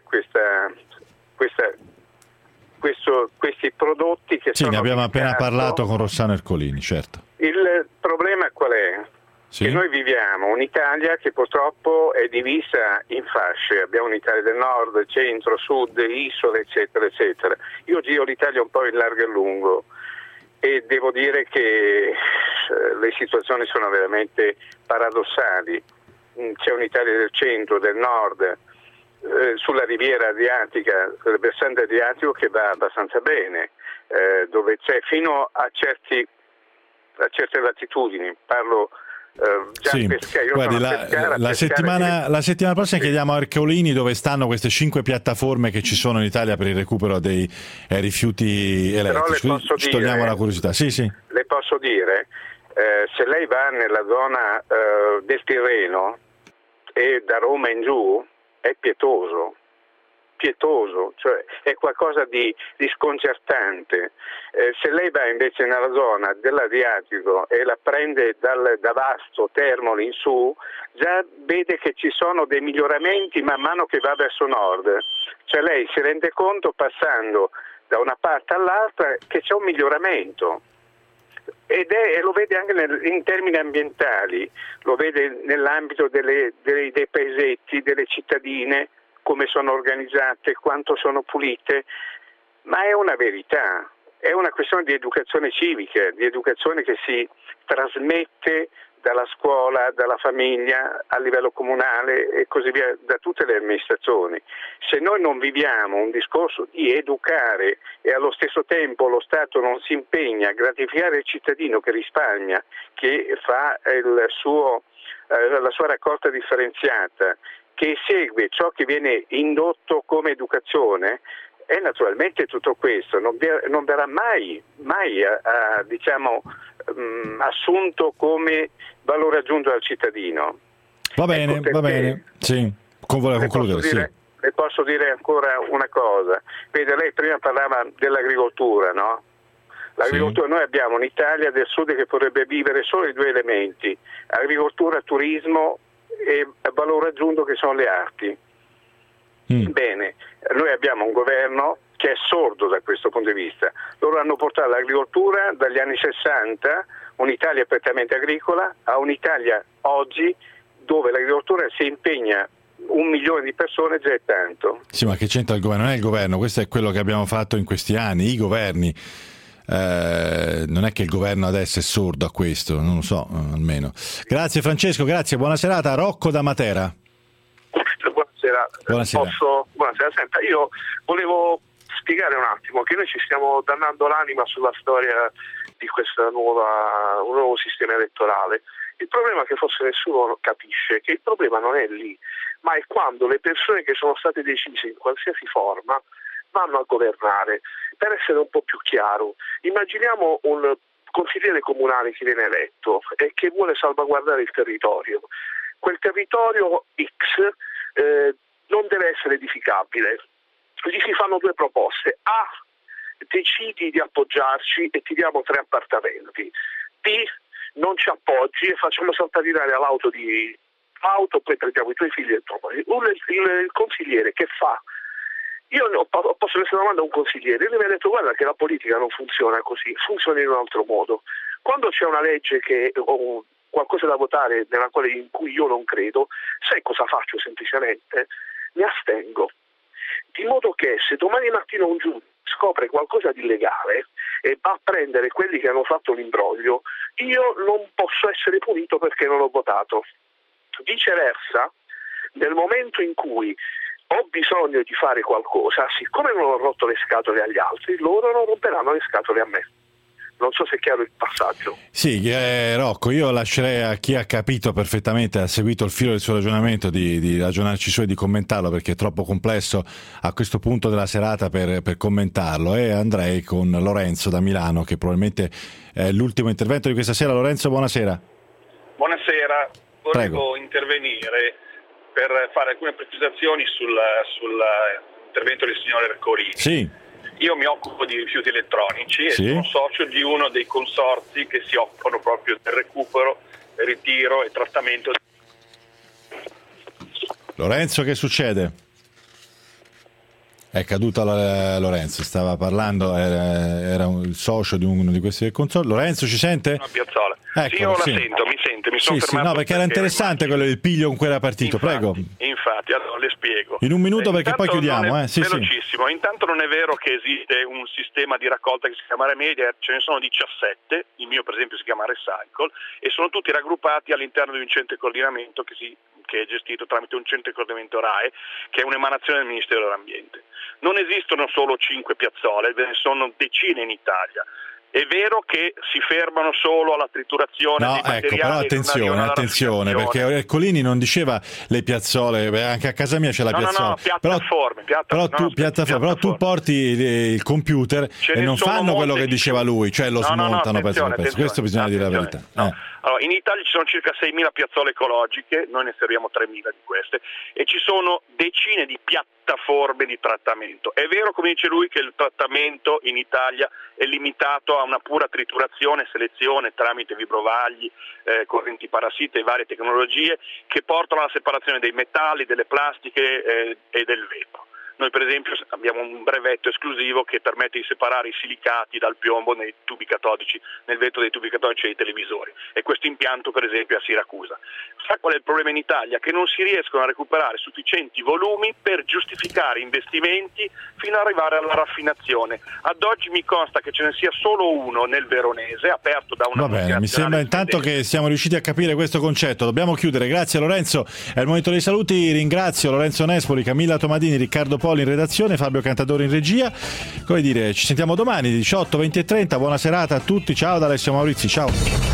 questi prodotti che sono... Sì, ne abbiamo appena parlato con Rossano Ercolini, certo. Il problema qual è? Sì. Che noi viviamo un'Italia che purtroppo è divisa in fasce. Abbiamo un'Italia del nord, centro, sud, isole, eccetera, eccetera. Io giro l'Italia un po' in largo e lungo e devo dire che le situazioni sono veramente paradossali. C'è un'Italia del centro, del nord, sulla riviera adriatica, sul versante adriatico, che va abbastanza bene, dove c'è fino a certe latitudini, parlo già sì. Guardi, la settimana prossima chiediamo a Ercolini dove stanno queste 5 piattaforme che ci sono in Italia per il recupero dei rifiuti elettrici. Ci togliamo la curiosità. Sì. Le posso dire, se lei va nella zona del Tirreno e da Roma in giù, è pietoso, cioè è qualcosa di sconcertante. Se lei va invece nella zona dell'Adriatico e la prende da Vasto, Termoli in su, già vede che ci sono dei miglioramenti man mano che va verso nord, cioè lei si rende conto passando da una parte all'altra che c'è un miglioramento. E lo vede anche in termini ambientali, lo vede nell'ambito dei paesetti, delle cittadine, come sono organizzate, quanto sono pulite, ma è una verità, è una questione di educazione civica, di educazione che si trasmette dalla scuola, dalla famiglia, a livello comunale e così via, da tutte le amministrazioni. Se noi non viviamo un discorso di educare e allo stesso tempo lo Stato non si impegna a gratificare il cittadino che risparmia, che fa la sua raccolta differenziata, che segue ciò che viene indotto come educazione, e naturalmente tutto questo non verrà mai assunto come valore aggiunto al cittadino. Va bene, sì. Concludere, le posso dire ancora una cosa. Vede, lei prima parlava dell'agricoltura, no? L'agricoltura, noi abbiamo un'Italia del Sud che potrebbe vivere solo i 2 elementi: agricoltura, turismo e valore aggiunto che sono le arti. Bene, noi abbiamo un governo che è sordo da questo punto di vista. Loro hanno portato l'agricoltura dagli anni 60, un'Italia prettamente agricola, a un'Italia oggi dove l'agricoltura si impegna 1 milione di persone, già è tanto. Sì, ma che c'entra il governo? Non è il governo, questo è quello che abbiamo fatto in questi anni, i governi. Non è che il governo adesso è sordo a questo, non lo so, almeno. Grazie Francesco, grazie, buona serata. Rocco da Matera. Buonasera. Buonasera. Senta, io volevo spiegare un attimo che noi ci stiamo dannando l'anima sulla storia di questa un nuovo sistema elettorale. Il problema è che forse nessuno capisce che il problema non è lì, ma è quando le persone che sono state decise in qualsiasi forma vanno a governare. Per essere un po' più chiaro, immaginiamo un consigliere comunale che viene eletto e che vuole salvaguardare il territorio. Quel territorio X non deve essere edificabile. Gli si fanno 2 proposte: A, decidi di appoggiarci e ti diamo 3 appartamenti; B, non ci appoggi e facciamo saltare l'auto, poi prendiamo i tuoi figli e il tuo marito. Il consigliere che fa? Io posso essere domanda a un consigliere, lui mi ha detto: guarda che la politica non funziona così, funziona in un altro modo. Quando c'è una legge o qualcosa da votare in cui io non credo, sai cosa faccio? Semplicemente mi astengo, di modo che se domani mattina un giudice scopre qualcosa di illegale e va a prendere quelli che hanno fatto l'imbroglio, io non posso essere punito perché non ho votato. Viceversa, nel momento in cui ho bisogno di fare qualcosa, siccome non ho rotto le scatole agli altri, loro non romperanno le scatole a me. Non so se è chiaro il passaggio. Sì, Rocco, io lascerei a chi ha capito perfettamente, ha seguito il filo del suo ragionamento, di ragionarci su e di commentarlo, perché è troppo complesso a questo punto della serata per commentarlo, e andrei con Lorenzo da Milano, che probabilmente è l'ultimo intervento di questa sera. Lorenzo, buonasera. Buonasera, volevo Prego. intervenire per fare alcune precisazioni sull'intervento del signor Ercolini. Sì. Io mi occupo di rifiuti elettronici e sono socio di uno dei consorzi che si occupano proprio del recupero, ritiro e trattamento. Lorenzo, che succede? È caduta Lorenzo, stava parlando, era il socio di uno di questi consorzi. Lorenzo, ci sente? No, Piazzola. Eccolo, sì, io la sento, mi sente, mi sono fermato. No, perché era interessante quello del piglio con cui era partito, Infatti, prego. infatti, allora le spiego. In un minuto perché poi chiudiamo, sì, velocissimo. sì. Intanto non è vero che esiste un sistema di raccolta che si chiama Remedier, ce ne sono 17, il mio per esempio si chiama Recycle, e sono tutti raggruppati all'interno di un centro di coordinamento che è gestito tramite un centro di coordinamento RAE, che è un'emanazione del Ministero dell'Ambiente. Non esistono solo 5 piazzole, ve ne sono decine in Italia. È vero che si fermano solo alla triturazione dei materiali. Però attenzione, perché Ercolini non diceva le piazzole, anche a casa mia c'è la piazzola. No, piattaforme. Però tu porti il computer e non fanno quello che diceva lui, cioè lo smontano pezzo per pezzo. Questo bisogna dire la verità. Allora, in Italia ci sono circa 6.000 piazzole ecologiche, noi ne serviamo 3.000 di queste, e ci sono decine di piattaforme di trattamento. È vero, come dice lui, che il trattamento in Italia è limitato a una pura triturazione e selezione tramite vibrovagli, correnti parassite e varie tecnologie che portano alla separazione dei metalli, delle plastiche e del vetro. Noi per esempio abbiamo un brevetto esclusivo che permette di separare i silicati dal piombo nei tubi catodici, nel vetro dei tubi catodici dei televisori, e questo impianto per esempio è a Siracusa. Sa qual è il problema in Italia? Che non si riescono a recuperare sufficienti volumi per giustificare investimenti fino ad arrivare alla raffinazione. Ad oggi mi consta che ce ne sia solo uno nel Veronese, aperto da una... Va bene, mi sembra intanto che siamo riusciti a capire questo concetto. Dobbiamo chiudere. Grazie Lorenzo. È il momento dei saluti. Ringrazio Lorenzo Nespoli, Camilla Tomadini, Riccardo Poli in redazione, Fabio Cantadori in regia. Come dire, ci sentiamo domani 18, 20 e 30. Buona serata a tutti. Ciao da Alessio Maurizi. Ciao.